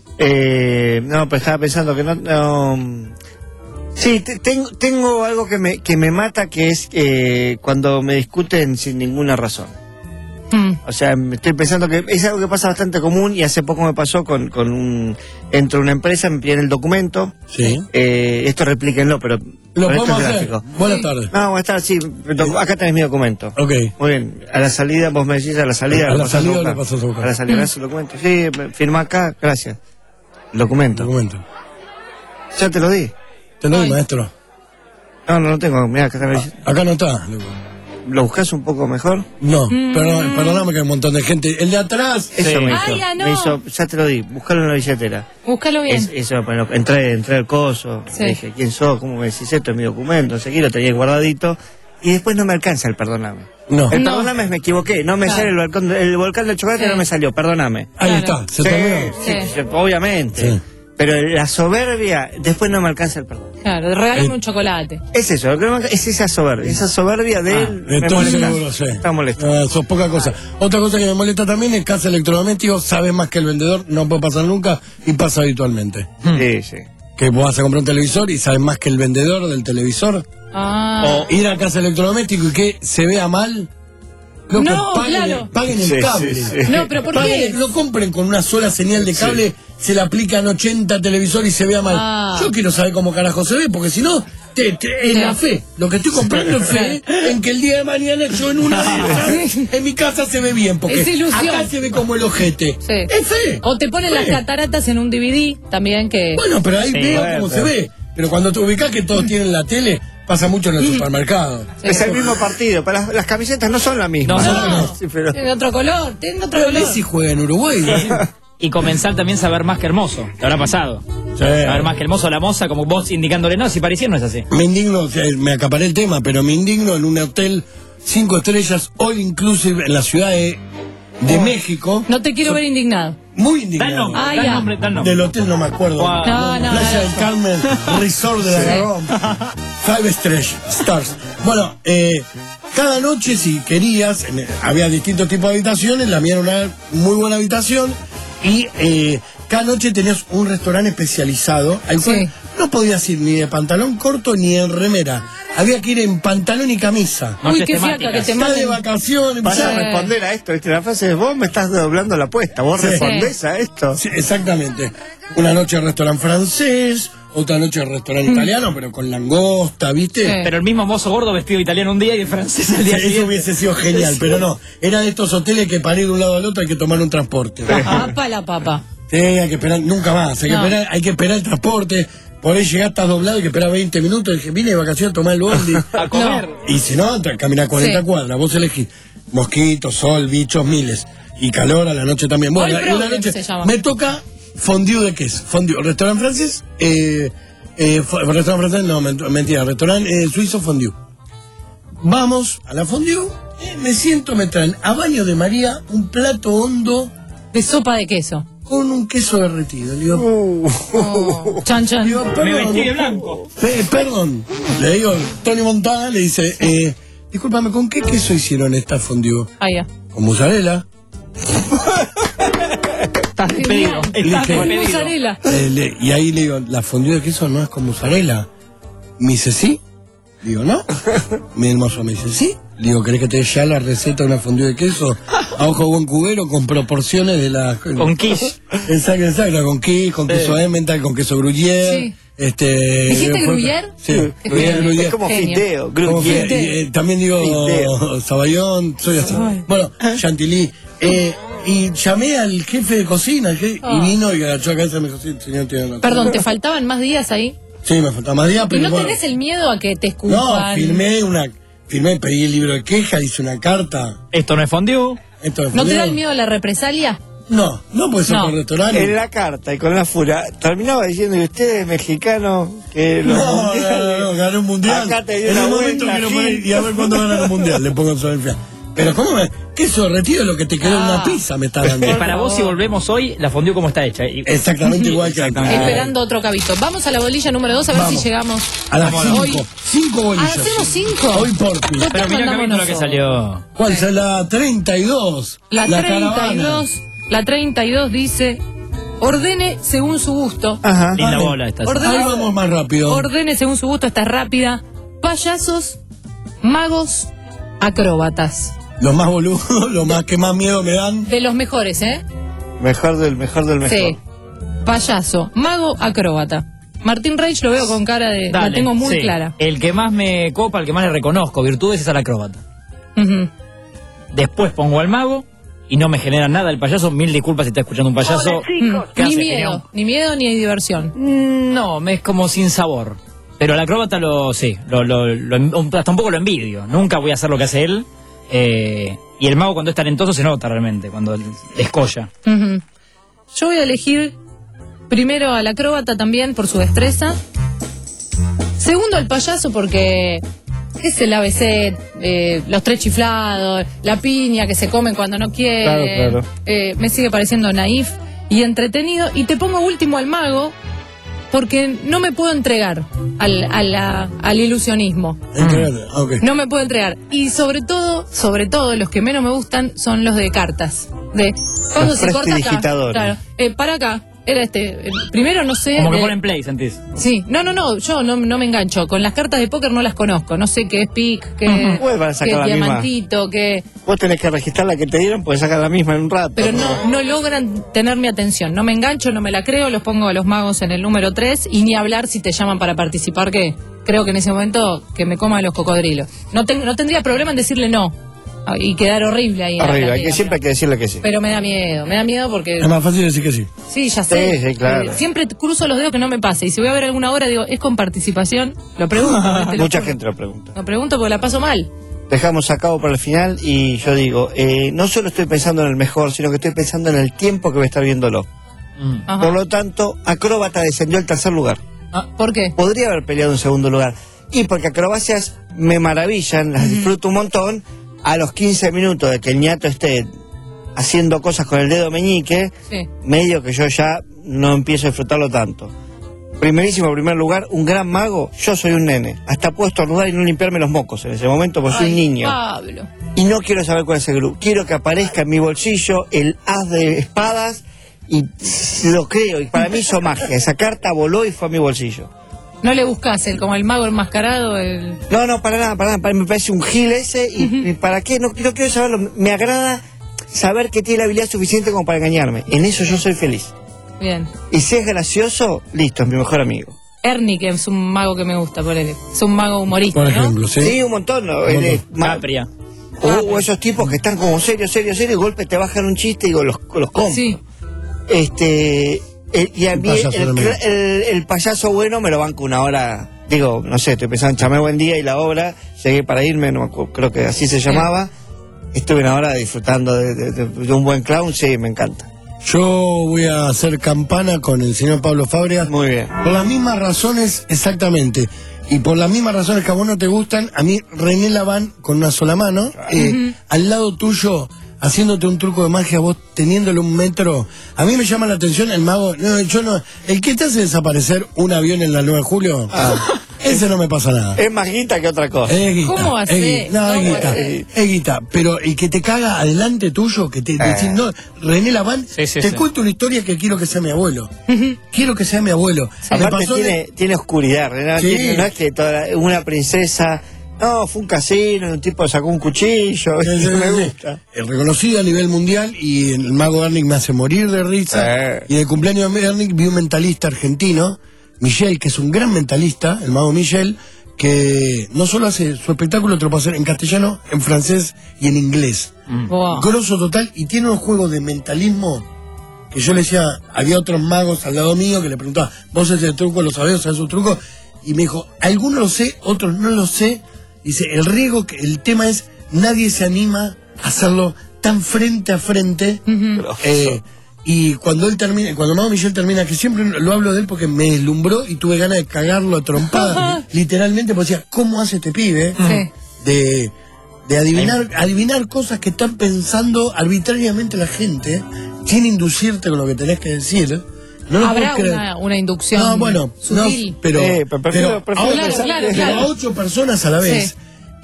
Eh, no, pues estaba pensando que no... no sí, te- tengo, tengo algo que me, que me mata, que es eh, cuando me discuten sin ninguna razón. Mm. O sea, me estoy pensando que es algo que pasa bastante común y hace poco me pasó con, con un... Entro a una empresa, me piden el documento. Sí. Eh, esto replíquenlo, pero... Lo con esto podemos es hacer. gráfico. Buenas tardes. No, buenas tardes, sí. doc- Acá tenés mi documento. Ok. Muy bien. A la salida, vos me decís a la salida. A lo la pasás salida buscar. lo pasás a buscar. A la salida, ¿ves el documento? Sí, me- firma acá, gracias. El documento. Documento. Ya te lo di. Te lo doy, Ay. maestro. No, no lo tengo. Mirá, acá está. Acá no está. loco. ¿Lo buscas un poco mejor? No, Mm. perdón, perdóname que hay un montón de gente. El de atrás. Eso Sí. me hizo. Ay, ya no. Me hizo, ya te lo di, buscalo en la billetera. Búscalo bien. Es- eso, bueno, entré, entré al coso, Sí. dije, ¿quién sos? ¿Cómo me decís esto? Es mi documento, seguí, lo tenía guardadito. Y después no me alcanza el perdóname. No. El No. perdóname me equivoqué, no me Claro. sale el, balcón, el volcán del chocolate, Sí. no me salió, perdóname. Ahí Claro. está, se Sí, terminó. sí, Sí. sí, obviamente. Sí. Pero la soberbia, después no me alcanza el perdón. Claro, regálame Eh. un chocolate. Es eso, lo que no me- es esa soberbia, esa soberbia de él. De me todo molesta. seguro, sí. Está molesto. Ah, sos poca cosa. Otra cosa que me molesta también es casa electrodoméstico, sabe más que el vendedor, no puede pasar nunca y pasa habitualmente. Sí, sí. Que vos vas a comprar un televisor y sabes más que el vendedor del televisor. Ah. O ir a casa electrodoméstico y que se vea mal. Loco, No, paguen, claro. paguen el Sí, cable. sí, sí. No, pero ¿por qué? Paguen, no compren con una sola señal de cable, se le aplican ochenta televisores y se vea mal. Ah. Yo quiero saber cómo carajo se ve, porque si no, te, te- es Sí. la fe. Lo que estoy comprando es fe en que el día de mañana yo en una de esas, en mi casa se ve bien, porque Es ilusión. acá se ve como el ojete. Sí. Es fe. O te ponen las Fe. cataratas en un D V D también que... Bueno, pero ahí Sí, veo bueno, cómo pero- se ve. Pero cuando te ubicás que todos tienen la tele, pasa mucho en el supermercado. Sí. Es el mismo partido, pero las, las camisetas no son las mismas. No, no, no. Sí, pero- Tiene otro color, tiene otro Pero color. Messi juega en Uruguay. Y comenzar también a saber más que hermoso. ¿Te habrá pasado? Saber más que hermoso la moza, como vos indicándole, no, si parecía no es así. Me indigno, o sea, me acaparé el tema, pero me indigno en un hotel cinco estrellas, all inclusive, en la ciudad de, de México. No te quiero ver indignado. Muy Da el indignado. nombre, Ah, da el ya. nombre, da el nombre. Del hotel no me acuerdo. Wow. No, no, Playa no. del Carmen, Resort de la Sí. Garón. Five Stars. Stars. Bueno, eh, cada noche, si querías, en- había distintos tipos de habitaciones. La mía era una muy buena habitación. Y eh, cada noche tenías un restaurante especializado al cual Sí. no podías ir ni de pantalón corto ni en remera. Había que ir en pantalón y camisa. Uy, qué fiaca que te Está de manden. vacaciones. Para ya- responder a esto, ¿viste? La frase es, vos me estás doblando la apuesta, vos Sí. respondés a esto. Sí, exactamente. Una noche en restaurante francés, otra noche en restaurante italiano, pero con langosta, ¿viste? Sí. Pero el mismo mozo gordo vestido de italiano un día y de francés el día Eso siguiente. hubiese sido genial, pero no. Era de estos hoteles que para ir de un lado al otro hay que tomar un transporte. Apa la papa. Sí, hay que esperar, nunca más. Hay, No. que, esperar, hay que esperar el transporte. Por ahí llegás, estás doblado, hay que esperar veinte minutos. Dije, vine de vacaciones a tomar el bondi. A comer. Y si no, tra- caminar cuarenta Sí. cuadras. Vos elegís mosquitos, sol, bichos, miles. Y calor a la noche también. Bueno, All y una problem noche se llama. me toca fondue de queso. Fondue. Restaurante francés, eh, eh, fo- restaurante francés, no, ment- mentira. Restaurante eh, suizo, fondue. Vamos a la fondue. eh, me siento, me traen a baño de María un plato hondo De sopa de queso. con un queso derretido. Le digo, Oh. Chan, chan. digo, Me perdón, vestí de blanco. Pe- perdón. Le digo, Tony Montana le dice, eh, discúlpame, ¿con qué queso hicieron esta fondue? Ah, ya. Con mozzarella. Estás despedido. Genial. Estás Con despedido. Mozzarella. Eh, le- y ahí le digo, la fondue de queso no es con mozzarella. Me dice, ¿sí? Digo, ¿no? Mi hermoso me dice, ¿sí? Le digo, ¿querés que te dé ya la receta de una fondue de queso? A ojo buen cubero con proporciones de la... Con quiche. Exacto, exacto, con quiche, con queso Emmental, con queso gruyère. Sí. Este, ¿Dijiste fue- gruyère? Sí, Qué gruyère, genio. gruyère. Es como Genio. fideo, Como que, gruyère. y, eh, también digo Fideo. Sabayón, soy así. Bueno, Chantilly. Eh, y llamé al jefe de cocina el je- Ah. y vino y agachó la cabeza y me dijo, sí, señor, tiene razón. Perdón, ¿te faltaban más días ahí? Sí, me faltaba más días, ¿Y pero no bueno. tenés el miedo a que te No, escupan? firmé una, firmé, pedí el libro de queja, hice una carta. Esto no es fondue. Esto ¿No te da el fue- miedo a la represalia? No, no puede ser No. por restaurante. En la carta y con la furia, terminaba diciendo que usted es mexicano, que los No, no, no, mundiales- no, gané un mundial. Acá te dio En una un momento vuelta, quiero Gil. poner y a ver cuándo ganan el mundial. Le pongo sobre el fiel. Pero ¿cómo me? Queso derretido es lo que te quedó en Ah. una pizza, me está dando. Es para vos si volvemos hoy, la fondue como está hecha. Y- Exactamente igual que acá. Esperando otro cabito. Vamos a la bolilla número dos a ver Vamos. si llegamos. A las Hoy- cinco. Cinco bolillas. Ah, ¿hacemos cinco? Hoy por fin. Total, Pero mirá mandamos Camilo lo que nosotros. salió. ¿Cuál es la treinta y dos? La, treinta y caravana. dos, la treinta y dos dice, ordene según su gusto. Ajá. Linda Dale. bola esta. Ordene, Ahí vamos más rápido. ordene según su gusto, esta es rápida. Payasos, magos, acróbatas. Los más boludos, los más que más miedo me dan. De los mejores, ¿eh? Mejor del mejor del mejor. Sí. Payaso, mago, acróbata. Martín Reich lo veo con cara de... la Dale, tengo muy sí. clara. El que más me copa, el que más le reconozco virtudes es al acróbata. Ujú. Después pongo al mago y no me genera nada el payaso. Mil disculpas si está escuchando un payaso. Mm. ¿Qué Ni hace? miedo, Genio. ni miedo ni diversión. Mm, No, me es como sin sabor. Pero al acróbata lo, sí, lo, lo, lo, hasta un poco lo envidio. Nunca voy a hacer lo que hace él. Eh, y el mago cuando es talentoso se nota realmente, cuando descolla. Uh-huh. Yo voy a elegir primero al acróbata también por su destreza. Segundo al payaso porque es el A B C, eh, los tres chiflados, la piña que se comen cuando no quieren. Claro, claro. Eh, me sigue pareciendo naif y entretenido. Y te pongo último al mago porque no me puedo entregar al, a la, al ilusionismo. Mm. Okay. No me puedo entregar. Y sobre todo, sobre todo, los que menos me gustan son los de cartas. De cuando Los se corta acá. prestidigitadores. Claro, eh, para acá. Era este. eh, primero no sé. Como que de- ponen play, sentís. Sí, no, no, no, yo no, no me engancho. Con las cartas de póker no las conozco. No sé qué es pick, qué, Ujú. Pues van a qué sacar la misma. diamantito, qué. Vos tenés que registrar la que te dieron, pues sacar la misma en un rato. Pero no, no logran tener mi atención. No me engancho, no me la creo. Los pongo a los magos en el número tres. Y ni hablar si te llaman para participar, que creo que en ese momento que me coman los cocodrilos. No, ten- no tendría problema en decirle no. Ah, y quedar horrible ahí. en la Arriba, hay platea. que, siempre hay que decirle que sí. Pero me da miedo, me da miedo porque. Es más fácil decir que sí. Sí, ya sé. Sí, sí, claro. Eh, siempre cruzo los dedos que no me pase. Y si voy a ver alguna hora, digo, ¿es con participación? Lo pregunto. ¿eh? Te lo Mucha juro. gente lo pregunta. Lo pregunto porque la paso mal. Dejamos a cabo para el final y yo digo, eh, no solo estoy pensando en el mejor, sino que estoy pensando en el tiempo que voy a estar viéndolo. Ajá. Por lo tanto, Acróbata descendió al tercer lugar. ¿Por qué? Podría haber peleado en segundo lugar. Y porque acrobacias me maravillan, las disfruto un montón. A los quince minutos de que el ñato esté haciendo cosas con el dedo meñique, Sí. medio que yo ya no empiezo a disfrutarlo tanto. Primerísimo, primer lugar, un gran mago, yo soy un nene. Hasta puedo estornudar y no limpiarme los mocos en ese momento porque soy un Ay, niño. Pablo. Y no quiero saber cuál es el grupo. Quiero que aparezca en mi bolsillo el as de espadas y lo creo. Y para mí hizo magia. Esa carta voló y fue a mi bolsillo. No le buscas el como el mago enmascarado, el. No, no, para nada, para nada. para- Me parece un gil ese. Y, y para qué, no, no quiero saberlo. Me agrada saber que tiene la habilidad suficiente como para engañarme. En eso yo soy feliz. Bien. Y si es gracioso, listo, es mi mejor amigo. Ernie, que es un mago que me gusta, por él. Es un mago humorista, Por ¿no? ejemplo, sí. Sí, un montón. ¿no? Un Él es montón. ma- Capria. o, o esos tipos que están como serios, serios, serios, y de golpe te bajan un chiste y digo, los, los compro. Sí. Este, el- y a El mí payaso el, también. el- el payaso bueno me lo banco una hora. Digo, no sé, estoy pensando en Chamé Buen Día y la obra, llegué para irme, no me acuerdo, creo que así se llamaba. Estuve una hora disfrutando de, de- de- de un buen clown, sí, me encanta. Yo voy a hacer campana con el señor Pablo Fábregas. Muy bien. Por las mismas razones, exactamente. Y por las mismas razones que a vos no te gustan, a mí René Laván con una sola mano, eh, al lado tuyo, haciéndote un truco de magia, vos teniéndole un metro. A mí me llama la atención el mago. No, yo no. El que te hace desaparecer un avión en la nueve de julio, ese no me pasa nada. Es más guita que otra cosa. Es guita, ¿Cómo es hace? gui- No, es ¿Cómo guita, hace? es guita. Pero el que te caga adelante tuyo, que te Eh. decís, no, René Laván, Sí, sí, te sí. cuento una historia que quiero que sea mi abuelo. Quiero que sea mi abuelo. Me Aparte pasó de- tiene, tiene oscuridad, ¿no? Sí. Tiene- no es que toda la- una princesa, no, fue un casino, un tipo sacó un cuchillo, Sí, sí, me sí. gusta. El reconocido a nivel mundial y el mago Ernick me hace morir de risa. Eh. Y en el cumpleaños de Ernick vi un mentalista argentino, Michel, que es un gran mentalista, el mago Michel, que no solo hace su espectáculo, te lo puede hacer en castellano, en francés y en inglés. Wow. Grosso total, y tiene unos juegos de mentalismo que yo le decía, había otros magos al lado mío que le preguntaba, ¿vos ese truco lo sabés, sabés su truco? Y me dijo, algunos lo sé, otros no lo sé. Dice, el riesgo, que el tema es, nadie se anima a hacerlo tan frente a frente. eh, y cuando él termina, cuando Mago Michel termina, que siempre lo hablo de él porque me deslumbró y tuve ganas de cagarlo a trompada, literalmente, porque decía, ¿cómo hace este pibe? Sí. De, de adivinar, adivinar cosas que están pensando arbitrariamente la gente, sin inducirte con lo que tenés que decir. No lo Habrá puedo creer. una, una inducción No, bueno, sutil. no, pero, Eh, pero prefiero- pero prefiero a, Claro, ocho, claro, pero claro. a ocho personas a la vez.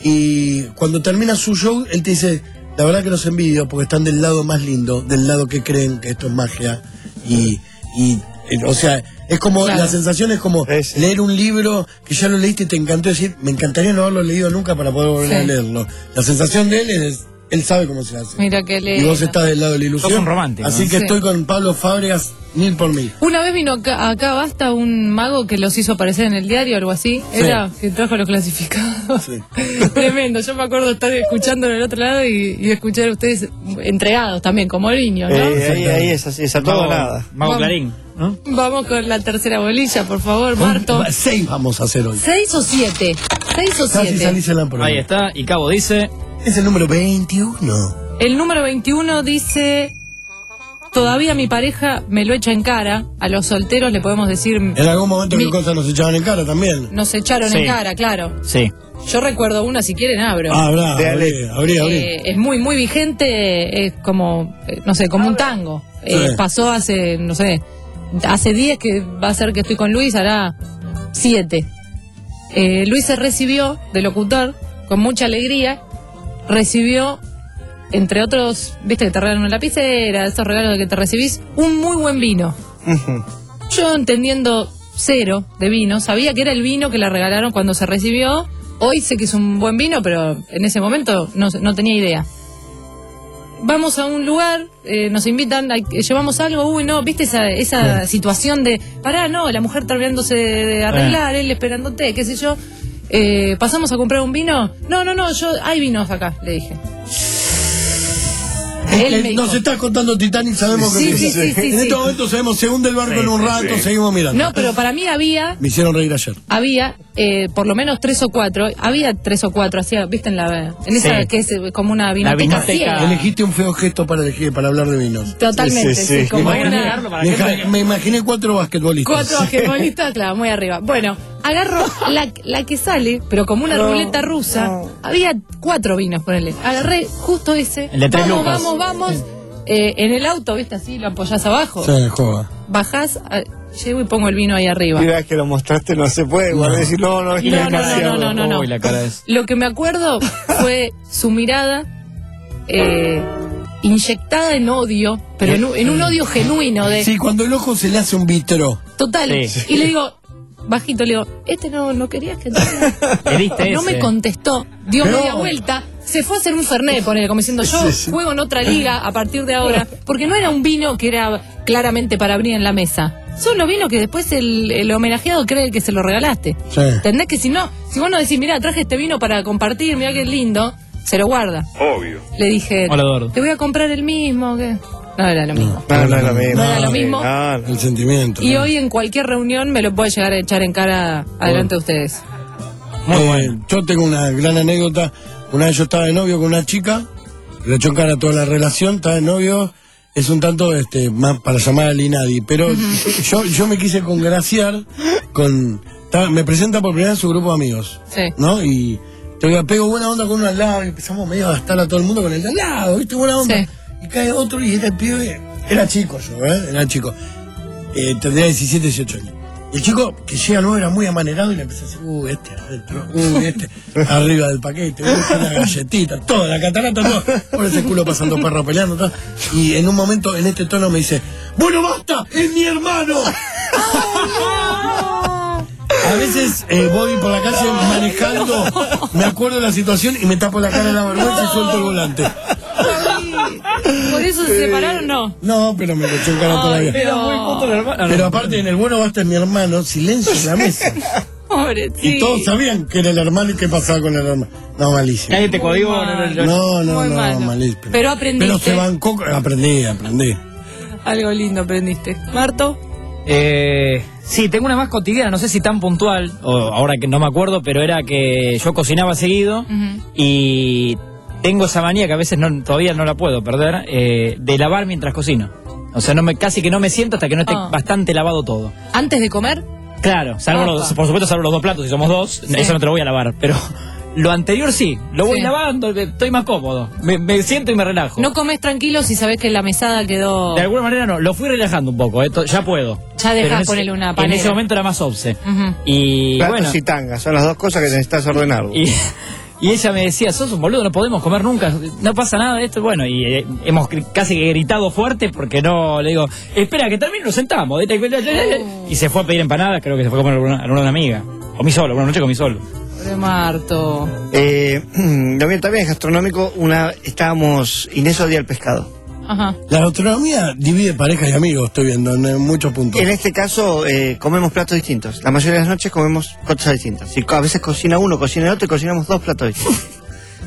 Y cuando termina su show, él te dice, la verdad que los envidio porque están del lado más lindo, del lado que creen que esto es magia. Y, y eh, o sea, es como, Claro. la sensación es como Es- leer un libro que ya lo leíste y te encantó, decir, me encantaría no haberlo leído nunca para poder volver Sí. a leerlo. La sensación de él es, él sabe cómo se hace. Mira que le. Y vos estás del lado de la ilusión. Sos un romántico, Así ¿no? que Sí. estoy con Pablo Fábregas, mil por mil. Una vez vino acá, acá Basta un mago que los hizo aparecer en el diario o algo así. Sí. Era que trajo los clasificados. Sí. Tremendo. Yo me acuerdo estar escuchando en el otro lado y, y escuchar a ustedes entregados también, como niños, ¿no? Eh, ahí, ahí es así, es a todo Mago, nada. Mago Vamos. Clarín. ¿no? Vamos con la tercera bolilla, por favor, Marto. Seis vamos a hacer hoy. ¿Seis o siete? ¿Seis o Casi siete? salís en la prueba. Ahí está, y Cabo dice... Es el número veintiuno. El número veintiuno dice... Todavía mi pareja me lo echa en cara. A los solteros le podemos decir... En algún momento mi- qué cosas nos echaban en cara también. Nos echaron Sí. en cara, claro. Sí. Yo recuerdo una, si quieren abro. Ah, habrá, Dale. habría, habría, habría. Eh, es muy, muy vigente, es como, eh, no sé, como un tango. Eh, Sí. Pasó hace, no sé, hace diez que va a ser que estoy con Luis, hará siete. Eh, Luis se recibió de locutor con mucha alegría, recibió, entre otros, viste que te regalan una lapicera, esos regalos de que te recibís, un muy buen vino. Yo entendiendo cero de vino, sabía que era el vino que le regalaron cuando se recibió. Hoy sé que es un buen vino, pero en ese momento no, no tenía idea. Vamos a un lugar, eh, nos invitan, hay- llevamos algo, uy, no, ¿viste esa, esa situación de, pará, no, la mujer terminándose de, de arreglar, él esperándote, qué sé yo? Eh, ¿Pasamos a comprar un vino? No, no, no, yo, hay vinos acá, le dije. Él Eh, me dijo. Nos está contando Titanic, sabemos Sí, que sí, sí, sí, en sí. este momento sabemos, se hunde el barco en un rato, seguimos mirando. No, pero para mí había, Me hicieron reír ayer. había eh, por lo menos tres o cuatro, había tres o cuatro, hacía, viste, en la en esa Sí. que es eh, como una vinoteca, vinoteca. ciega. Elegiste un feo gesto para elegir, para hablar de vinos. Totalmente, Sí, sí, sí, sí. como Me imaginé, una... me ja- me imaginé cuatro basquetbolistas. Cuatro basquetbolistas, claro, muy arriba. Bueno, agarro la, la que sale, pero como una No, ruleta rusa, no. había cuatro vinos, ponele. Agarré justo ese. El de tres vamos, lucas. vamos, vamos. Eh, en el auto, viste, así, lo apoyás abajo. Sí, joda. Bajás, a- llego y pongo el vino ahí arriba. Y vez que lo mostraste no se puede, guardar y decir, no, no, es No, no, no, demasiado. no, no, no. Uy, la cara es... Lo que me acuerdo fue su mirada eh, inyectada en odio, pero en un, en un odio genuino de Sí, cuando el ojo se le hace un vitro. total. Sí. Y le digo, bajito, le digo, este no, no querías que entrara?". Le diste No ese. me contestó, dio No. media vuelta, se fue a hacer un fernet, ponele, como diciendo, yo Sí, sí. juego en otra liga a partir de ahora, porque no era un vino que era claramente para abrir en la mesa. Son los vinos que después el, el homenajeado cree que se lo regalaste. Sí. ¿Entendés? Que si no, si vos no decís, mirá, traje este vino para compartir, mirá qué lindo, se lo guarda. Obvio. Le dije, Hola, Eduardo. te voy a comprar el mismo. ¿Qué? No era lo mismo. No, no es lo mismo. No era lo mismo. No, no. El sentimiento. Y ¿no? hoy en cualquier reunión me lo puede llegar a echar en cara adelante de ustedes. Eh, yo tengo una gran anécdota. Una vez yo estaba de novio con una chica, le echó en cara toda la relación, estaba de novio, es un tanto este más para llamar al INADI, pero yo, yo me quise congraciar con... estaba- me presenta por primera vez su grupo de amigos, Sí. ¿no? Y te digo, pego buena onda con uno al lado y empezamos medio a gastar a todo el mundo con el de al lado, ¿viste? Buena onda. Sí. Y cae otro y era el pibe, era chico yo, ¿eh? Era chico. Eh, tendría diecisiete, dieciocho años. El chico que llega nuevo era muy amanerado y le empecé a decir, uh, este adentro, uh, este arriba del paquete, uh, una galletita, toda la catarata, todo. Por ese culo pasando perro peleando, todo. Y en un momento, en este tono me dice, bueno, basta, es mi hermano. A veces eh, voy por la calle manejando, me acuerdo de la situación y me tapo la cara de la vergüenza y suelto el volante. ¿Por eso se separaron? No. No, pero me lo echó en cara todavía. Pero, Pero aparte, en el bueno basta es mi hermano, silencio en la mesa. pobre, Y sí. todos sabían que era el hermano y qué pasaba con el hermano. No, malísimo. Nadie te codió. Muy No, mal. no, no. No, no, Muy no, malo. malísimo. Pero aprendiste. Pero se bancó, aprendí, aprendí. Algo lindo aprendiste. Marto. Eh, sí, tengo una más cotidiana, no sé si tan puntual, o ahora que no me acuerdo, pero era que yo cocinaba seguido Ujú. y tengo esa manía que a veces no, todavía no la puedo perder, eh, de lavar mientras cocino. O sea, no me, casi que no me siento hasta que no esté Ah. bastante lavado todo. Antes de comer. Claro, salvo Opa. los, por supuesto salvo los dos platos, si somos dos, Sí. eso no te lo voy a lavar, pero lo anterior sí, lo voy Sí. lavando, estoy más cómodo, me, me siento y me relajo. No comes tranquilo si sabes que la mesada quedó. De alguna manera no, lo fui relajando un poco, esto, ya puedo. Ya Pero dejás en ese- ponerle una En panera. ese momento era más obse. Ujú. Y Platos bueno, y tangas, son las dos cosas que necesitas ordenar. vos. y, y ella me decía, sos un boludo, no podemos comer nunca, no pasa nada de esto. Bueno, y eh, hemos gri- casi que gritado fuerte porque no, le digo, espera que termine, nos sentamos. Y se fue a pedir empanadas, creo que se fue a comer alguna, alguna amiga. Comí solo, una noche comí solo. Pobre Marto. Eh, lo mío también es gastronómico. Una, estábamos, Inés odia el pescado. Ajá. La gastronomía divide parejas y amigos, estoy viendo, en, en muchos puntos. En este caso, eh, comemos platos distintos. La mayoría de las noches comemos cosas distintas. Si a veces cocina uno, cocina el otro y cocinamos dos platos distintos.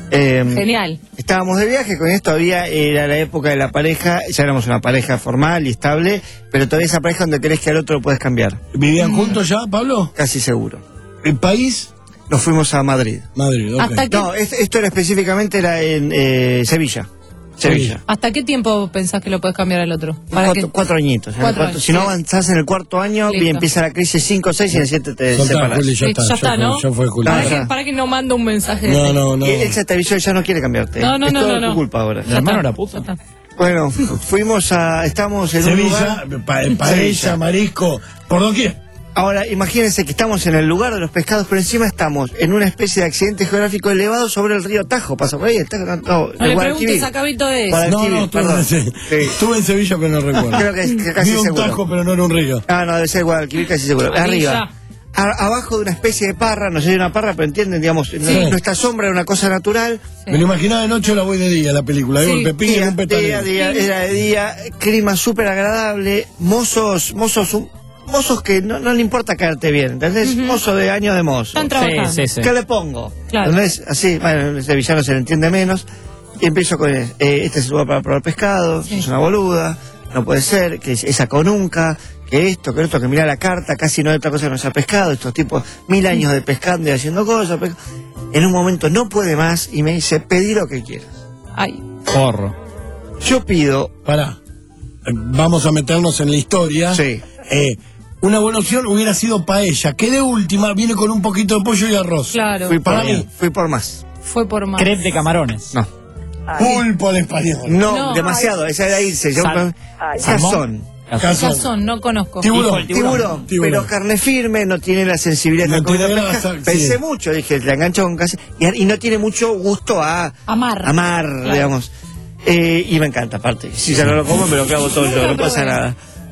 Eh, Genial. Estábamos de viaje, con esto había, era la época de la pareja, ya éramos una pareja formal y estable, pero todavía esa pareja donde crees que al otro lo puedes cambiar. ¿Vivían mm. juntos ya, Pablo? Casi seguro. ¿El país? Nos fuimos a Madrid. Madrid, ok. ¿Hasta qué? No, esto, esto era específicamente era en eh, Sevilla. Sevilla. ¿Hasta qué tiempo pensás que lo puedes cambiar al otro? ¿Para cuatro, que... cuatro añitos. Cuatro cuatro, años, si no sí. avanzás en el cuarto año, Listo. empieza la crisis cinco, seis y en el siete te Soltá, separás. Juli, ya Listo, está, ya está, ya ¿no? Fue, ya fue, Juli. ¿Para, No, que, ya. para que no manda un mensaje de No, ese. no, no. Y él se te avisó y ya no quiere cambiarte. No, no, es no, todo no, no. tu culpa ahora. El hermano era puta. Ya está. Bueno, fuimos a... Estamos en Sevilla, un lugar... pa paella, marisco, por doquier. Ahora, imagínense que estamos en el lugar de los pescados, pero encima estamos en una especie de accidente geográfico elevado sobre el río Tajo. ¿Pasa por ahí? El Tajo, no, no, No le preguntes a Cabito de eso. No, no, estuve en, sí. estuve en Sevilla, pero no recuerdo. Creo que, que casi Vi un seguro. Tajo, pero no era un río. Ah, no, debe ser Guadalquivir, casi seguro. Arriba. A, abajo de una especie de parra, no sé si una parra, pero entienden, digamos, sí. nuestra sombra era una cosa natural. Sí. Me lo imaginaba de noche, la voy de día, la película. Sí. Digo, el pepino día, y un petaleo. día, día, era de día, clima súper agradable, mozos, mozos, un, mozos que no, no le importa caerte bien, ¿entendés? Uh-huh. Mozo de año de mozo. Están trabajando. Sí, sí, sí. ¿Qué le pongo? Claro. ¿Entendés? Así, bueno, ese villano se le entiende menos. Y empiezo con, eh, este es el lugar para probar pescado, sí. Es una boluda, no puede ser, que esa con nunca, que esto, que esto, que mira la carta, casi no hay otra cosa que no sea pescado, estos tipos mil años de pescando y haciendo cosas. Pescado. En un momento no puede más y me dice, pedí lo que quieras. Ay. Porro. Yo pido... Pará, vamos a meternos en la historia. Sí. Eh, una buena opción hubiera sido paella, que de última viene con un poquito de pollo y arroz. Claro. Fui por, Para mí. Fui por más. Fue por más. Crepe de camarones. No. Pulpo al español. No, No. demasiado, Ay. esa era irse. Yo, Sal- Cazón. Cazón. Cazón, no conozco. Tiburón. Tiburón, tiburón, Tiburón. pero carne firme, no tiene la sensibilidad No de tiene comida grasa, pesca. Pensé sí. mucho, dije, la engancho con casi y, y no tiene mucho gusto a Amar. amar, Claro. digamos. Eh, y me encanta, aparte. Si ya no lo como, me lo clavo todo yo, no pasa nada.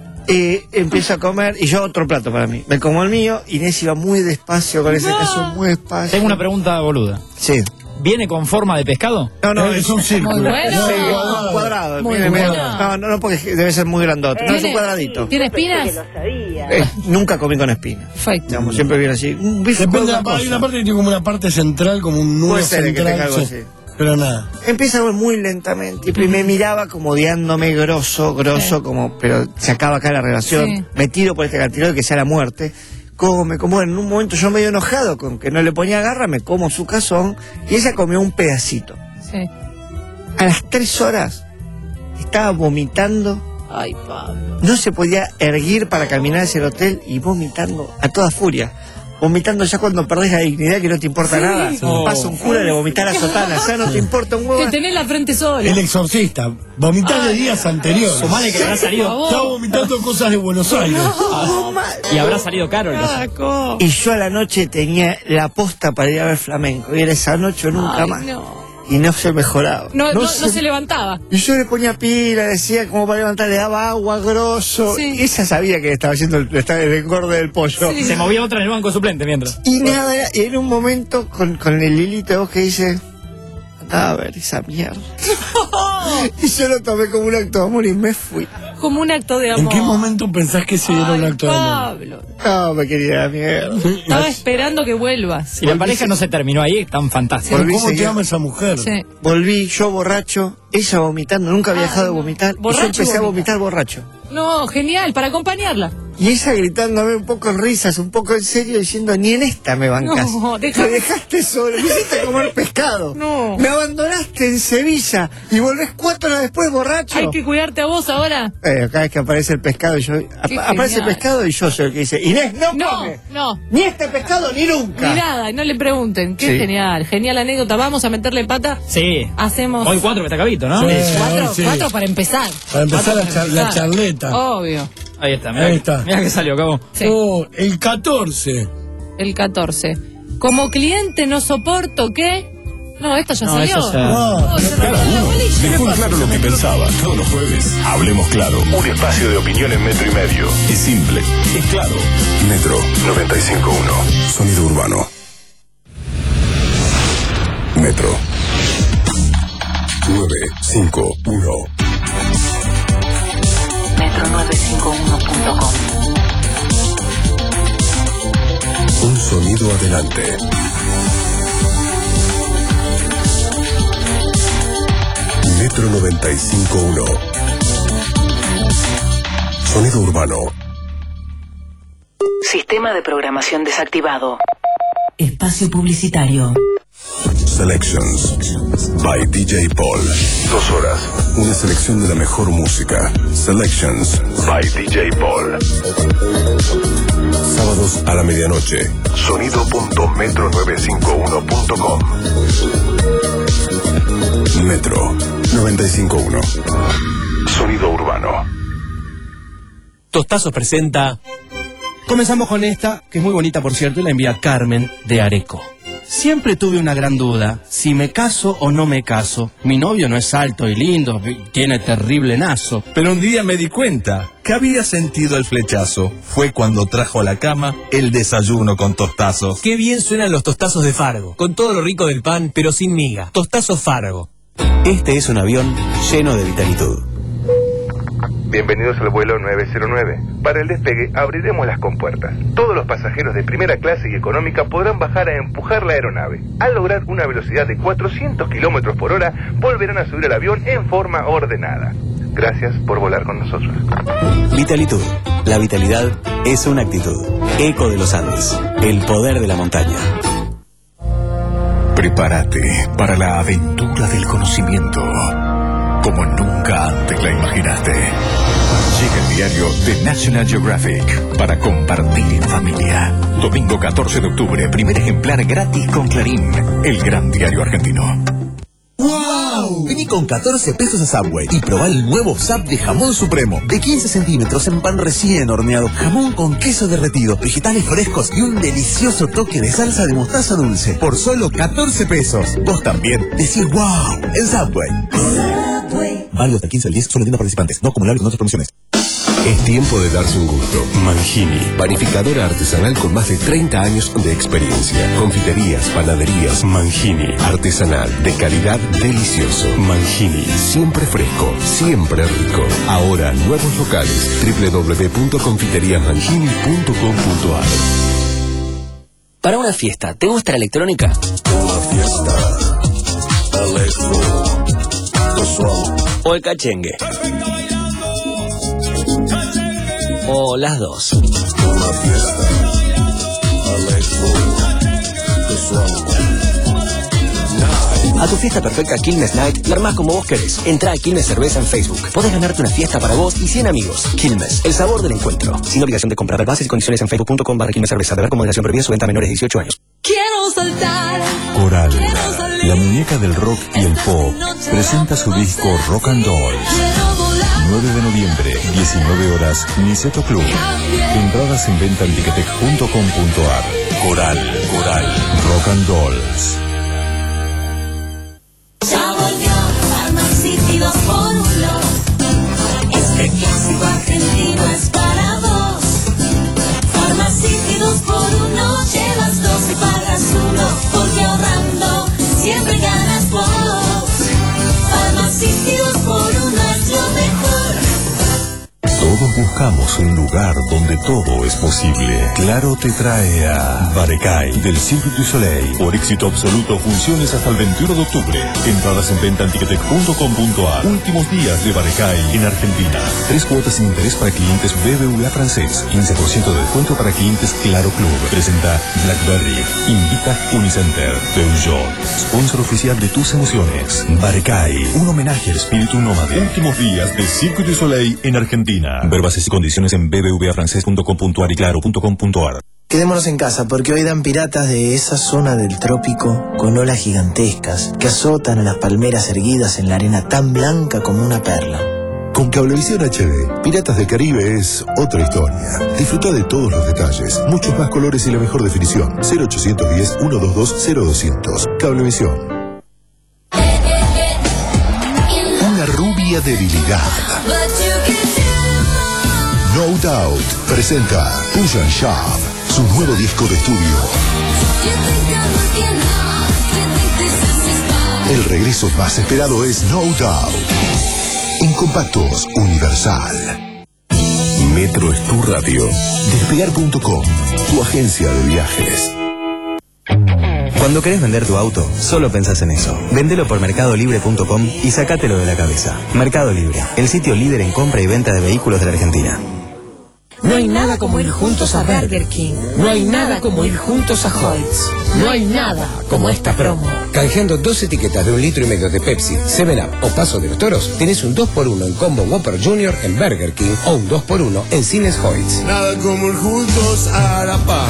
Eh, empiezo a comer y yo otro plato para mí. Me como el mío, Inés iba muy despacio con ese No. queso, muy despacio. Tengo una pregunta boluda. Sí. ¿Viene con forma de pescado? No, no, Es un círculo. Muy bueno. Sí, un cuadrado. Muy Mire, mire. bueno. No, no, no, porque debe ser muy grandote. No, es un ¿Tiene- cuadradito. ¿Tiene espinas? Eh, nunca comí con espina. Perfecto. Digamos, siempre viene así. Un bife Depende con de la una parte, hay cosa. una parte que tiene como una parte central, como un nudo Puede ser que central. tenga algo sí. así. Pero nada. Empieza a ver muy lentamente y me miraba como odiándome grosso, grosso, Sí. como, pero se acaba acá la relación. Sí. Me tiro por este cantilado que sea la muerte. Come, como en un momento yo medio enojado con que no le ponía garra, me como su cazón y ella comió un pedacito. Sí. A las tres horas estaba vomitando, Ay, Pablo. no se podía erguir para caminar hacia el hotel y vomitando a toda furia. Vomitando ya cuando perdés la dignidad que no te importa Sí. nada. Oh. Pasa un cura de vomitar a sotana, ya no te importa un huevo. Que tenés la frente sola. El exorcista, vomitar de días anteriores. Sumale que habrá salido. Estaba vomitando cosas de Buenos Aires. Y habrá salido caro el Caco. Y yo a la noche tenía la posta para ir a ver flamenco. Y era esa noche o nunca Ay, más. no. Y no se mejoraba. No, no, no se levantaba. Y yo le ponía pila, decía como para levantar, le daba agua grosso. Sí. Y ella sabía que estaba haciendo el, estaba el engorde del pollo. Sí. Se movía otra en el banco suplente mientras. Y nada, era- y en un momento con, con el hilito de voz que dice, andá a ver esa mierda. Y yo lo tomé como un acto de amor y me fui. Como un acto de amor. ¿En qué momento pensás que se era un Ay, acto de amor? Pablo. No, me quería la mierda. Estaba esperando que vuelvas. Si la pareja no se terminó ahí, es tan fantástico. Pero Volví ¿cómo te seguido. ama esa mujer? Sí. Volví yo borracho, ella vomitando, nunca había Ay, dejado de no. vomitar. Y yo Borracho empecé a vomita. vomitar borracho. No, genial, para acompañarla. Y ella gritándome un poco en risas, un poco en serio, diciendo, ni en esta me bancas. No, deja- Me dejaste solo, me hiciste comer pescado. No. Me abandonaste en Sevilla y volvés cuatro horas después borracho. Hay que cuidarte a vos ahora. Eh, cada vez que aparece el pescado, yo ap- Qué aparece el genial. pescado y yo soy el que dice, Inés, no, No, come. no. Ni este pescado ni nunca. Ni nada, no le pregunten. Qué Sí. genial, genial anécdota. Vamos a meterle pata. Sí. Hacemos. Hoy cuatro que está cabito, ¿no? Sí. Cuatro, Sí. cuatro para empezar. Para empezar Cuatro la, char- la empezar. charleta. Obvio. Ahí está, mirá, Ahí que- está. mirá que salió, cabo. Sí. Oh, el catorce. El catorce. Como cliente no soporto que. No, esto ya No, salió. eso ya- Oh, se rompió la bolilla. Dejó en claro lo que pensaba. Todos los jueves, hablemos claro. Un espacio de opinión en metro y medio. Es simple, es claro. Metro noventa y cinco punto uno. Sonido urbano. Metro nueve cinco uno. metro novecientos cincuenta y uno punto com. Un sonido adelante. Metro noventa y cinco punto uno. Sonido urbano. Sistema de programación desactivado. Espacio publicitario. Selections by D J Paul. Dos horas. Una selección de la mejor música. Selections by D J Paul. Sábados a la medianoche. Sonido punto metro novecientos cincuenta y uno punto com. Metro noventa y cinco punto uno. Sonido urbano. Tostazos presenta. Comenzamos con esta, que es muy bonita por cierto, y la envía Carmen de Areco. Siempre tuve una gran duda, si me caso o no me caso. Mi novio no es alto y lindo, tiene terrible nazo. Pero un día me di cuenta que había sentido el flechazo. Fue cuando trajo a la cama el desayuno con tostazos. Qué bien suenan los tostazos de Fargo, con todo lo rico del pan, pero sin miga. Tostazos Fargo. Este es un avión lleno de vitalitud. Bienvenidos al vuelo nueve cero nueve. Para el despegue abriremos las compuertas. Todos los pasajeros de primera clase y económica podrán bajar a empujar la aeronave. Al lograr una velocidad de cuatrocientos kilómetros por hora, volverán a subir al avión en forma ordenada. Gracias por volar con nosotros. Vitalitud. La vitalidad es una actitud. Eco de los Andes. El poder de la montaña. Prepárate para la aventura del conocimiento, como nunca antes la imaginaste. Llega el diario de National Geographic para compartir en familia. Domingo catorce de octubre, primer ejemplar gratis con Clarín, el gran diario argentino. ¡Wow! Vení con catorce pesos a Subway y probá el nuevo Sub de jamón supremo. De quince centímetros en pan recién horneado, jamón con queso derretido, vegetales frescos y un delicioso toque de salsa de mostaza dulce. Por solo catorce pesos. Vos también decís ¡wow! En Subway. Subway. Válido hasta el quince al diez, solo en tiendas participantes. No acumulable con otras promociones. Es tiempo de darse un gusto. Mangini, panificadora artesanal con más de treinta años de experiencia. Confiterías, panaderías. Mangini, artesanal, de calidad, delicioso. Mangini, siempre fresco, siempre rico. Ahora, nuevos locales. doble u doble u doble u punto confiterías mangini punto com punto a r. Para una fiesta, ¿te gusta la electrónica? Una fiesta electro. ¿O el cachengue? O las dos. Una fiesta electro. A tu fiesta perfecta Quilmes Night la armás como vos querés. Entrá a Quilmes Cerveza en Facebook. Podés ganarte una fiesta para vos y cien amigos. Quilmes, el sabor del encuentro. Sin obligación de comprar. Bases y condiciones en facebook punto com barra Quilmes Cerveza. Beber con moderación previa. Su venta a menores de dieciocho años. Quiero saltar. Coral, la muñeca del rock y el pop, presenta su disco Rock and Dolls. nueve de noviembre, diecinueve horas, Niceto Club. Entradas en venta en ticketek punto com punto a r. Coral, Coral, Rock and Dolls. Ya volvió Pharmacity dos por uno. Este clásico argentino es para vos. Pharmacity dos por uno. Llevas dos y pagas uno. Porque ahorrando siempre ganas vos. Pharmacity dos por uno es lo mejor. Todos buscamos un lugar donde todo es posible. Claro te trae a Barecay del Cirque du Soleil. Por éxito absoluto, funciones hasta el veintiuno de octubre. Entradas en venta en ticketek punto com punto a r. Últimos días de Barecay en Argentina. Tres cuotas sin interés para clientes B B V A francés. quince por ciento de descuento para clientes Claro Club. Presenta Blackberry. Invita Unicenter. Peugeot. Sponsor oficial de tus emociones. Barecay. Un homenaje al espíritu nómade. Últimos días de Cirque du Soleil en Argentina. Ver bases y condiciones en b b v a francés punto com punto a r y claro punto com punto a r. Quedémonos en casa porque hoy dan piratas de esa zona del trópico con olas gigantescas que azotan a las palmeras erguidas en la arena tan blanca como una perla. Con Cablevisión H D, Piratas del Caribe es otra historia. Disfruta de todos los detalles, muchos más colores y la mejor definición. cero ochocientos diez, ciento veintidós, cero doscientos. Cablevisión. Una rubia debilidad. No Doubt presenta Push and Shove, su nuevo disco de estudio. El regreso más esperado es No Doubt. En compactos Universal. Metro es tu radio. Despegar punto com, tu agencia de viajes. Cuando querés vender tu auto, solo pensás en eso. Vendelo por mercado libre punto com y sacátelo de la cabeza. Mercado Libre, el sitio líder en compra y venta de vehículos de la Argentina. No hay nada como ir juntos a Burger King. No hay nada como ir juntos a Hoyts. No hay nada como esta promo. Canjeando dos etiquetas de un litro y medio de Pepsi, seven up o Paso de los Toros, tenés un dos por uno en combo Whopper Junior en Burger King o un dos por uno en Cines Hoyts. Nada como ir juntos a la par.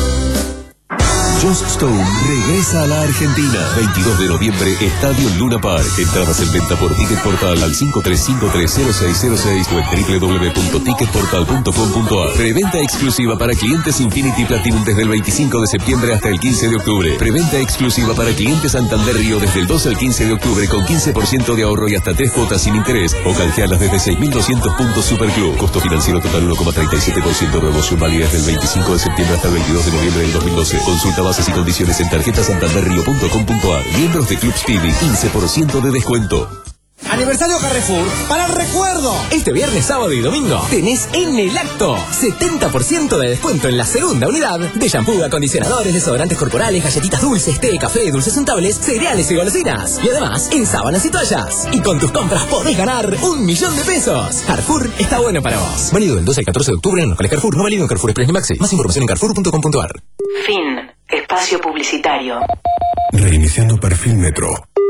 Joss Stone regresa a la Argentina. veintidós de noviembre, Estadio Luna Park. Entradas en venta por Ticket Portal al cinco tres cinco tres cero seis cero seis o en doble u doble u doble u punto ticket portal punto com punto a r. Preventa exclusiva para clientes Infinity Platinum desde el veinticinco de septiembre hasta el quince de octubre. Preventa exclusiva para clientes Santander Río desde el dos al quince de octubre con quince por ciento de ahorro y hasta tres cuotas sin interés. O canjealas desde seis mil doscientos puntos Superclub. Costo financiero total uno coma treinta y siete por ciento. Promoción válida desde el veinticinco de septiembre hasta el veintidós de noviembre del dos mil doce. Consulta bases y condiciones en tarjeta santander río punto com punto a r. Miembros de Club Speedy, quince por ciento de descuento. Aniversario Carrefour para el recuerdo. Este viernes, sábado y domingo tenés en el acto setenta por ciento de descuento en la segunda unidad de shampoo, acondicionadores, desodorantes corporales, galletitas dulces, té, café, dulces untables, cereales y golosinas. Y además en sábanas y toallas. Y con tus compras podés ganar un millón de pesos. Carrefour está bueno para vos. Válido del doce al catorce de octubre en locales Carrefour. No válido en Carrefour Express ni Maxi. Más información en carrefour punto com punto a r. Fin. Espacio publicitario. Reiniciando perfil Metro.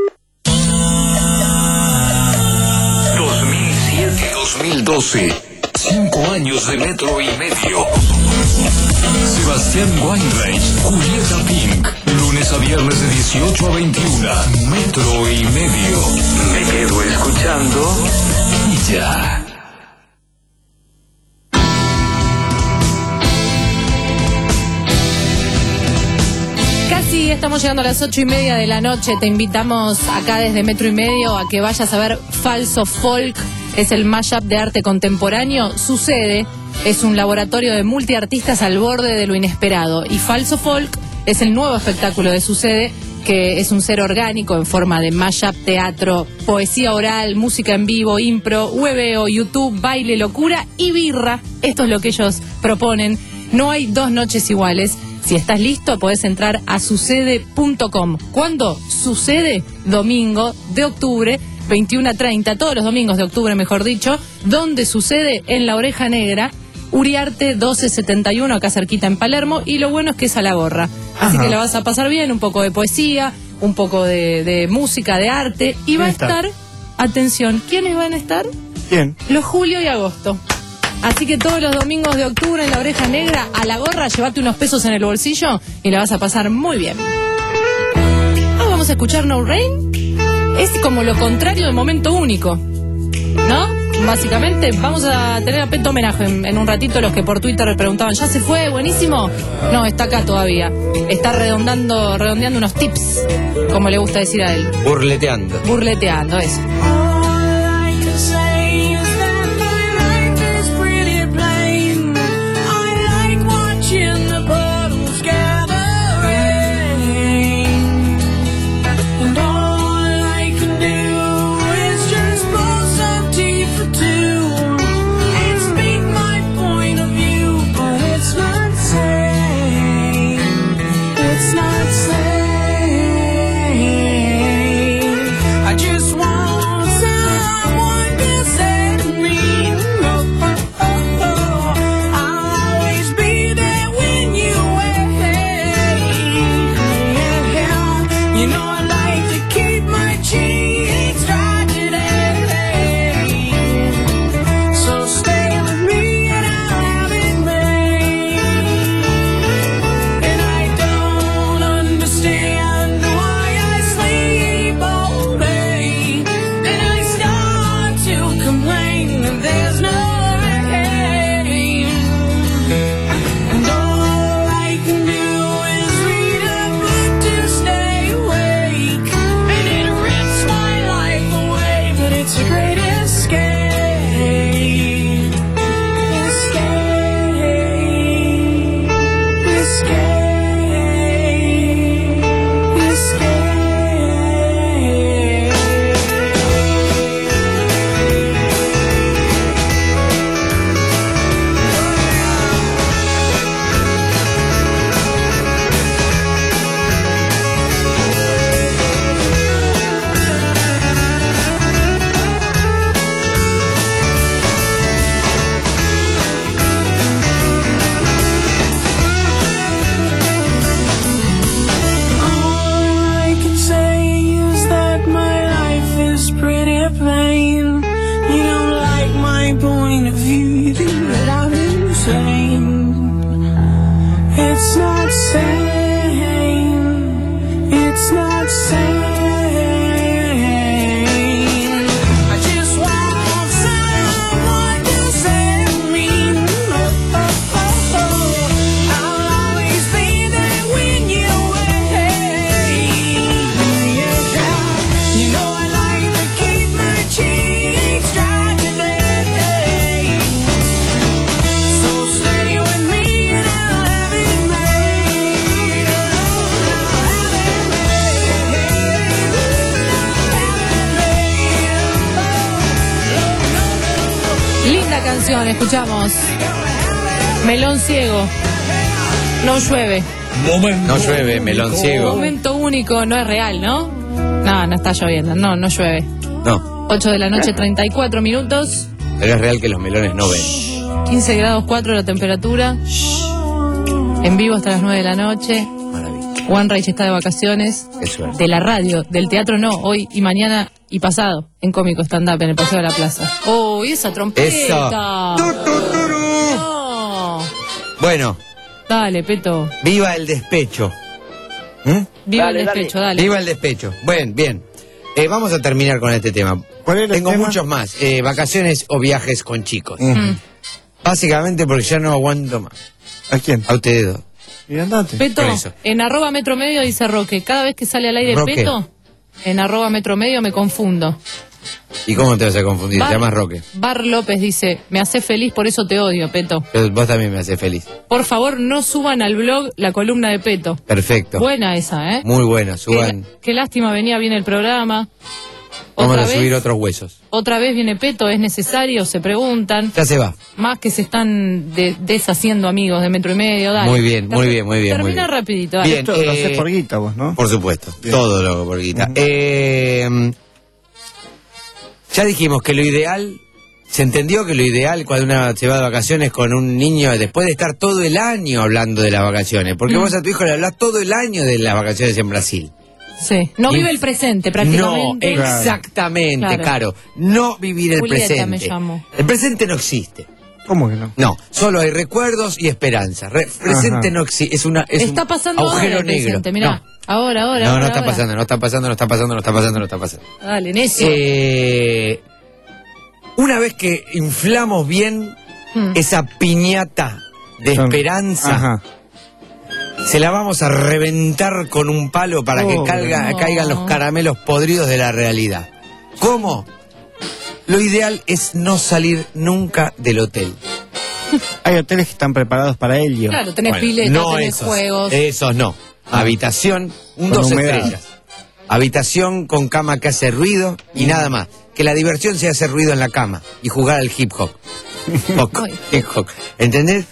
dos mil doce. Cinco años de Metro y medio. Sebastián Weinreich, Julieta Pink. Lunes a viernes de dieciocho a veintiuno. Metro y medio. Me quedo escuchando y ya. Casi estamos llegando a las ocho y media de la noche. Te invitamos acá desde Metro y Medio a que vayas a ver Falso Folk. Es el mashup de arte contemporáneo. Sucede, es un laboratorio de multiartistas al borde de lo inesperado. Y Falso Folk es el nuevo espectáculo de Sucede, que es un ser orgánico en forma de mashup, teatro, poesía oral, música en vivo, impro, hueveo, YouTube, baile, locura y birra. Esto es lo que ellos proponen. No hay dos noches iguales. Si estás listo, podés entrar a sucede punto com. ¿Cuándo? Sucede, domingo de octubre, veintiuno a treinta, todos los domingos de octubre, mejor dicho. ¿Dónde sucede? En La Oreja Negra, Uriarte doce setenta y uno, acá cerquita en Palermo. Y lo bueno es que es a la gorra. Así Ajá. que la vas a pasar bien, un poco de poesía, un poco de, de música, de arte. Y va a estar, atención, ¿quiénes van a estar? ¿Quién? Los Julio y Agosto. Así que todos los domingos de octubre en La Oreja Negra, a la gorra, llévate unos pesos en el bolsillo y la vas a pasar muy bien. Ah, vamos a escuchar No Rain. Es como lo contrario de Momento Único, ¿no? Básicamente vamos a tener a Peto homenaje en, en un ratito. Los que por Twitter le preguntaban, ¿ya se fue? Buenísimo. No, está acá todavía. Está redondando, redondeando unos tips, como le gusta decir a él. Burleteando. Burleteando, eso. I just want canción, escuchamos. Melón ciego. No llueve. Momento no llueve, melón único. ciego. Momento único, no es real, ¿no? No, no está lloviendo, no, no llueve. No. ocho de la noche, treinta y cuatro minutos. Pero es real que los melones no ven. quince grados cuatro la temperatura. En vivo hasta las nueve de la noche. Maravilla. One Rage está de vacaciones. Qué suerte. De la radio, del teatro no, hoy y mañana y pasado. En Cómico Stand Up en el Paseo de la Plaza. ¡Oh, y esa trompeta! Eso. No. Bueno. Dale, Peto. Viva el despecho. ¿Mm? Viva dale, el despecho, dale. dale. Viva el despecho. Bueno, bien. Eh, vamos a terminar con este tema. ¿Cuál es el Tengo tema? muchos más. Eh, vacaciones o viajes con chicos. Mm. Básicamente porque ya no aguanto más. ¿A quién? A ustedes dos. Y andate. Peto, Con eso. en arroba metro medio dice Roque, cada vez que sale al aire Roque. Peto, en arroba metro medio me confundo. ¿Y cómo te vas a confundir? Bar- Te llamas Roque. Bar López dice, me hace feliz, por eso te odio, Peto. Pero vos también me haces feliz. Por favor, no suban al blog la columna de Peto. Perfecto. Buena esa, ¿eh? Muy bueno. Suban. Qué, qué lástima, venía bien el programa. Vamos Otra a vez, subir otros huesos. otra vez viene Peto, ¿es necesario? Se preguntan. Ya se va. Más que se están de- deshaciendo amigos de metro y medio, dale. Muy bien, muy Termi- bien, muy bien. muy Termina bien. rapidito, dale. Bien, Esto lo eh, haces por guita vos, ¿no? Por supuesto. Bien. Todo lo hago por guita. Ujú. Eh, ya dijimos que lo ideal, se entendió que lo ideal cuando una se va de vacaciones con un niño, después de estar todo el año hablando de las vacaciones, porque Mm. vos a tu hijo le hablás todo el año de las vacaciones en Brasil. Sí, no Y- vive el presente No, prácticamente. exactamente, Claro. Caro. No vivir el Julieta presente. me llamo. El presente no existe. ¿Cómo que no? No, solo hay recuerdos y esperanza. Re- presente Ajá. no existe, es una es Está un pasando agujero ahora el negro. presente, mirá. No. Ahora, ahora, No, ahora, no está ahora. pasando, no está pasando, no está pasando, no está pasando, no está pasando. Dale, necio. Eh, una vez que inflamos bien Mm. esa piñata de Son- esperanza, Ajá. se la vamos a reventar con un palo para que Oh, calga- no. caigan los caramelos podridos de la realidad. ¿Cómo? Lo ideal es no salir nunca del hotel. Hay hoteles que están preparados para ello. Claro, tenés Bueno, piletas, no tenés esos, juegos. Esos no. Habitación, un Con dos humedad. estrellas. Habitación con cama que hace ruido y nada más. Que la diversión sea hacer ruido en la cama y jugar al hip hop. Hop, Ay. hip hop. ¿Entendés?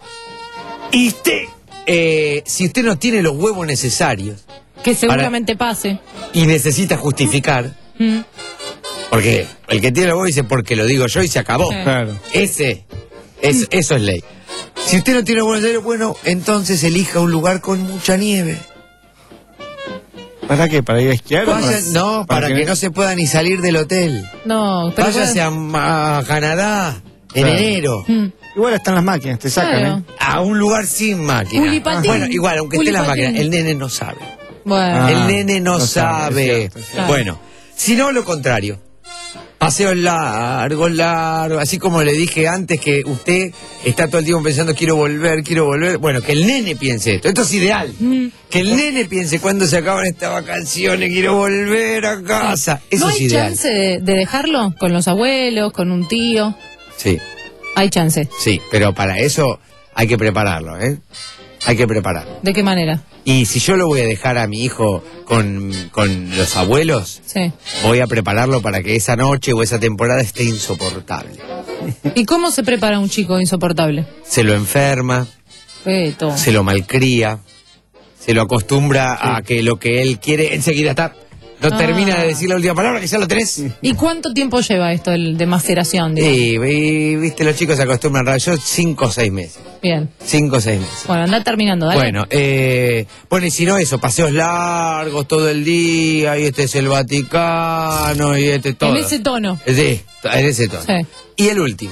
Y usted, eh, si usted no tiene los huevos necesarios Que seguramente pase. y necesita justificar, Mm. porque el que tiene los huevos dice porque lo digo yo y se acabó. Sí. Claro. Ese, es, eso es ley. Si usted no tiene buenos deseos, bueno, entonces elija un lugar con mucha nieve. ¿Para qué? ¿Para ir a esquiar? o Vaya- para- no, para, que, no se pueda ni salir del hotel. No, pero Váyase a, a Canadá en Claro. enero. Mm. Igual están las máquinas, te sacan, Claro. ¿eh? A un lugar sin máquina. Pulipatín. Bueno, igual, aunque esté la Pulipatín. máquina, el nene no sabe. Bueno. Ah, el nene no, no sabe, sabe. es cierto, es cierto. Bueno, si no, lo contrario. Paseos largos, largos, así como le dije antes que usted está todo el tiempo pensando quiero volver, quiero volver. Bueno, que el nene piense esto, esto es ideal. Mm. Que el nene piense cuando se acaban estas vacaciones, quiero volver a casa. Eso ¿No es hay ideal. chance de, de dejarlo con los abuelos, con un tío? Sí, Hay chance. sí, pero para eso hay que prepararlo, ¿eh? Hay que prepararlo. ¿De qué manera? Y si yo lo voy a dejar a mi hijo con, con los abuelos, Sí. voy a prepararlo para que esa noche o esa temporada esté insoportable. ¿Y cómo se prepara un chico insoportable? Se lo enferma, Peto. se lo malcría, se lo acostumbra a que lo que él quiere enseguida está. No Ah. termina de decir la última palabra, que ya lo tenés. ¿Y cuánto tiempo lleva esto el de maceración? digamos? Sí, y, viste, los chicos se acostumbran. Yo cinco o seis meses. Bien. Cinco o seis meses. Bueno, anda terminando, dale. Bueno, eh, bueno, y si no eso, paseos largos todo el día, y este es el Vaticano, y este todo. En ese tono. Sí, en ese tono. Sí. Y el último.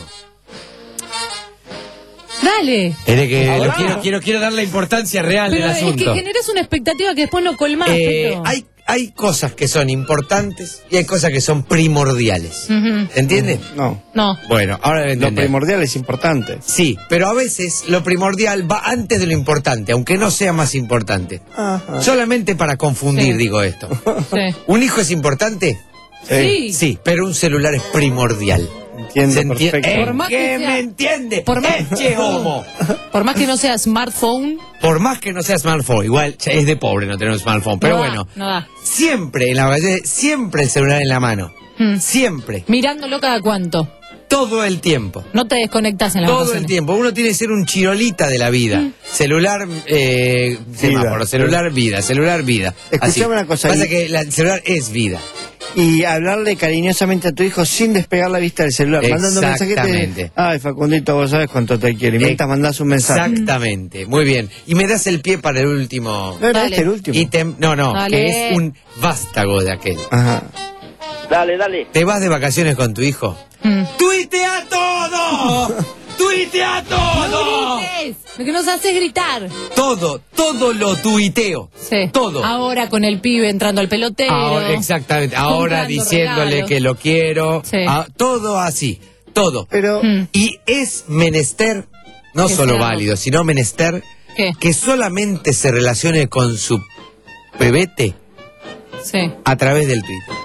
Dale. Es que Ahora. lo quiero, quiero, quiero dar la importancia real Pero del es que asunto. generas una expectativa que después no colmás, Eh, Peto. hay, hay cosas que son importantes y hay cosas que son primordiales. Ujú. ¿Entiendes? No. No. Bueno, ahora lo Lo entendés. primordial es importante. Sí, pero a veces lo primordial va antes de lo importante, aunque no sea más importante. Ajá. Solamente para confundir Sí. digo esto. Sí. ¿Un hijo es importante? Sí. Sí, pero un celular es primordial. Entiendo ¿Se entiende? perfecto. ¿Eh? Por más que ¿Qué sea- me entiende? Por más- Eche homo. Por más que no sea smartphone, Por más que no sea smartphone, igual ya es de pobre no tener un smartphone, pero no da, bueno, no da. siempre en la vacaciones, siempre el celular en la mano. Mm. Siempre. Mirándolo cada cuánto. todo el tiempo. No te desconectas en las Todo vacaciones. el tiempo. Uno tiene que ser un chirolita de la vida. Mm. Celular, eh, semáforo, celular, vida, celular, vida. Escuchame Así. una cosa. Pasa y- que la- el celular es vida. Y hablarle cariñosamente a tu hijo sin despegar la vista del celular, mandando mensajes Exactamente. de, ay, Facundito, vos sabés cuánto te quiero. Y mientras mandás un mensaje. Exactamente, muy bien. Y me das el pie para el último. No era este el último. ítem. No, no, Dale. que es un vástago de aquel. Ajá. Dale, dale. ¿Te vas de vacaciones con tu hijo? Mm. ¡Tuitea todo! ¡Tuitea todo! Lo que nos hace gritar. Todo, todo lo tuiteo. Sí. Todo. Ahora con el pibe entrando al pelotero. Ahora, exactamente. Ahora comprando diciéndole regalos. que lo quiero. Sí. Ah, todo así. Todo. Pero. Y es menester, no Que solo sea- válido, sino menester ¿Qué? que solamente se relacione con su bebete Sí. a través del Twitter.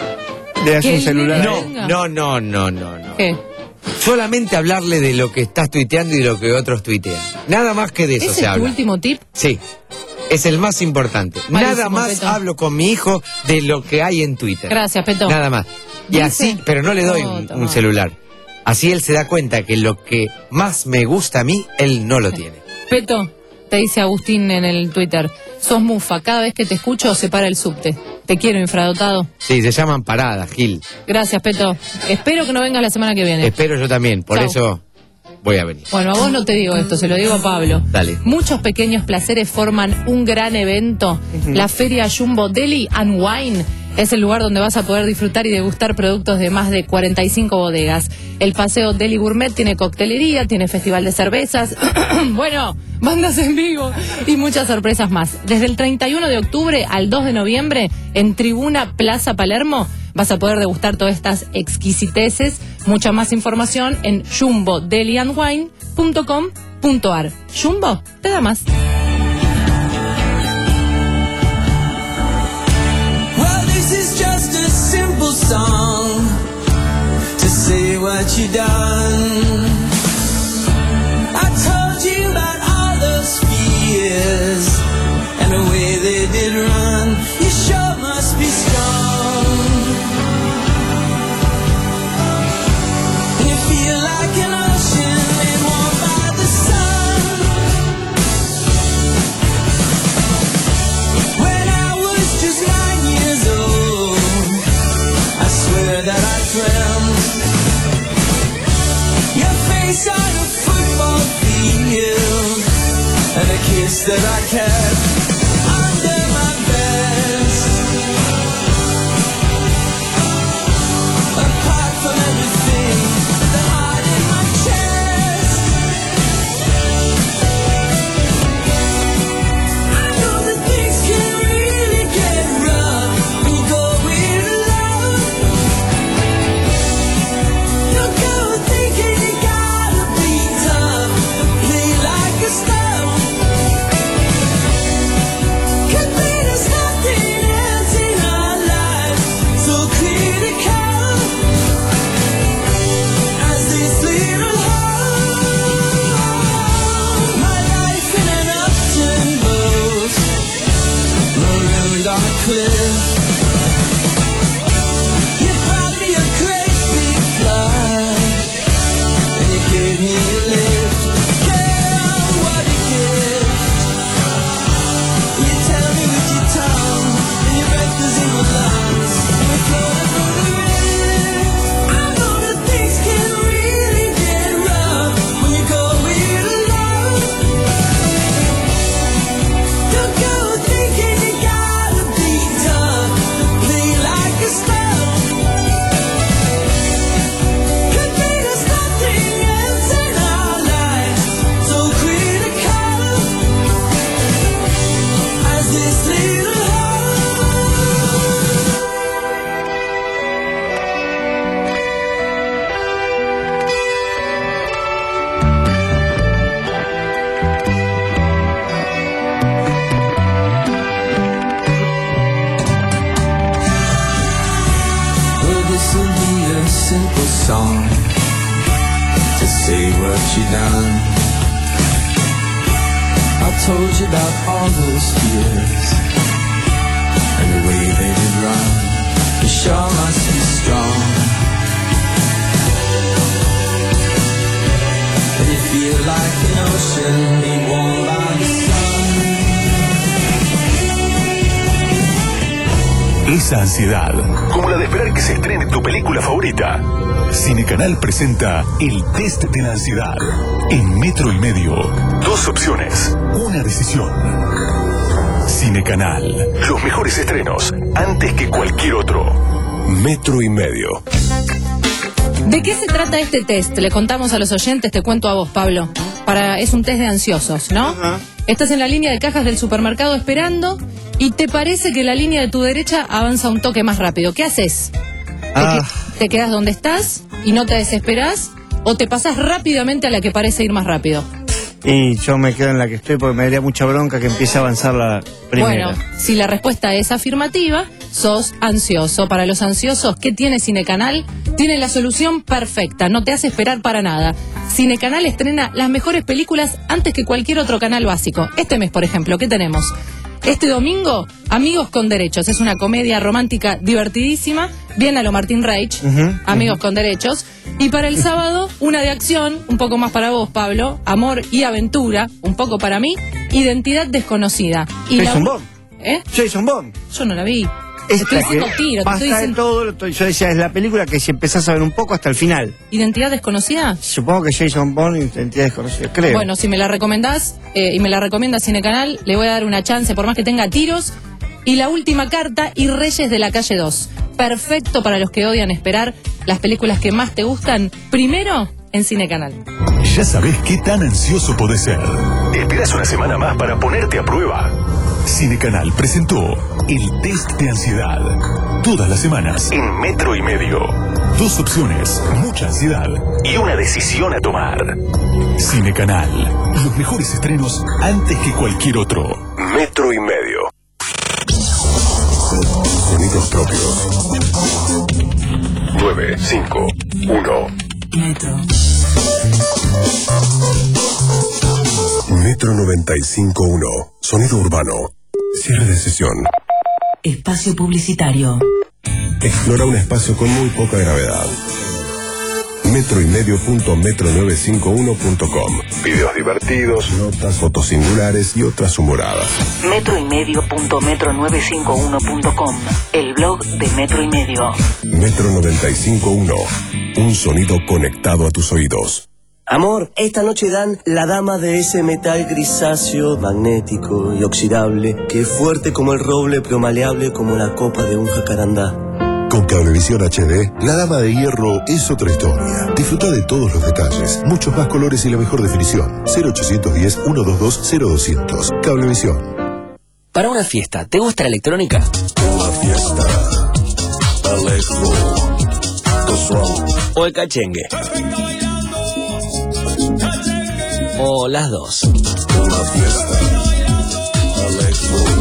Le das Que un el celular. nene No. venga. No, no, no, no, no. ¿Qué? Solamente hablarle de lo que estás tuiteando y lo que otros tuitean. Nada más que de eso ¿Ese se es tu habla. último tip? Sí. Es el más importante. Malísimo, Nada más Peto. hablo con mi hijo de lo que hay en Twitter. Gracias, Peto. Nada más. Y Dice- así, pero no le doy un, Toma. un celular. Así él se da cuenta que lo que más me gusta a mí, él no lo tiene. Peto, te dice Agustín en el Twitter, sos mufa, cada vez que te escucho se para el subte. Te quiero, infradotado. Sí, se llaman paradas, Gil. Gracias, Peto. Espero que no vengas la semana que viene. Espero yo también, por Chau. eso voy a venir. Bueno, a vos no te digo esto, se lo digo a Pablo. Dale. Muchos pequeños placeres forman un gran evento. La Feria Jumbo Deli and Wine es el lugar donde vas a poder disfrutar y degustar productos de más de cuarenta y cinco bodegas. El paseo Deli Gourmet tiene coctelería, tiene festival de cervezas, bueno, bandas en vivo y muchas sorpresas más. Desde el treinta y uno de octubre al dos de noviembre, en Tribuna Plaza Palermo, vas a poder degustar todas estas exquisiteces. Mucha más información en jumbo deli and wine punto com punto ar. Jumbo, te da más. Well, this is just a simple song to say what you done. I told you about all those fears and the way they did run. You sure must be strong. You feel like an ocean made warm by the sun. When I was just nine years old, I swear that I dreamt your face on a football field and a kiss that I kept under my vest. Apart from everything, the heart in my chest. I know that things can really get rough when you go in love. Don't go thinking you gotta be tough, play like a star. Could be there's nothing else in our lives so critical as this little hole. My life in an upturned boat, marooned on a cliff. You brought me a great big flight, and you gave me a lift. Girl, what a gift. You tell me with your tongue, and your breath is in my lungs. We floated through the wind. I know that things can really get rough when you go in love. Don't go thinking you gotta be tough, play like a star. Could be there's nothing else in our lives so critical as this little hole. Well, this will be a simple song to say what you done. I told you about all those fears and the way they did run. You sure must be strong. feel like an ocean, be warmed by the sun. Esa ansiedad, como la de esperar que se estrene tu película favorita. Cinecanal presenta el test de la ansiedad. En metro y medio, dos opciones, una decisión. Cinecanal, los mejores estrenos antes que cualquier otro. Metro y medio. ¿De qué se trata este test? Le contamos a los oyentes, te cuento a vos, Pablo. Para, es un test de ansiosos, ¿no? Uh-huh. Estás en la línea de cajas del supermercado esperando y te parece que la línea de tu derecha avanza un toque más rápido. ¿Qué haces? Ah. ¿Te, que, ¿Te quedas donde estás y no te desesperás? ¿O te pasás rápidamente a la que parece ir más rápido? Y yo me quedo en la que estoy porque me daría mucha bronca que empiece a avanzar la primera. Bueno, si la respuesta es afirmativa, sos ansioso. Para los ansiosos, ¿qué tiene Cinecanal? Tiene la solución perfecta, no te hace esperar para nada. Cinecanal estrena las mejores películas antes que cualquier otro canal básico. Este mes, por ejemplo, ¿qué tenemos? Este domingo, Amigos con Derechos. Es una comedia romántica divertidísima, bien a lo Martín Reich, uh-huh, Amigos uh-huh. con Derechos. Y para el sábado, una de acción, un poco más para vos, Pablo, Amor y Aventura, un poco para mí, Identidad Desconocida. Y Jason la... Bourne. ¿Eh? Jason Bourne. Yo no la vi. Es estoy diciendo tiro, te estoy diciendo... de todo, yo decía, es la película que si empezás a ver un poco hasta el final. ¿Identidad Desconocida? Supongo que Jason Bourne, Identidad Desconocida, creo. Bueno, si me la recomendás, eh, y me la recomienda Cinecanal, le voy a dar una chance, por más que tenga tiros. Y la última carta, y Reyes de la Calle dos. Perfecto para los que odian esperar las películas que más te gustan, primero en Cinecanal. Ya sabés qué tan ansioso podés ser. ¿Esperas una semana más para ponerte a prueba? Cinecanal presentó el test de ansiedad. Todas las semanas en metro y medio. Dos opciones, mucha ansiedad y una decisión a tomar. Cinecanal, los mejores estrenos antes que cualquier otro. Metro y medio. Sonidos propios. nueve, cinco, uno. Metro. Metro noventa y cinco punto uno. Sonido urbano. Cierre de sesión. Espacio publicitario. Explora un espacio con muy poca gravedad. metro y medio punto metro novecientos cincuenta y uno punto com. Videos divertidos, notas, fotos singulares y otras humoradas. metro y medio punto metro novecientos cincuenta y uno punto com. El blog de Metro y Medio. Metro noventa y cinco punto uno. Un sonido conectado a tus oídos. Amor, esta noche dan la dama de ese metal grisáceo, magnético y oxidable, que es fuerte como el roble pero maleable como la copa de un jacarandá. Con Cablevisión H D, la dama de hierro es otra historia. Disfruta de todos los detalles, muchos más colores y la mejor definición. cero ochocientos diez, ciento veintidós, cero doscientos. Cablevisión. Para una fiesta, ¿te gusta la electrónica? Una fiesta. Electro. ¿O el cachengue? O las dos. Una fiesta. Electro.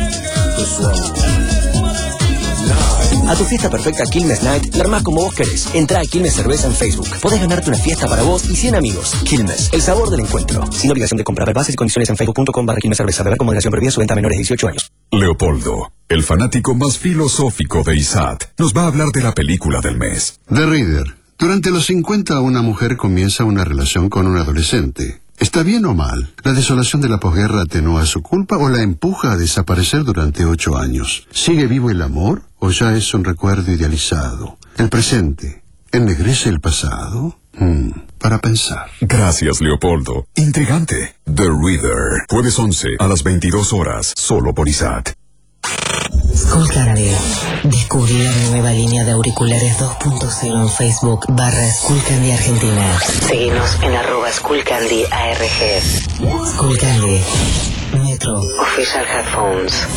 A tu fiesta perfecta Quilmes Night la armás como vos querés. Entrá a Quilmes Cerveza en Facebook. Podés ganarte una fiesta para vos y cien amigos. Quilmes, el sabor del encuentro. Sin obligación de comprar. Bases y condiciones en facebook punto com barra Quilmes Cerveza. Beber con moderación previa. Su venta a menores de dieciocho años. Leopoldo, el fanático más filosófico de I S A T, nos va a hablar de la película del mes. The Reader. Durante los cincuenta, una mujer comienza una relación con un adolescente. ¿Está bien o mal? ¿La desolación de la posguerra atenúa su culpa o la empuja a desaparecer durante ocho años? ¿Sigue vivo el amor o ya es un recuerdo idealizado? ¿El presente ennegrece el pasado? Hmm, para pensar. Gracias, Leopoldo. Intrigante. The Reader. Jueves once a las veintidós horas, solo por I S A T. Skullcandy. Descubrí la nueva línea de auriculares dos punto cero en Facebook barra Skullcandy Argentina. Seguinos en arroba Skullcandy A R G. Skullcandy. Metro. Official Headphones.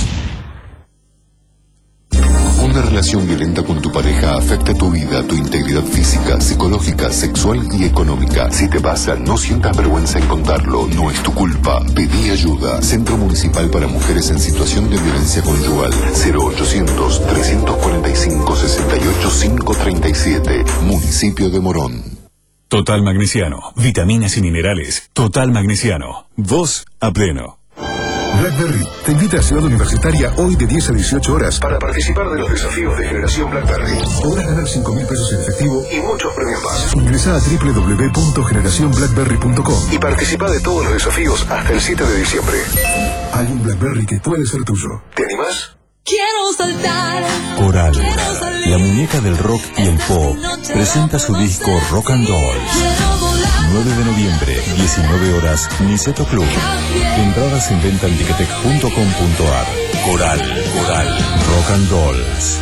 Una relación violenta con tu pareja afecta tu vida, tu integridad física, psicológica, sexual y económica. Si te pasa, no sientas vergüenza en contarlo, no es tu culpa. Pedí ayuda. Centro Municipal para Mujeres en Situación de Violencia Conyugal. cero ochocientos, trescientos cuarenta y cinco, sesenta y ocho, quinientos treinta y siete. Municipio de Morón. Total Magnesiano. Vitaminas y minerales. Total Magnesiano. Vos a pleno. BlackBerry te invita a Ciudad Universitaria hoy de diez a dieciocho horas para participar de los desafíos de Generación BlackBerry. Podrás ganar cinco mil pesos en efectivo y muchos premios más. Ingresa a doble u doble u doble u punto generación blackberry punto com y participa de todos los desafíos hasta el siete de diciembre. Hay un BlackBerry que puede ser tuyo. ¿Te animás? Quiero saltar. Coral, la muñeca del rock y el pop, presenta su disco Rock and Dolls. nueve de noviembre, diecinueve horas, Niceto Club. Entradas en venta en ticketek punto com punto ar. Coral, Coral, Rock and Dolls.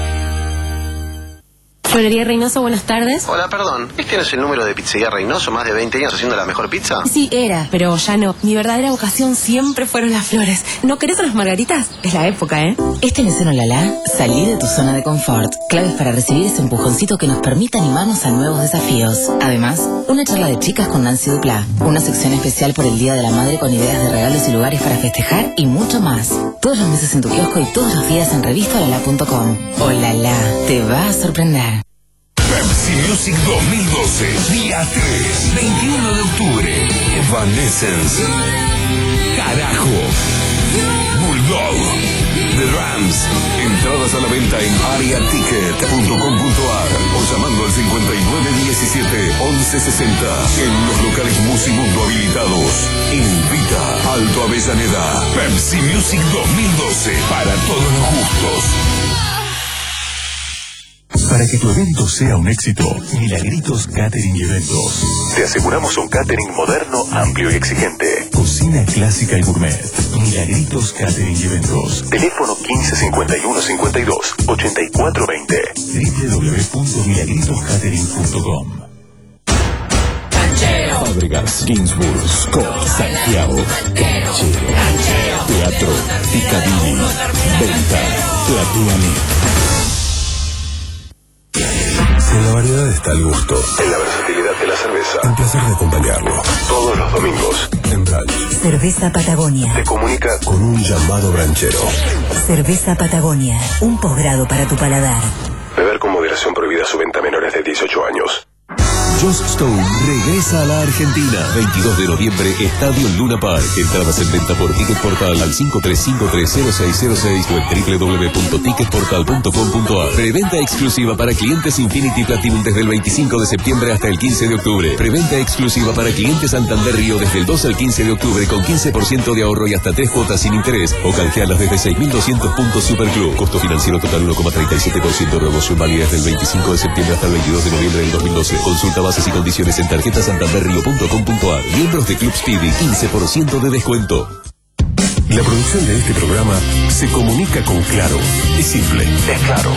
Florería Reynoso, buenas tardes. Hola, perdón. ¿Este no es el número de Pizzería Reynoso? ¿Más de veinte años haciendo la mejor pizza? Sí, era, pero ya no. Mi verdadera vocación siempre fueron las flores. ¿No querés unas margaritas? Es la época, ¿eh? Este mesero Lala, salí de tu zona de confort. Claves para recibir ese empujoncito que nos permita animarnos a nuevos desafíos. Además, una charla de chicas con Nancy Duplá. Una sección especial por el Día de la Madre con ideas de regalos y lugares para festejar y mucho más. Todos los meses en tu kiosco y todos los días en revista lala punto com. Oh, Lala, te va a sorprender. Pepsi Music dos mil doce, día tres, veintiuno de octubre. Evanescence, Carajo, Bulldog, The Rams. Entradas a la venta en aria ticket punto com punto ar o llamando al cincuenta y nueve diecisiete once sesenta en los locales Musimundo habilitados. Invita Alto Avellaneda. Pepsi Music dos mil doce, para todos los gustos. Para que tu evento sea un éxito, Milagritos Catering y Eventos. Te aseguramos un catering moderno, amplio y exigente. Cocina clásica y gourmet. Milagritos Catering y Eventos. Teléfono quince cincuenta y uno cincuenta y dos ochenta y cuatro veinte. doble u doble u doble u punto milagritos catering punto com. Fábricas, Ginsburg, Scott, Santiago, Canchero, Teatro, Picadilly, Venta, Platinum. En la variedad está el gusto, en la versatilidad de la cerveza, el placer de acompañarlo. Todos los domingos, en Branch. Cerveza Patagonia. Te comunica con un llamado branchero. Cerveza Patagonia, un posgrado para tu paladar. Beber con moderación, prohibida su venta a menores de dieciocho años. Joss Stone regresa a la Argentina. veintidós de noviembre, Estadio Luna Park. Entradas en venta por Ticket Portal al cinco tres cinco tres cero seis cero seis o en doble u doble u doble u punto ticket portal punto com punto ar. Preventa exclusiva para clientes Infinity Platinum desde el veinticinco de septiembre hasta el quince de octubre. Preventa exclusiva para clientes Santander Río desde el dos al quince de octubre con quince por ciento de ahorro y hasta tres cuotas sin interés. O canjealas desde seis mil doscientos puntos Superclub. Costo financiero total uno coma treinta y siete por ciento. Promoción válida desde el veinticinco de septiembre hasta el veintidós de noviembre del dos mil doce. Consulta bases y condiciones en tarjeta santander río punto com punto ar. Miembros de Club Speedy, quince por ciento de descuento. La producción de este programa se comunica con Claro. Es simple, es claro.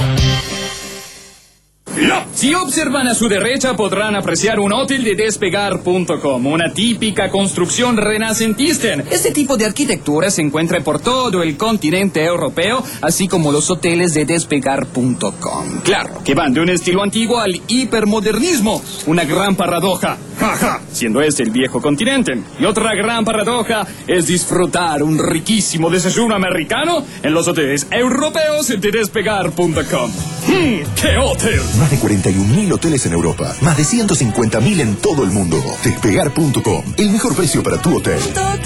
Si observan a su derecha podrán apreciar un hotel de despegar punto com, una típica construcción renacentista. Este tipo de arquitectura se encuentra por todo el continente europeo, así como los hoteles de despegar punto com. Claro, que van de un estilo antiguo al hipermodernismo. Una gran paradoja, jaja, siendo este el viejo continente. Y otra gran paradoja es disfrutar un riquísimo desayuno americano en los hoteles europeos de despegar punto com. Hmm, ¡qué hotel! Más de cuarenta y un mil hoteles en Europa. Más de ciento cincuenta mil en todo el mundo. Despegar punto com. El mejor precio para tu hotel.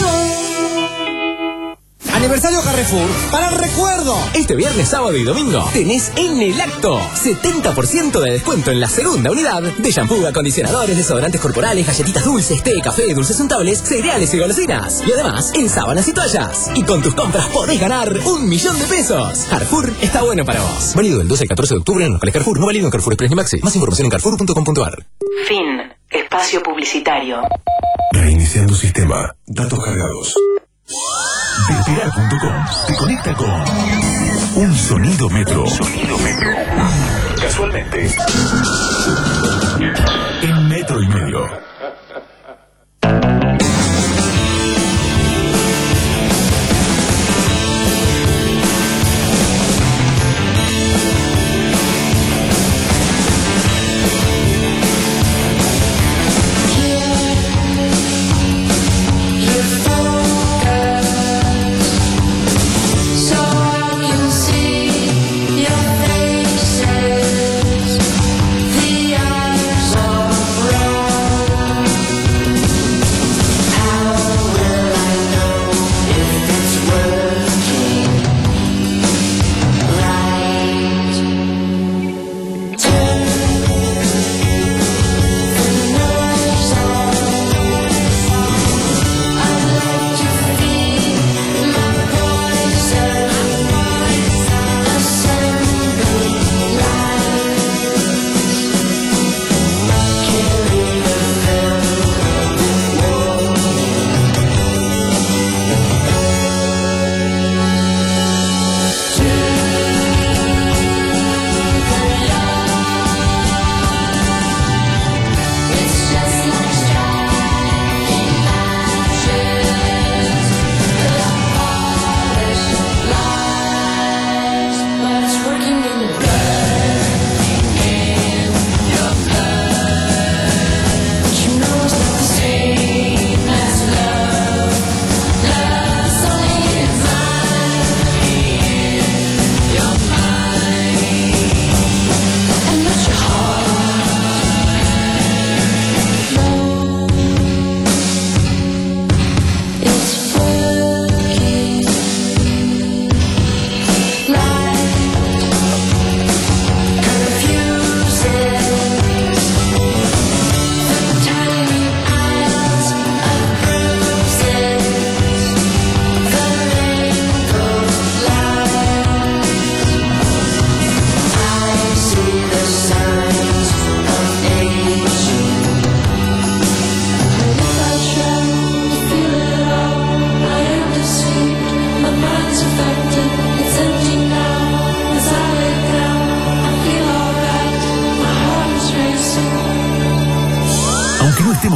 Aniversario Carrefour para el recuerdo. Este viernes, sábado y domingo tenés en el acto setenta por ciento de descuento en la segunda unidad de shampoo, acondicionadores, desodorantes corporales, galletitas dulces, té, café, dulces untables, cereales y golosinas. Y además en sábanas y toallas. Y con tus compras podés ganar un millón de pesos. Carrefour está bueno para vos. Válido del doce al catorce de octubre en locales Carrefour. No válido en Carrefour Express ni Maxi. Más información en carrefour punto com punto ar. Fin. Espacio publicitario. Reiniciando sistema. Datos cargados. Despegar punto com te conecta con un sonido metro. Sonido metro. Casualmente, en metro y medio.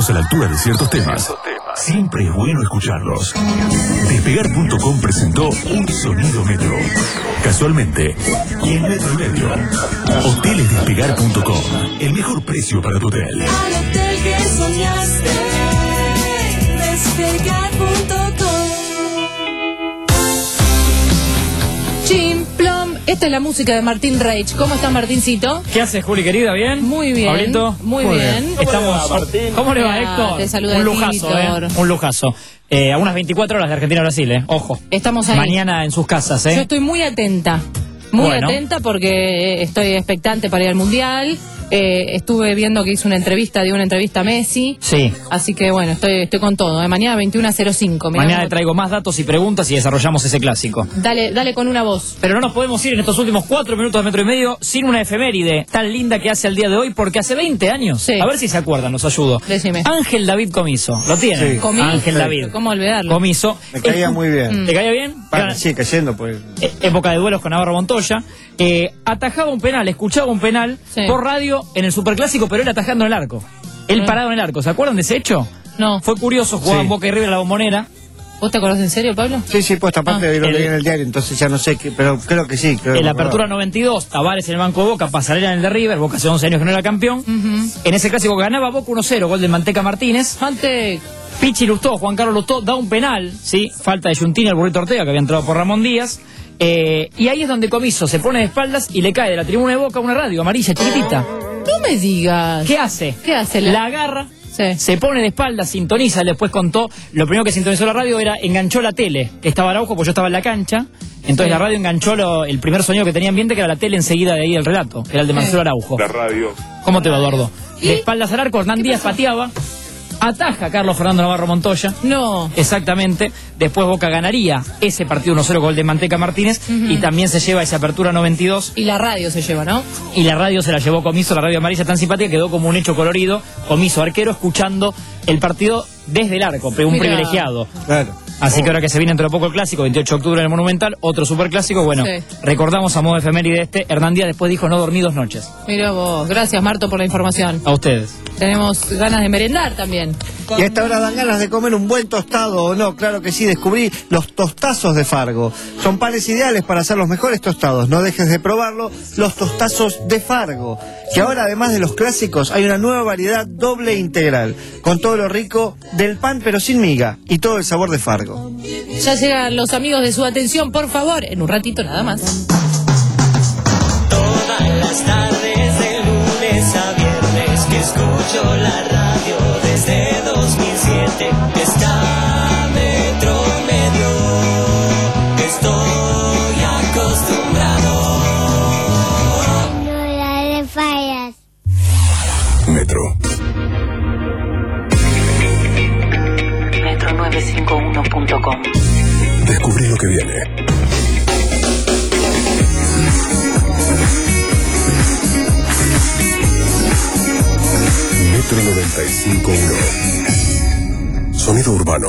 estamos a la altura de ciertos temas, siempre es bueno escucharlos. Despegar punto com presentó Un Sonido Metro. Casualmente, y en Metro y Medio. Hoteles Despegar punto com. El mejor precio para tu hotel. Al hotel que soñaste, despegar punto com. Chimplom, esta es la música de Martín Reich. ¿Cómo está Martincito? ¿Qué haces, Juli, querida? ¿Bien? Muy bien. ¿Pablito? Muy, muy bien. bien. Estamos. ¿Cómo le va, ¿Cómo le va Héctor? Te saluda Un lujazo, Víctor. ¿eh? Un lujazo. Eh, a unas veinticuatro horas de Argentina-Brasil, ¿eh? Ojo. Estamos ahí. Mañana en sus casas, ¿eh? Yo estoy muy atenta. Muy bueno. atenta porque estoy expectante para ir al Mundial. Eh, estuve viendo que hizo una entrevista, dio una entrevista a Messi. Sí. Así que bueno, estoy, estoy con todo. ¿eh? Mañana veintiuno cero cinco. Mañana le traigo más datos y preguntas y desarrollamos ese clásico. Dale, dale con una voz. Pero no nos podemos ir en estos últimos cuatro minutos de Metro y Medio sin una efeméride tan linda que hace al día de hoy, porque hace veinte años. Sí. A ver si se acuerdan, los ayudo. Decime. Ángel David Comiso. ¿Lo tienen? Sí. ¿Comiso? Ángel David. ¿Cómo olvidarlo? Comiso. Me caía Es- muy bien. ¿Te caía bien? Bueno, sí, cayendo, pues. Eh, época de duelos con Navarro Montoya, eh, atajaba un penal, escuchaba un penal Sí. por radio en el Superclásico, pero él atajando en el arco. Él Mm. parado en el arco, ¿se acuerdan de ese hecho? No. Fue curioso, jugaban Sí. Boca y River a la Bombonera. ¿Vos te acordás en serio, Pablo? Sí, sí, pues esta parte Ah, lo el- leí en el diario, entonces ya no sé, qué, pero creo que sí. Creo que En la me acordaba. apertura noventa y dos, Tavares en el banco de Boca, Pasarela en el de River, Boca hace once años que no era campeón. Ujú. En ese clásico ganaba Boca uno cero, gol de Manteca Martínez. Ante... Pichi Lustó, Juan Carlos Lustó, da un penal, ¿sí? Falta de Giuntini al Burrito Ortega, que había entrado por Ramón Díaz. Eh, y ahí es donde Comiso se pone de espaldas y le cae de la tribuna de Boca una radio amarilla, chiquitita. No me digas. ¿Qué hace? ¿Qué hace? La agarra, Sí. se pone de espaldas, sintoniza, él después contó, lo primero que sintonizó la radio era, enganchó la tele, que estaba Araujo, porque yo estaba en la cancha, entonces Sí. la radio enganchó lo- el primer sonido que tenía ambiente, que era la tele enseguida de ahí el relato, que era el de Marcelo Araujo. La radio. ¿Cómo te va, Eduardo? De espaldas al arco, Hernán Díaz pateaba, ataja a Carlos Fernando Navarro Montoya. No. Exactamente. Después Boca ganaría ese partido uno cero gol de Manteca Martínez y también se lleva esa apertura noventa y dos. Y la radio se lleva, ¿no? Y la radio se la llevó Comiso, la radio amarilla tan simpática, quedó como un hecho colorido. Comiso, arquero, escuchando el partido desde el arco, un Mirá. privilegiado. Claro. Así que ahora que se viene dentro de poco el clásico, veintiocho de octubre en el Monumental, otro superclásico, bueno, Sí. recordamos a modo efeméride este, Hernán Díaz después dijo no dormí dos noches. Mira vos. Gracias, Marto, por la información. A ustedes. Tenemos ganas de merendar también. Y a esta hora dan ganas de comer un buen tostado o no, claro que sí, descubrí los tostazos de Fargo. Son panes ideales para hacer los mejores tostados, no dejes de probarlo, los tostazos de Fargo. Que ahora además de los clásicos hay una nueva variedad doble integral, con todo lo rico del pan pero sin miga y todo el sabor de Fargo. Ya llegan los amigos de su atención, por favor, en un ratito nada más. Todas las tardes de lunes a viernes que escucho la radio desde dos mil siete está Metro Medio. Estoy acostumbrado. No la de fallas. Metro. metro novecientos cincuenta y uno punto com. Descubrí lo que viene. Metro noventa y cinco punto uno. Sonido urbano.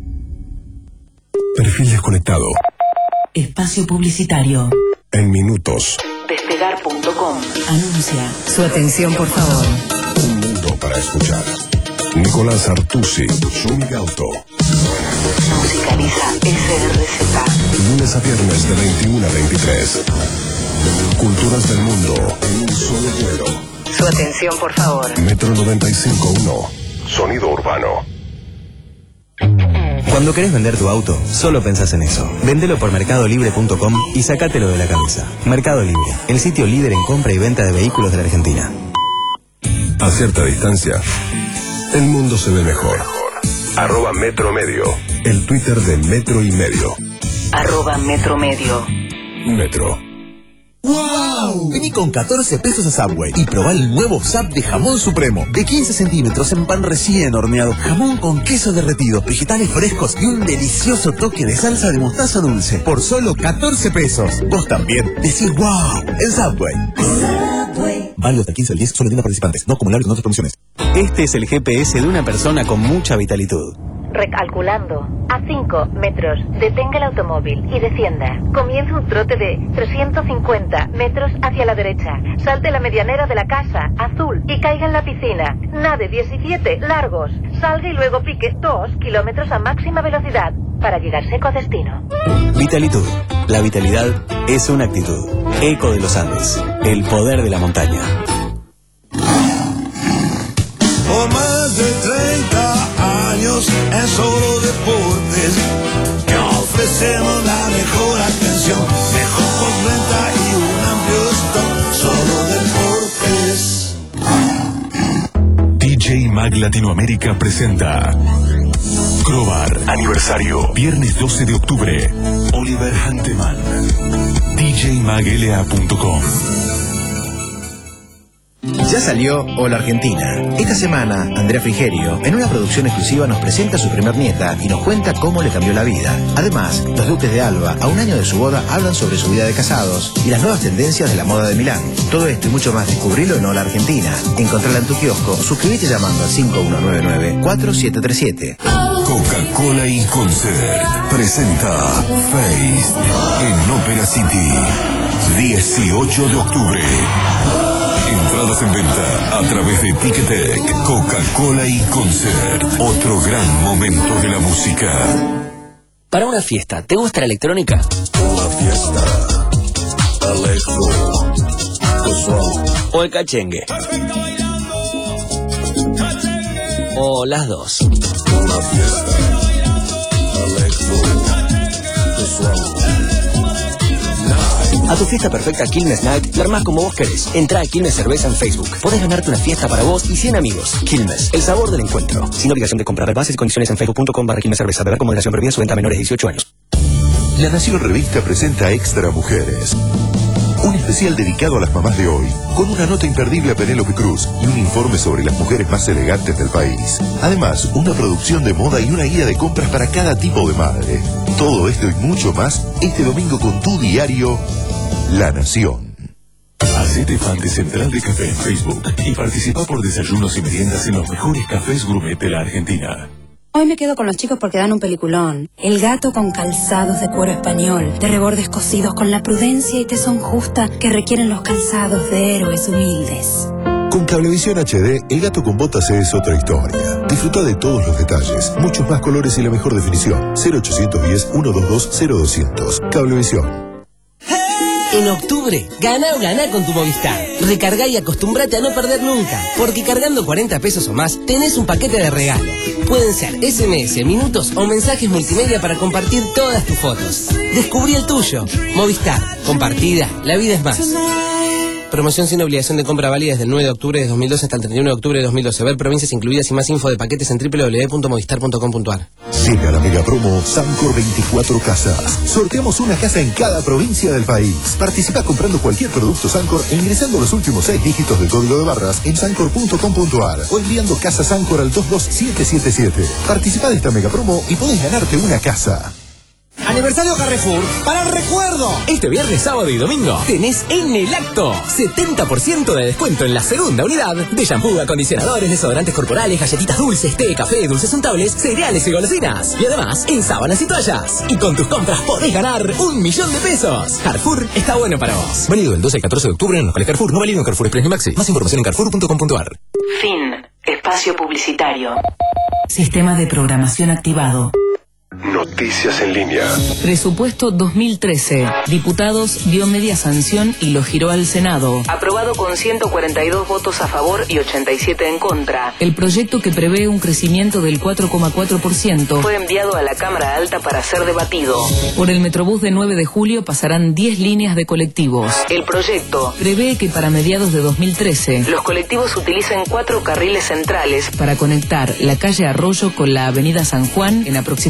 Perfil desconectado. Espacio publicitario. En minutos. Despegar punto com. Anuncia. Su atención, por favor. Un mundo para escuchar. Nicolás Artusi. Shumi Gauto. Musicaliza S R Z. Lunes a viernes de veintiuno a veintitrés. Culturas del mundo en un solo vuelo. Su atención, por favor. Metro noventa y cinco punto uno. Sonido urbano. Cuando querés vender tu auto, solo pensás en eso. Vendelo por mercado libre punto com y sacátelo de la cabeza. Mercado Libre, el sitio líder en compra y venta de vehículos de la Argentina. A cierta distancia, el mundo se ve mejor. Arroba Metro Medio. El Twitter de Metro y Medio. Arroba Metro Medio. Metro. ¡Wow! Vení con catorce pesos a Subway y probá el nuevo Sub de jamón supremo de quince centímetros en pan recién horneado, jamón con queso derretido, vegetales frescos y un delicioso toque de salsa de mostaza dulce por solo catorce pesos. Vos también decís ¡wow! En Subway. Subway. Válido hasta el quince del diez, solo en tiendas participantes, no acumulables con otras promociones. Este es el G P S de una persona con mucha vitalitud. Recalculando. A cinco metros, detenga el automóvil y descienda. Comience un trote de trescientos cincuenta metros hacia la derecha. Salte la medianera de la casa, azul, y caiga en la piscina. Nade diecisiete largos. Salga y luego pique dos kilómetros a máxima velocidad para llegar seco a destino. Vitalitud. La vitalidad es una actitud. Eco de los Andes. El poder de la montaña. Por más de treinta años en Solo Deportes, que ofrecemos la mejor atención, mejor postventa y un amplio stock. Solo Deportes. D J Mag Latinoamérica presenta Crobar Aniversario, viernes doce de octubre. Oliver Hanteman. D J mag L A punto com. Ya salió Hola Argentina. Esta semana, Andrea Frigerio, en una producción exclusiva, nos presenta a su primer nieta y nos cuenta cómo le cambió la vida. Además, los duques de Alba, a un año de su boda, hablan sobre su vida de casados y las nuevas tendencias de la moda de Milán. Todo esto y mucho más descubrilo en Hola Argentina. Encontrala en tu kiosco, suscríbete llamando al cinco uno nueve nueve cuatro siete tres siete. Coca-Cola y Concert presenta Face en Ópera City, dieciocho de octubre. Entradas en venta a través de Ticketek. Coca-Cola y Concert. Otro gran momento de la música. Para una fiesta, ¿te gusta la electrónica? Una fiesta. Electro. ¿O el cachengue? ¿O las dos? Una fiesta. Electro. A tu fiesta perfecta Quilmes Night, la armás como vos querés. Entrá a Quilmes Cerveza en Facebook. Podés ganarte una fiesta para vos y cien amigos. Quilmes, el sabor del encuentro. Sin obligación de comprar. Bases y condiciones en facebook punto com barra Quilmes Cerveza. Beber con moderación, prohibida su venta a menores de dieciocho años. La Nación Revista presenta Extra Mujeres. Un especial dedicado a las mamás de hoy, con una nota imperdible a Penélope Cruz y un informe sobre las mujeres más elegantes del país. Además, una producción de moda y una guía de compras para cada tipo de madre. Todo esto y mucho más este domingo con tu diario La Nación. Hacete fan de Central de Café en Facebook y participa por desayunos y meriendas en los mejores cafés gourmet de la Argentina. Hoy me quedo con los chicos porque dan un peliculón. El gato con calzados de cuero español, de rebordes cosidos con la prudencia y tesón justa que requieren los calzados de héroes humildes. Con Cablevisión H D, El gato con botas es otra historia. Disfruta de todos los detalles, muchos más colores y la mejor definición. cero ochocientos diez, ciento veintidós, cero doscientos. Cablevisión. En octubre, gana o gana con tu Movistar. Recarga y acostúmbrate a no perder nunca, porque cargando cuarenta pesos o más, tenés un paquete de regalo. Pueden ser ese eme ese, minutos o mensajes multimedia para compartir todas tus fotos. Descubrí el tuyo. Movistar. Compartida. La vida es más. Promoción sin obligación de compra válida desde el nueve de octubre de dos mil doce hasta el treinta y uno de octubre de dos mil doce. Ver provincias incluidas y más info de paquetes en doble u doble u doble u punto movistar punto com punto a r. Llega la mega promo Sancor veinticuatro casas. Sorteamos una casa en cada provincia del país. Participa comprando cualquier producto Sancor e ingresando los últimos seis dígitos del código de barras en sancor punto com punto a r o enviando casa Sancor al dos dos siete siete siete. Participa de esta mega promo y podés ganarte una casa. Aniversario Carrefour para el recuerdo. Este viernes, sábado y domingo tenés en el acto setenta por ciento de descuento en la segunda unidad de shampoo, acondicionadores, desodorantes corporales, galletitas dulces, té, café, dulces untables, cereales y golosinas. Y además en sábanas y toallas. Y con tus compras podés ganar un millón de pesos. Carrefour está bueno para vos. Válido del doce al catorce de octubre en locales Carrefour. No válido en Carrefour Express ni Maxi. Más información en carrefour punto com punto a r. Fin. Espacio publicitario. Sistema de programación activado. Noticias en línea. Presupuesto dos mil trece. Diputados dio media sanción y lo giró al Senado. Aprobado con ciento cuarenta y dos votos a favor y ochenta y siete en contra. El proyecto, que prevé un crecimiento del cuatro coma cuatro por ciento, fue enviado a la Cámara Alta para ser debatido. Por el Metrobús de nueve de julio pasarán diez líneas de colectivos. El proyecto prevé que para mediados de dos mil trece los colectivos utilicen cuatro carriles centrales para conectar la calle Arroyo con la avenida San Juan en aproximadamente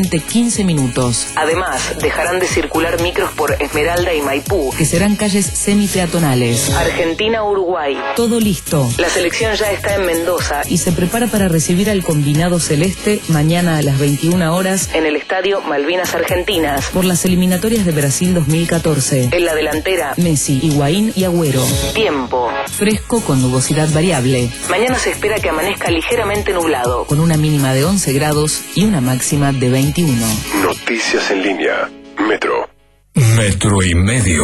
solamente quince minutos. Además, dejarán de circular micros por Esmeralda y Maipú, Que serán calles semipeatonales. Argentina-Uruguay. Todo listo. La selección ya está en Mendoza Y se prepara para recibir al combinado celeste mañana a las veintiuna horas en el estadio Malvinas Argentinas. por las eliminatorias de Brasil dos mil catorce. En la delantera, Messi, Higuaín y Agüero. tiempo. Fresco con nubosidad variable, Mañana se espera que amanezca ligeramente nublado. con una mínima de once grados y una máxima de veintiuno. Noticias en línea. Metro. Metro y medio.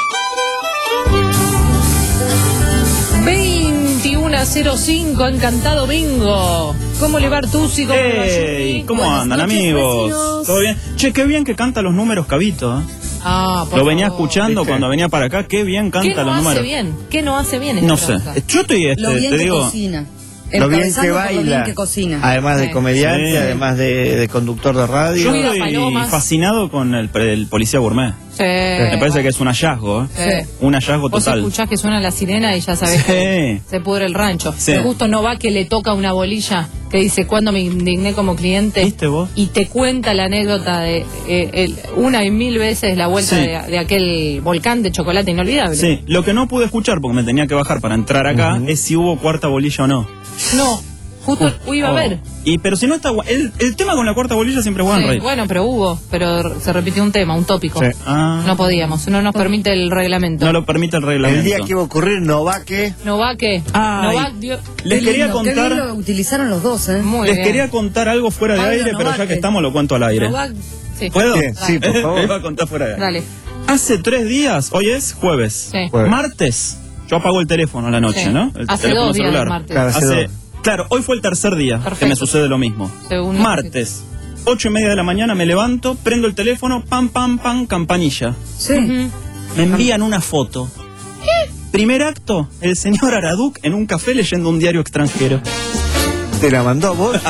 veintiuno cero cinco, encantado bingo. ¿Cómo le va Artusi? ¿Cómo le va Ey, Yuki? ¿cómo Buenas andan, noches, amigos? vecinos. ¿Todo bien? Che, qué bien que canta los números Cabito, ¿eh? Ah, por Lo venía favor. escuchando cuando venía para acá, qué bien ¿Qué canta no los hace números. bien? ¿Qué no hace bien? No esta sé. cosa? Yo estoy, este, Lo bien te que digo... cocina. Lo bien que Encabezando por lo bien baila, que cocina. además de Sí. comediante, Sí. además de, de conductor de radio. Yo Cuida estoy palomas. fascinado con el, pre- el policía gourmet. Sí. Me parece que es un hallazgo, ¿eh? Sí. Un hallazgo Vos total. escuchás que suena la sirena y ya sabés Sí. que se pudre el rancho. Sí. Que justo no va que le toca una bolilla que dice cuando me indigné como cliente. ¿Viste vos? Y te cuenta la anécdota de eh, el- una y mil veces la vuelta Sí. de, de aquel volcán de chocolate inolvidable. Sí, lo que no pude escuchar porque me tenía que bajar para entrar acá es si hubo cuarta bolilla o no. No, justo iba a Oh. ver. Y pero si no está gua- el, el tema con la cuarta bolilla siempre es One Sí, Rey. bueno, pero hubo, pero se repitió un tema, un tópico. Sí. Ah. No podíamos, no nos permite el reglamento. No lo permite el reglamento. El día que iba a ocurrir, no va que. Novak, ¿qué? Ay. Novak dio... Les Qué quería lindo, qué contar, bien lo utilizaron los dos, ¿eh? Muy les bien. quería contar algo fuera de Pablo aire, pero ya Novak. que estamos lo cuento al aire. Novak, sí. ¿Puedo? Bien, sí, por favor. Les voy a contar fuera de aire. Dale. Hace tres días, hoy es jueves. Sí. Jueves. Martes, yo apago el teléfono a la noche, Sí. ¿no? El Hace teléfono dos días celular. el martes. Claro, hace Hace- dos. claro, hoy fue el tercer día que Perfecto. me sucede lo mismo. Según- Martes, ocho y media de la mañana me levanto, prendo el teléfono, pam, pam, pam, campanilla. Sí. Ujú. Me envían una foto. Primer acto, el señor Araduc en un café leyendo un diario extranjero. ¿Te la mandó vos?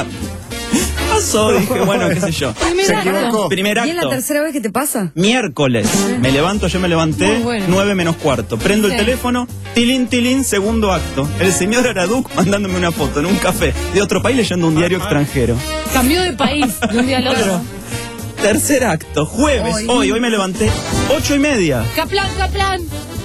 Pasó, dije, bueno, qué sé yo. Se equivocó. Primer ¿Y es la acto. tercera vez que te pasa? Miércoles, me levanto, yo me levanté, Muy bueno. nueve menos cuarto. Prendo Sí. el teléfono, tilín, tilín, segundo acto. El señor Araduc mandándome una foto en un café de otro país leyendo un diario extranjero. Cambió de país de un día al otro. Tercer acto, jueves, Hoy. hoy, hoy me levanté, ocho y media. Caplan, Caplan.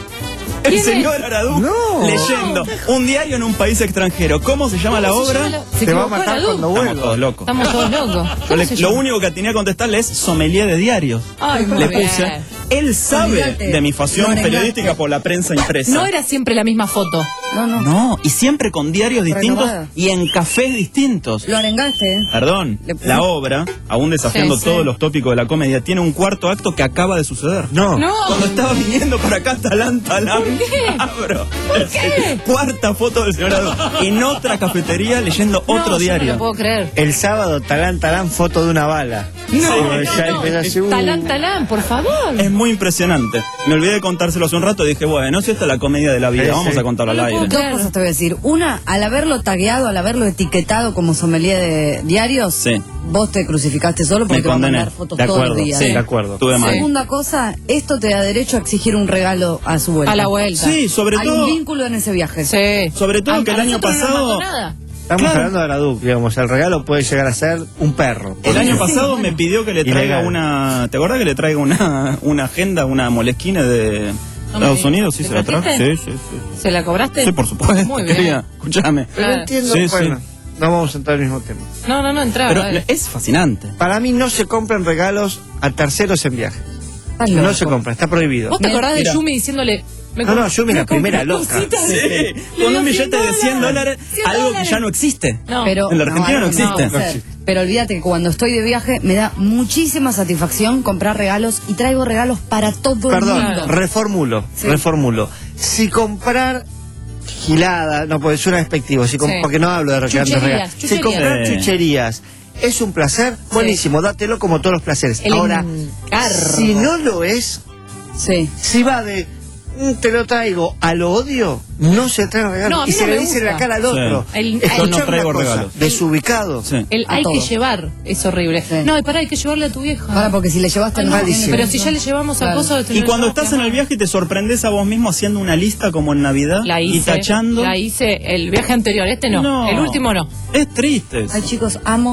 El ¿Quién señor es? Araduc No. leyendo un diario en un país extranjero. ¿Cómo se llama la ¿Cómo se obra? llama la- Se Te va a equivocó matar Araduc. cuando Estamos vuelva. todos locos. Estamos todos locos. Yo ¿Cómo le- se lo llama? único que tenía que contestarle es sommelier de diarios. Ay, muy Le bien. puse. Él sabe Olvídate. de mi pasión Lo arreglaste. periodística por la prensa impresa. No era siempre la misma foto. No, no. No, y siempre con diarios distintos Renovada. y en cafés distintos. Lo arengaste, ¿eh? Perdón, Le puse- la obra, aún desafiando Sí, sí. todos los tópicos de la comedia, tiene un cuarto acto que acaba de suceder. No. No. Cuando estaba viniendo para acá, talán, talán, ¿Por qué? abro. ¿Por qué? Cuarta foto del señor Araduc. En otra cafetería leyendo No, otro yo diario. No lo puedo creer. El sábado, talán, talán, foto de una bala. No, Sí, no, ya no. empezó así, uh. Talán, talán, por favor. Es muy impresionante. Me olvidé de contárselo hace un rato y dije, bueno, si esta es la comedia de la vida, Sí, vamos sí. a contarlo al No lo aire. puedo Dos Claro. cosas te voy a decir. Una, al haberlo tagueado, al haberlo etiquetado como sommelier de diarios, Sí. vos te crucificaste solo porque Me te va a condené. mandar fotos De todos acuerdo, los días. sí, de acuerdo. Estuve mal. Segunda cosa, esto te da derecho a exigir un regalo a su vuelta. A la vuelta. Sí, sobre Hay todo, un vínculo en ese viaje. Sí. sobre todo A- que el a año nosotros no nos pasado... mandó nada. Estamos Claro. hablando de Araduc, digamos. El regalo puede llegar a ser un perro. El año pasado me pidió que le traiga Ilegal. una... ¿Te acuerdas que le traiga una, una agenda, una molesquina de No me Estados digas. Unidos? Sí, ¿Le se la traje. trajiste? Sí, sí, sí. ¿Se la cobraste? Sí, por supuesto. Muy bien. Querida, escúchame. Pero Claro. entiendo, Sí, bueno, sí. no vamos a entrar en el mismo tema. No, no, no entraba. Pero dale. es fascinante. Para mí no se compran regalos a terceros en viaje. Estás No loco. se compra, está prohibido. ¿Vos te acordás Mira. de Yumi diciéndole... me No, no, comp- Yumi me la primera compré loca. cositas? Sí, Le con dio un billete de cien dólares, cien algo que dólares. ya no existe. No. Pero, En la Argentina no algo existe. puede ser. Pero olvídate que cuando estoy de viaje me da muchísima satisfacción comprar regalos y traigo regalos para todo el Perdón, mundo. reformulo, Sí. reformulo. Si comprar gilada, no puede suena despectivo, si com- Sí. porque no hablo de grandes Chucherías, regalos. Si chucherías. comprar Sí. chucherías es un placer, buenísimo, dátelo como todos los placeres. El Ahora, encargo. si no lo es, Sí. si va de "Mm, te lo traigo a lo odio, no se trae regalo. No, a mí y no se me le dice en la gusta. cara al Sí. otro. El- Yo Escuchame no una traigo cosa, regalos. desubicado. Sí. El A hay todo. que llevar es horrible. Sí. No, y pará, hay que llevarle a tu vieja. Ahora porque si le llevaste Ay, no no, tiene- pero si ya le llevamos a Claro. cosas de Y cuando estás en el viaje te sorprendes a vos mismo haciendo una lista como en Navidad la hice, y tachando. la hice el viaje anterior, este no, No. el último no. Es triste. Ay, chicos, amo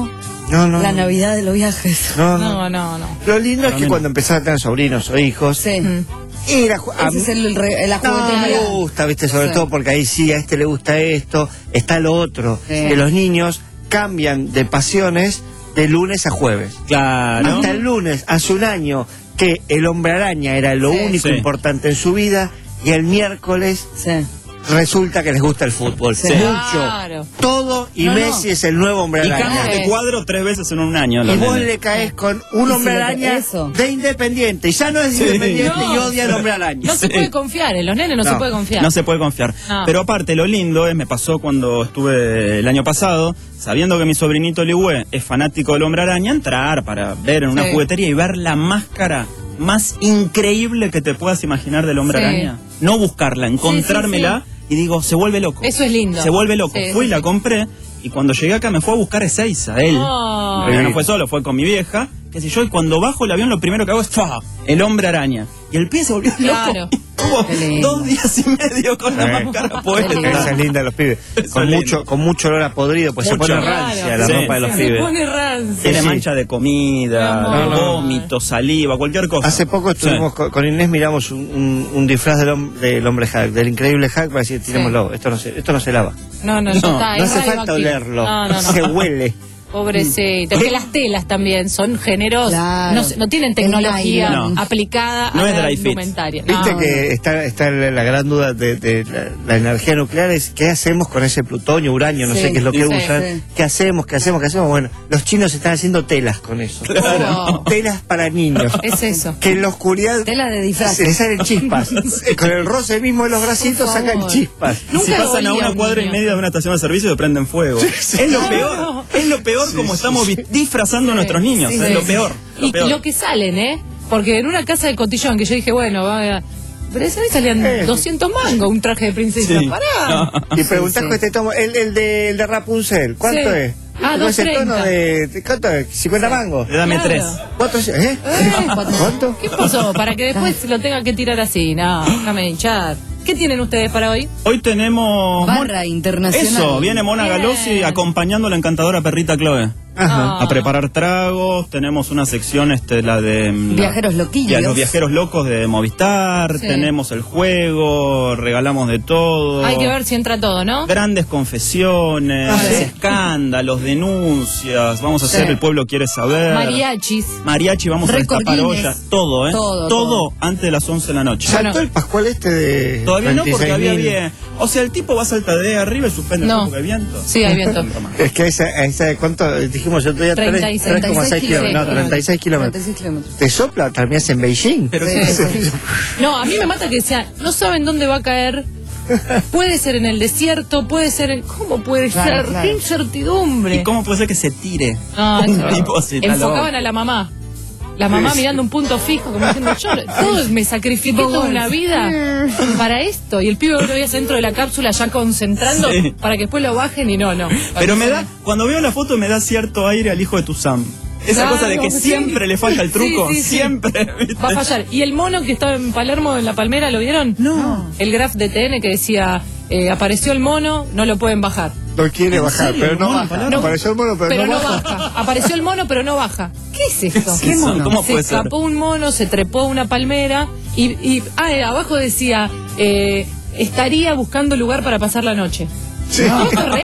No, no. La Navidad de los viajes. No, no. No, no, no. Lo lindo es que También. cuando empezás a tener sobrinos o hijos, Sí. ir a ju- a- Ese es el, re- la No, me juguetería. gusta, viste, sobre Sí. todo porque ahí sí, a este le gusta esto, está lo otro. Sí. Que los niños cambian de pasiones de lunes a jueves. Claro. Hasta el lunes, hace un año, que el hombre araña era lo Sí. único Sí. importante en su vida, y el miércoles Sí. resulta que les gusta el fútbol. Sí. Mucho. Claro. Todo, y No, no. Messi es el nuevo hombre Y araña. cambian de cuadro tres veces en un año. Y los vos nenes. le caes con un Y hombre si le- araña eso. de Independiente, y ya no es Sí. Independiente y No. odia al hombre araña. No se Sí. puede confiar, en los nenes no, No. se puede confiar. No se puede confiar. No. Pero aparte, lo lindo es, me pasó cuando estuve el año pasado, sabiendo que mi sobrinito Ligüe es fanático del Hombre Araña, entrar para ver en una Sí. juguetería y ver la máscara más increíble que te puedas imaginar del Hombre Sí. Araña. No buscarla, encontrármela y digo, se vuelve loco. Eso es lindo. Se vuelve loco. Sí, Fui y sí, la sí. compré y cuando llegué acá me fue a buscar Ezeiza, él. Oh. Pero no fue solo, fue con mi vieja, qué sé yo, y cuando bajo el avión lo primero que hago es ¡fua! El Hombre Araña. Y el pie se volvió Claro. loco. Estuvo Qué lindo. dos días y medio con la Eh. máscara Qué puesta. lindo. Esa es linda de los pibes. Eso Con es mucho, lindo. con mucho olor a podrido, pues Mucho. se pone Claro. rancia la Sí. ropa de los Se pibes. pone rancia. Tiene Sí. mancha de comida, No, de no. vómito, saliva, cualquier cosa. Hace poco estuvimos con, con Inés, miramos un, un- un disfraz del, hom- del hombre Hulk, del increíble Hulk, para decir, tirémoslo, esto no se, esto no se lava. No, no, No, ya está. No es hace falta radioactivo. olerlo, No, no, no. se huele. Pobrecito. Es que las telas también son generosas. Claro. No, se- no tienen tecnología nylon. No. aplicada No a es la dry fit. indumentaria. Viste No, que está, está la, la gran duda de, de la, la energía nuclear, es qué hacemos con ese plutonio, uranio, no Sí, sé qué es lo que sí, usan, sí. qué hacemos, qué hacemos, qué hacemos. Bueno, los chinos están haciendo telas con eso. Claro. Telas para niños. es eso. Que en la oscuridad Tela de disfraz. se les salen chispas. Con el roce mismo de los bracitos Por sacan favor. chispas. Nunca si pasan a olía una un cuadra y niño. media de una estación de servicio se prenden fuego. Es lo peor, es lo peor como estamos vi- disfrazando a nuestros niños, Sí, es sí, lo sí. peor. Lo Y peor. lo que salen, ¿eh? Porque en una casa de cotillón que yo dije, bueno, va a... Pero esa vez salían Eh. doscientos mangos un traje de princesa. Sí. Pará. Y preguntás sí. con este tomo, el, el, de, el de Rapunzel, ¿cuánto Sí. es? Ah, Con ese dos treinta. tono de, de- ¿cuánto es? ¿cincuenta mangos? Dame Claro. tres. ¿Cuánto es? ¿Eh? ¿Cuánto? ¿Qué pasó? Para que después lo tenga que tirar así. No, déjame hinchar. ¿Qué tienen ustedes para hoy? Hoy tenemos... Barra internacional. Eso, viene Mona Bien. Galossi acompañando a la encantadora perrita Chloe. Ajá. Ah. A preparar tragos, tenemos una sección, este, la de... mm, Viajeros la- loquillos. ya, los viajeros locos de Movistar, Sí. tenemos el juego, regalamos de todo. Hay que ver si entra todo, ¿no? Grandes confesiones, Ah, sí. escándalos, denuncias, vamos a hacer Sí. El Pueblo Quiere Saber. Mariachis. Mariachi, vamos a Récord destapar olla, Guinness. todo, ¿eh? Todo, todo. antes de las once de la noche. ¿Saltó el Pascual este de Todavía no, porque veintiséis mil? había bien. O sea, el tipo va a saltar de arriba y suspende No. el porque hay viento. Sí, hay viento. Es que esa, esa ¿cuánto? Dijimos el otro día, treinta y seis. tres coma seis kilómetros. No, treinta y seis kilómetros. treinta y seis kilómetros. ¿Te sopla? ¿Terminas en Beijing? Pero Sí, ¿qué- sí. No, a mí me mata que decía, no saben dónde va a caer. Puede ser en el desierto, puede ser en... ¿Cómo puede Claro, ser? claro. ¡Qué incertidumbre! ¿Y cómo puede ser que se tire? No, un eso- tipo así? Está Enfocaban loco. a la mamá. La mamá mirando un punto fijo, como diciendo, yo todo, me sacrifiqué toda una vida para esto. Y el pibe lo veías dentro de la cápsula ya concentrando Sí. para que después lo bajen y no, no. Pero me da, cuando veo la foto me da cierto aire al hijo de Tuzam. Esa Claro, cosa de que sí. siempre le falta el truco, Sí, sí, sí. siempre. ¿viste? Va a fallar. ¿Y el mono que estaba en Palermo, en la palmera, lo vieron? No. El graph de T N que decía, eh, apareció el mono, no lo pueden bajar. No quiere ¿En bajar, serio? pero no ¿El mono baja. Palermo? Apareció el mono, pero, Pero no, no baja. baja. Apareció el mono, pero no baja. ¿Qué es esto? ¿Qué mono? ¿Cómo se puede ser? escapó un mono, se trepó a una palmera y, y ah, eh, abajo decía, eh, estaría buscando lugar para pasar la noche. Sí. No,